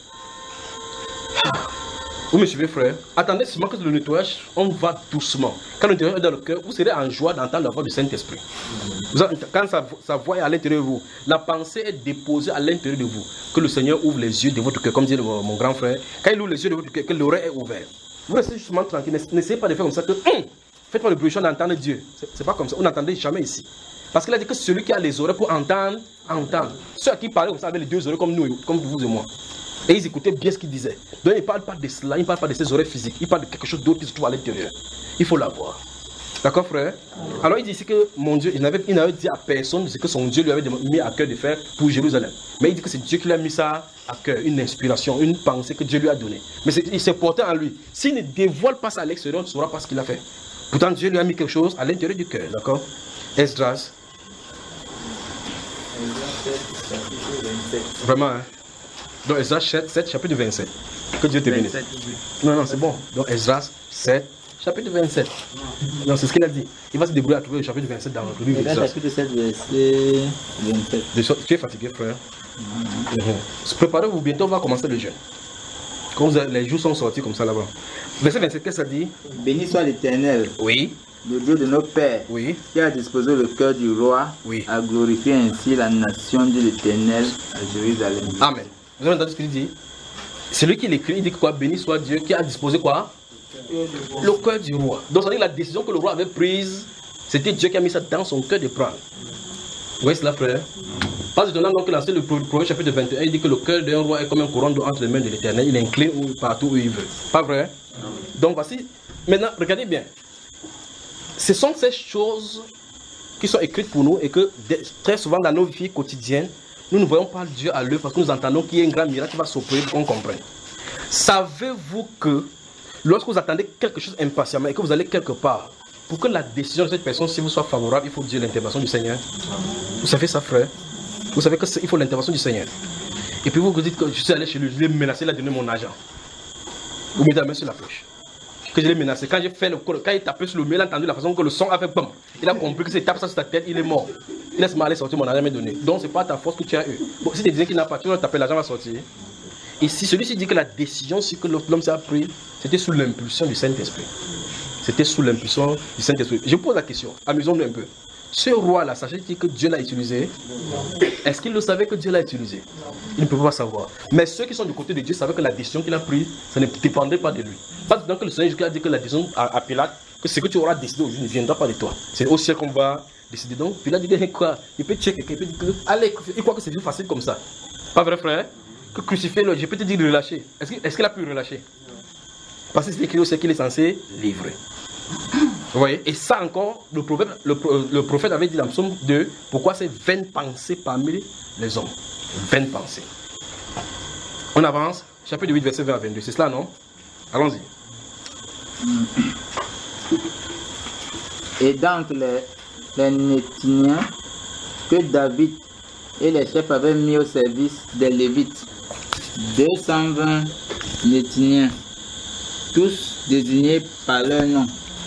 Vous me suivez, frère? Attendez seulement que le nettoyage, on va doucement. Quand le nettoyage est dans le cœur, vous serez en joie d'entendre la voix du Saint-Esprit. Quand sa voix est à l'intérieur de vous, la pensée est déposée à l'intérieur de vous. Que le Seigneur ouvre les yeux de votre cœur, comme dit mon grand frère. Quand il ouvre les yeux de votre cœur, que l'oreille est ouverte. Vous restez justement tranquille. N'essayez pas de faire comme ça que faites pas le bruit d'entendre Dieu. C'est pas comme ça, on n'entendait jamais ici. Parce qu'il a dit que celui qui a les oreilles pour entendre, entendre. Ceux qui parlaient comme ça avaient les deux oreilles comme nous, comme vous et moi. Et ils écoutaient bien ce qu'il disait. Donc il ne parle pas de cela, il ne parle pas de ses oreilles physiques, il parle de quelque chose d'autre qui se trouve à l'intérieur. Il faut l'avoir. D'accord, frère? Alors il dit ici que mon Dieu, il n'avait dit à personne ce que son Dieu lui avait mis à cœur de faire pour Jérusalem. Mais il dit que c'est Dieu qui lui a mis ça à cœur, une inspiration, une pensée que Dieu lui a donnée. Mais il s'est porté en lui. S'il ne dévoile pas ça à l'extérieur, on ne saura pas ce qu'il a fait. Pourtant, Dieu lui a mis quelque chose à l'intérieur du cœur. D'accord? Esdras. Vraiment, hein? Donc Esdras 7, chapitre 27. Que Dieu te bénisse. Non, c'est bon. Donc Esdras 7, chapitre 27. Non, c'est ce qu'il a dit. Il va se débrouiller à trouver le chapitre 27 dans le livre d'Esdras. Chapitre 7, verset 27. Tu es fatigué, frère? Préparez-vous, bientôt on va commencer le jeûne. Quand les jours sont sortis comme ça là-bas. Verset 27, qu'est-ce que ça dit? Béni soit l'Éternel. Oui. Le Dieu de nos pères, oui, qui a disposé le cœur du roi, oui, a glorifié ainsi la nation de l'Éternel à Jérusalem. Amen. Vous avez entendu ce qu'il dit? Celui qui l'écrit, il dit quoi? Béni soit Dieu qui a disposé quoi? Le cœur du roi. Donc ça veut dire que la décision que le roi avait prise, c'était Dieu qui a mis ça dans son cœur de prendre. Vous voyez cela, frère? Pas étonnant donc que le Proverbe chapitre 21, il dit que le cœur d'un roi est comme un courant d'eau entre les mains de l'Éternel. Il incline partout où il veut. Pas vrai? Donc voici. Maintenant, regardez bien. Ce sont ces choses qui sont écrites pour nous et que très souvent dans nos vies quotidiennes, nous ne voyons pas Dieu à l'œuvre parce que nous entendons qu'il y a un grand miracle qui va s'opérer pour qu'on comprenne. Savez-vous que lorsque vous attendez quelque chose impatiemment et que vous allez quelque part, pour que la décision de cette personne, si vous soit favorable, il faut dire l'intervention du Seigneur. Vous savez ça, frère? Vous savez qu'il faut l'intervention du Seigneur. Et puis vous vous dites que je suis allé chez lui, je l'ai menacé, il a donné mon argent. Vous mettez la main sur la poche. Que je l'ai menacé. Quand j'ai fait le col, quand il tapait sur le mur, il a entendu la façon que le son a fait bam. Il a compris que s'il tape ça sur ta tête, il est mort. Il laisse mal aller sortir mon argent me donner. Donc c'est pas ta force que tu as eu. Bon, si tu dis qu'il n'a pas, tu vas taper, l'argent va sortir. Et si celui-ci dit que la décision que l'homme s'est prise, c'était sous l'impulsion du Saint-Esprit. C'était sous l'impulsion du Saint-Esprit. Je pose la question, amusons-nous un peu. Ce roi-là, sachez-il que Dieu l'a utilisé? Est-ce qu'il le savait que Dieu l'a utilisé? Il ne peut pas savoir. Mais ceux qui sont du côté de Dieu savaient que la décision qu'il a prise, ça ne dépendait pas de lui. Pas donc que le Seigneur a dit que la décision à Pilate, que ce que tu auras décidé aujourd'hui ne viendra pas de toi. C'est au ciel qu'on va décider. Donc Pilate dit quoi? Il peut checker, il peut dire que allez, il croit que c'est plus facile comme ça. Pas vrai, frère? Que crucifier-le, je peux te dire de relâcher. Est-ce qu'il a pu relâcher? Parce que c'est écrit aussi qu'il est censé livrer. Vous voyez? Et ça encore, le prophète avait dit dans le psaume 2, pourquoi c'est vaines pensées parmi les hommes? Vaines pensées. On avance, chapitre 8, verset 20 à 22. C'est cela, non? Allons-y. Et d'entre les Néthiniens que David et les chefs avaient mis au service des Lévites, 220 Néthiniens, tous désignés par leur nom.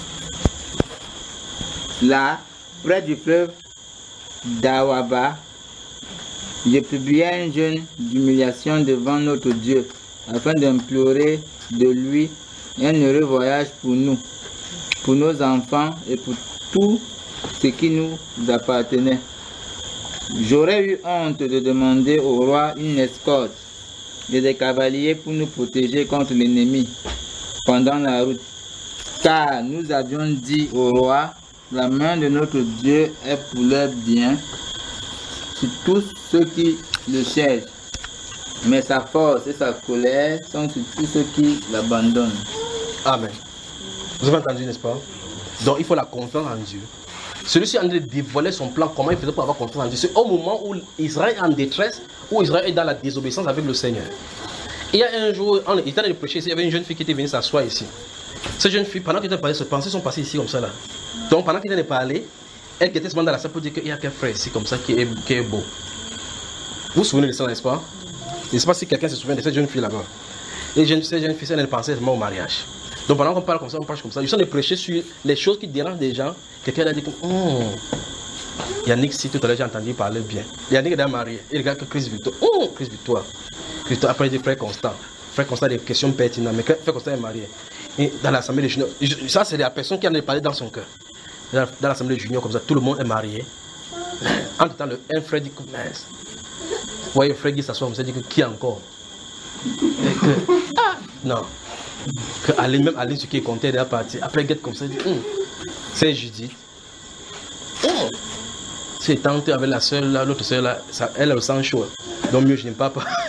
Là, près du fleuve d'Awaba, je publiai un jeûne d'humiliation devant notre Dieu, afin d'implorer de lui un heureux voyage pour nous, pour nos enfants et pour tout ce qui nous appartenait. J'aurais eu honte de demander au roi une escorte et des cavaliers pour nous protéger contre l'ennemi pendant la route, car nous avions dit au roi, la main de notre Dieu est pour leur bien sur tous ceux qui le cherchent, mais sa force et sa colère sont sur tous ceux qui l'abandonnent. Amen. Vous avez entendu, n'est-ce pas? Donc il faut la confiance en Dieu. Celui-ci a dévoilé son plan, comment il faisait pour avoir confiance en Dieu. C'est au moment où Israël est en détresse, où Israël est dans la désobéissance avec le Seigneur. Il y a un jour, il était en train de prêcher ici, il y avait une jeune fille qui était venue s'asseoir ici. Cette jeune fille, pendant qu'elle était parlée, ses pensées sont passées ici comme ça là. Donc pendant qu'elle était parlée, elle était seulement dans la salle pour dire qu'il y a qu'un frère ici comme ça qui est beau. Vous vous souvenez de ça, n'est-ce pas? Je ne sais pas si quelqu'un se souvient de cette jeune fille là-bas. Et cette jeune fille, elle pensait seulement au mariage. Donc pendant qu'on parle comme ça, on parle comme ça. Je suis en train de prêcher sur les choses qui dérangent des gens. Quelqu'un a dit que Yannick, si tout à l'heure j'ai entendu parler bien. Yannick est marié. Il regarde que Christ Victoire. Christ Victoire. Après il dit frère Constant. Frère Constant a des questions pertinentes. Mais frère Constant est marié. Et dans l'assemblée des juniors, ça c'est la personne qui en a parlé dans son cœur. Dans l'assemblée des juniors comme ça, tout le monde est marié. En tout temps, un frère dit que mince. Vous voyez, un frère qui s'assoit comme ça, dit que qui encore? Et que, non. Que Aline, même Aline, ce qui est compté, elle est partie. Après, il guette comme ça, il dit c'est Judith. Oh. C'est tenté avec la soeur là, l'autre soeur là, elle a le sang chaud. Donc mieux je n'aime pas.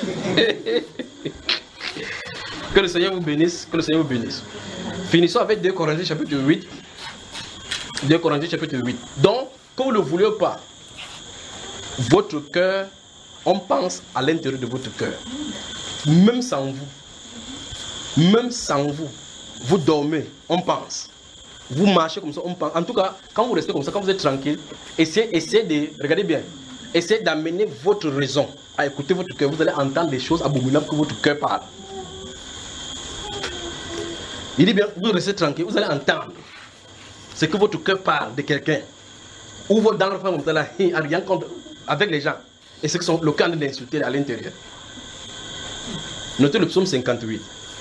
Que le Seigneur vous bénisse, que le Seigneur vous bénisse. Finissons avec 2 Corinthiens chapitre 8. 2 Corinthiens chapitre 8. Donc, que vous ne le voulez pas, votre cœur, on pense à l'intérieur de votre cœur. Même sans vous, vous dormez, on pense. Vous marchez comme ça, on pense. En tout cas, quand vous restez comme ça, quand vous êtes tranquille, essayez de, regardez bien, essayez d'amener votre raison à écouter votre cœur. Vous allez entendre des choses abominables que votre cœur parle. Il dit bien, vous restez tranquille, vous allez entendre ce que votre cœur parle de quelqu'un. Ou votre dans le fond, vous allez rien contre avec les gens. Et ce que le cœur d'insulter à l'intérieur. Notez le psaume 58.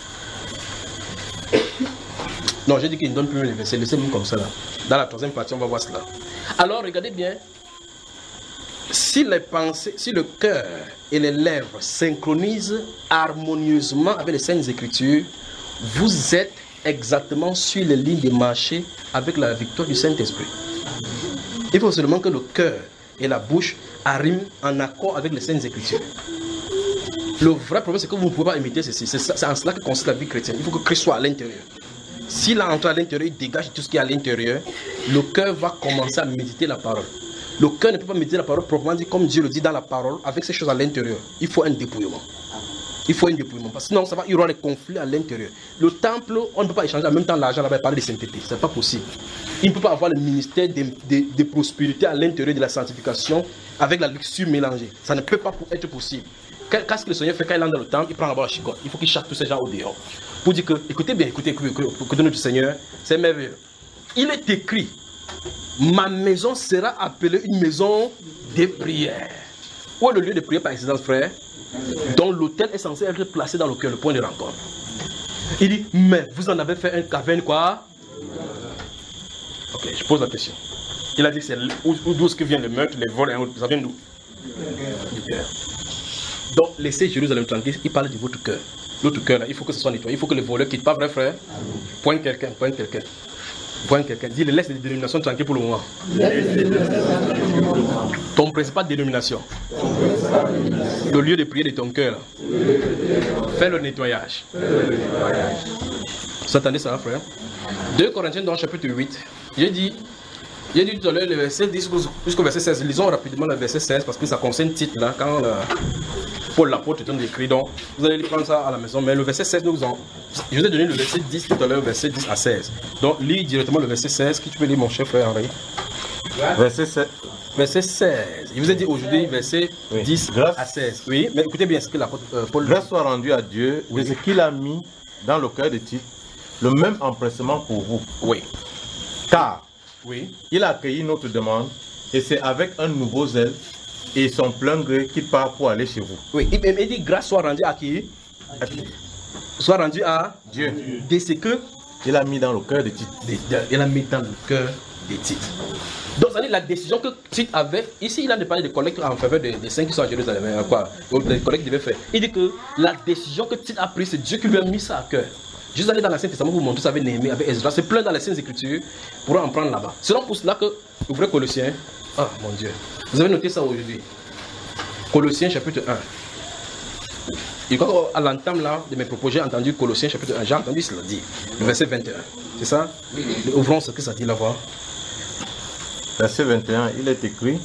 Non, j'ai dit qu'il ne donne plus les versets, laissez-moi comme ça là. Dans la 3e partie, on va voir cela. Alors, regardez bien. Si les pensées, si le cœur et les lèvres synchronisent harmonieusement avec les Saintes Écritures, vous êtes exactement sur les lignes de marché avec la victoire du Saint-Esprit. Il faut seulement que le cœur et la bouche arrivent en accord avec les Saintes Écritures. Le vrai problème, c'est que vous ne pouvez pas imiter ceci. C'est en cela que consiste la vie chrétienne. Il faut que Christ soit à l'intérieur. S'il entre à l'intérieur, il dégage tout ce qui est à l'intérieur, le cœur va commencer à méditer la parole. Le cœur ne peut pas méditer la parole proprement dit, comme Dieu le dit dans la parole, avec ces choses à l'intérieur. Il faut un dépouillement. Il faut un dépouillement. Parce que sinon, il y aura des conflits à l'intérieur. Le temple, on ne peut pas échanger en même temps l'argent là-bas et parler de sainteté. Ce n'est pas possible. Il ne peut pas avoir le ministère de prospérité à l'intérieur de la sanctification avec la luxure mélangée. Ça ne peut pas être possible. Qu'est-ce que le Seigneur fait quand il entre dans le temple? Il prend d'abord la chicotte. Il faut qu'il chasse tous ces gens au dehors. Pour dire que, écoutez bien, écoutez notre Seigneur, c'est merveilleux. Il est écrit, ma maison sera appelée une maison de prière. Où est le lieu de prière par excellence, frère? Dont l'autel est censé être placé dans le cœur, le point de rencontre. Il dit, mais vous en avez fait un caverne quoi? Ok, je pose la question. Il a dit, c'est d'où est-ce que vient le meurtre, les vols et autres? Ça vient d'où? Du cœur. Donc, laissez Jérusalem tranquille, il parle de votre cœur. L'autre cœur, là, il faut que ce soit nettoyé. Il faut que les voleurs quittent. Pas vrai, frère? Pointe quelqu'un. Dis, laisse les dénominations tranquilles pour le moment. Ton principal dénomination. Le lieu de prière de ton cœur. Fais le nettoyage. Vous entendez ça, frère? 2 Corinthiens dans le chapitre 8. J'ai dit tout à l'heure le verset 10 jusqu'au verset 16. Lisons rapidement le verset 16 parce que ça concerne titre là. Quand Paul l'apôtre est écrit, donc vous allez prendre ça à la maison. Mais le verset 16, je vous ai donné le verset 10 tout à l'heure, verset 10 à 16. Donc lis directement le verset 16. Qui tu peux lire, mon cher frère Henri? Verset 7. Verset 16. Il vous a dit aujourd'hui verset 10 à 16. Oui, mais écoutez bien ce que l'apôtre Paul dit. Grâce soit rendue à Dieu de ce qu'il a mis dans le cœur de Tite, le même empressement pour vous. Oui. Car il a accueilli notre demande et c'est avec un nouveau zèle et son plein gré qu'il part pour aller chez vous. Oui, il dit grâce soit rendue à qui? Soit rendue à Dieu. De ce que il a mis dans le cœur de Tite. Il a mis dans le cœur de Tite. Donc, ça veut dire la décision que Tite avait. Ici, il a parlé de collectes en faveur des saints qui sont à Jérusalem. Quoi? Les collectes devaient faire. Il dit que la décision que Tite a prise, c'est Dieu qui lui a mis ça à cœur. Juste aller dans l'Ancien Testament, vous montrer ça avec Néhémie, avec Ezra. C'est plein dans les Saintes Écritures pour en prendre là-bas. C'est donc pour cela que, ouvrez Colossiens. Ah, mon Dieu. Vous avez noté ça aujourd'hui. Colossiens chapitre 1. Et quand à l'entame là de mes propos, j'ai entendu Colossiens chapitre 1. J'ai entendu cela dit. Le verset 21. C'est ça? Ouvrons ce que ça dit là-bas. Verset 21, il est écrit: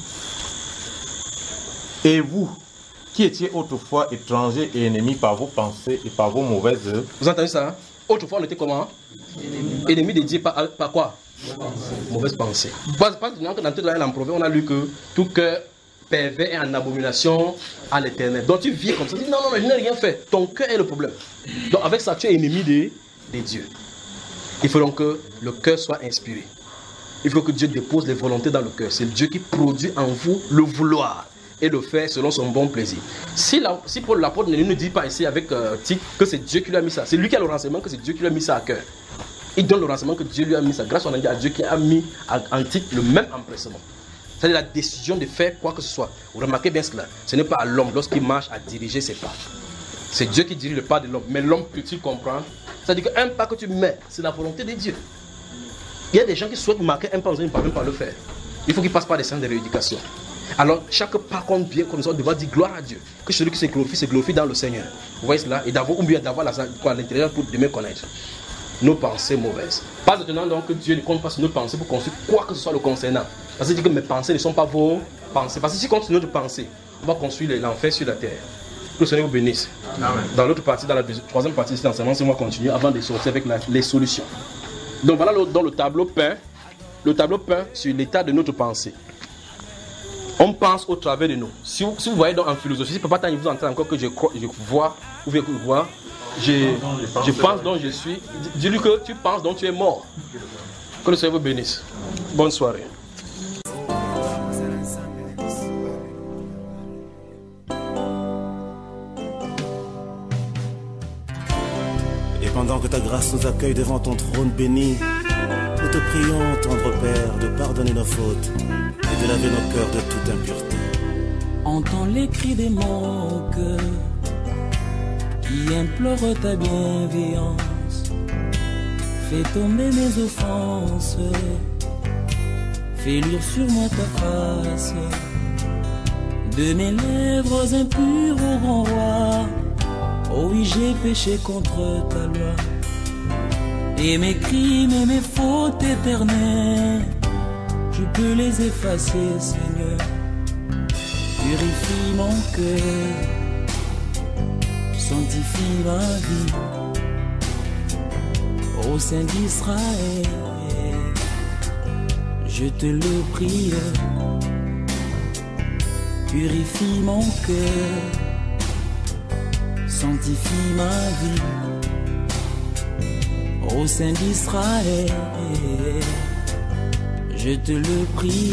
et vous, qui étiez autrefois étrangers et ennemis par vos pensées et par vos mauvaises œuvres. Vous entendez ça? Autrefois, on était comment? Ennemis de Dieu par quoi? Mauvaise pensée. Parce que dans toute la Proverbe, on a lu que tout cœur pervers est en abomination à l'éternel. Donc tu vis comme ça. Tu dis non, mais je n'ai rien fait. Ton cœur est le problème. Donc avec ça, tu es ennemi de Dieu. Il faut donc que le cœur soit inspiré. Il faut que Dieu dépose les volontés dans le cœur. C'est Dieu qui produit en vous le vouloir et le faire selon son bon plaisir. Si Paul l'apôtre ne nous dit pas ici avec Tite que c'est Dieu qui lui a mis ça, c'est lui qui a le renseignement que c'est Dieu qui lui a mis ça à cœur. Il donne le renseignement que Dieu lui a mis ça. Grâce à Dieu qui a mis en Tite le même empressement. C'est la décision de faire quoi que ce soit. Vous remarquez bien cela. Ce n'est pas à l'homme lorsqu'il marche à diriger ses pas. C'est Dieu qui dirige le pas de l'homme. Mais l'homme peut-il comprendre? C'est-à-dire qu'un pas que tu mets, c'est la volonté de Dieu. Il y a des gens qui souhaitent marquer un pas, ils ne parviennent pas à le faire. Il faut qu'ils passent par des séances de rééducation. Alors, chaque pas qu'on vient comme ça, on doit dire gloire à Dieu. Que celui qui se glorifie dans le Seigneur. Vous voyez cela? Et d'avoir, ou bien d'avoir l'intérieur pour mieux connaître nos pensées mauvaises. Pas maintenant donc que Dieu ne compte pas sur nos pensées pour construire quoi que ce soit le concernant. Parce qu'il dit que mes pensées ne sont pas vos pensées. Parce que si on continue de penser, on va construire l'enfer sur la terre. Que le Seigneur vous bénisse. Amen. Dans l'autre partie, dans la troisième partie de cet enseignement, c'est moi continuer avant de sortir avec les solutions. Donc voilà dans le tableau peint sur l'état de notre pensée. On pense au travers de nous. Si vous voyez donc en philosophie, si Papa Tani vous entend encore que je vois, ou bien que je pense donc je suis, dis-lui que tu penses donc tu es mort. Que le Seigneur vous bénisse. Bonne soirée. Et pendant que ta grâce nous accueille devant ton trône béni, nous te prions, tendre Père, de pardonner nos fautes et de laver nos cœurs de toute impureté. Entends les cris des mon cœur qui implorent ta bienveillance. Fais tomber mes offenses, fais luire sur moi ta face. De mes lèvres impures au grand roi, oh oui, j'ai péché contre ta loi. Et mes crimes et mes fautes éternelles, je peux les effacer, Seigneur. Purifie mon cœur, sanctifie ma vie. Ô Saint d'Israël, je te le prie. Purifie mon cœur, sanctifie ma vie. Ô Saint d'Israël, je te le prie.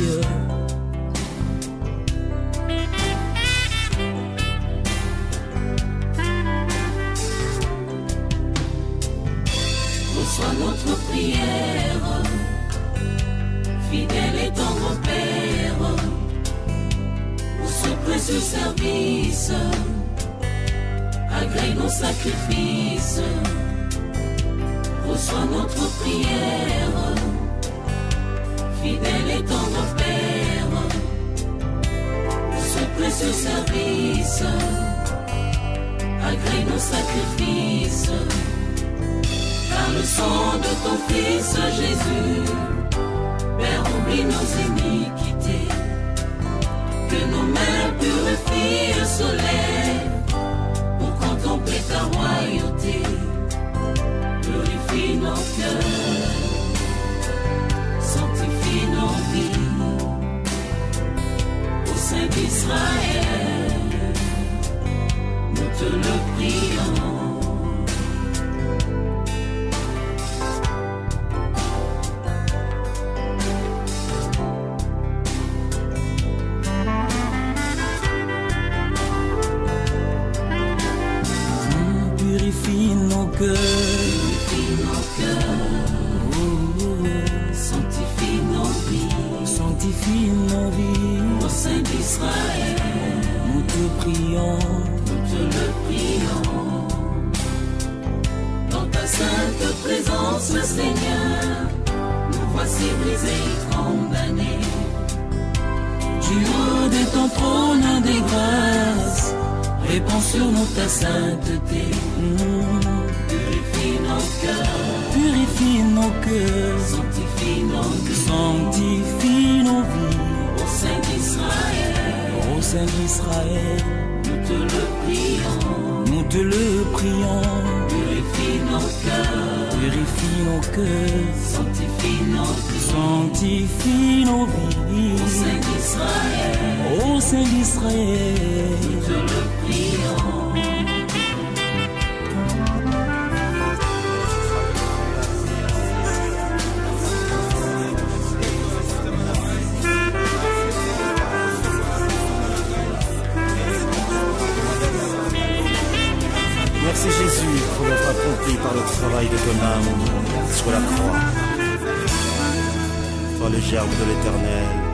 Reçois notre prière, fidèle et tendre Père, pour ce précieux service, agrée nos sacrifices. Reçois notre prière, fidèle et tendre Père, pour ce précieux service, agrée nos sacrifices. Car le sang de ton Fils Jésus, Père, oublie nos iniquités, que nos mains purifient le soleil, pour contempler ta royauté. Purifie nos cœurs, sanctifie nos vies, au Saint d'Israël, nous te le prions. Purifie nos cœurs, sanctifie nos vies, sanctifie nos vies. Au Saint d'Israël, nous te prions, nous te le prions. Dans ta sainte présence, Seigneur, nous voici brisés et condamnés. Du haut de ton trône des grâces, répands sur nous ta sainteté. Purifie nos cœurs, purifie nos cœurs, sanctifie nos vies, sanctifie nos vies. Au Saint d'Israël, ô Saint d'Israël, nous te le prions, nous te le prions. Purifie nos cœurs, purifie nos cœurs, sanctifie nos vies, sanctifie nos vies. Au Saint d'Israël, ô Saint d'Israël, nous te le prions. Merci Jésus pour l'œuvre accomplie par le travail de ton âme sur la croix. Toi le germe de l'Éternel,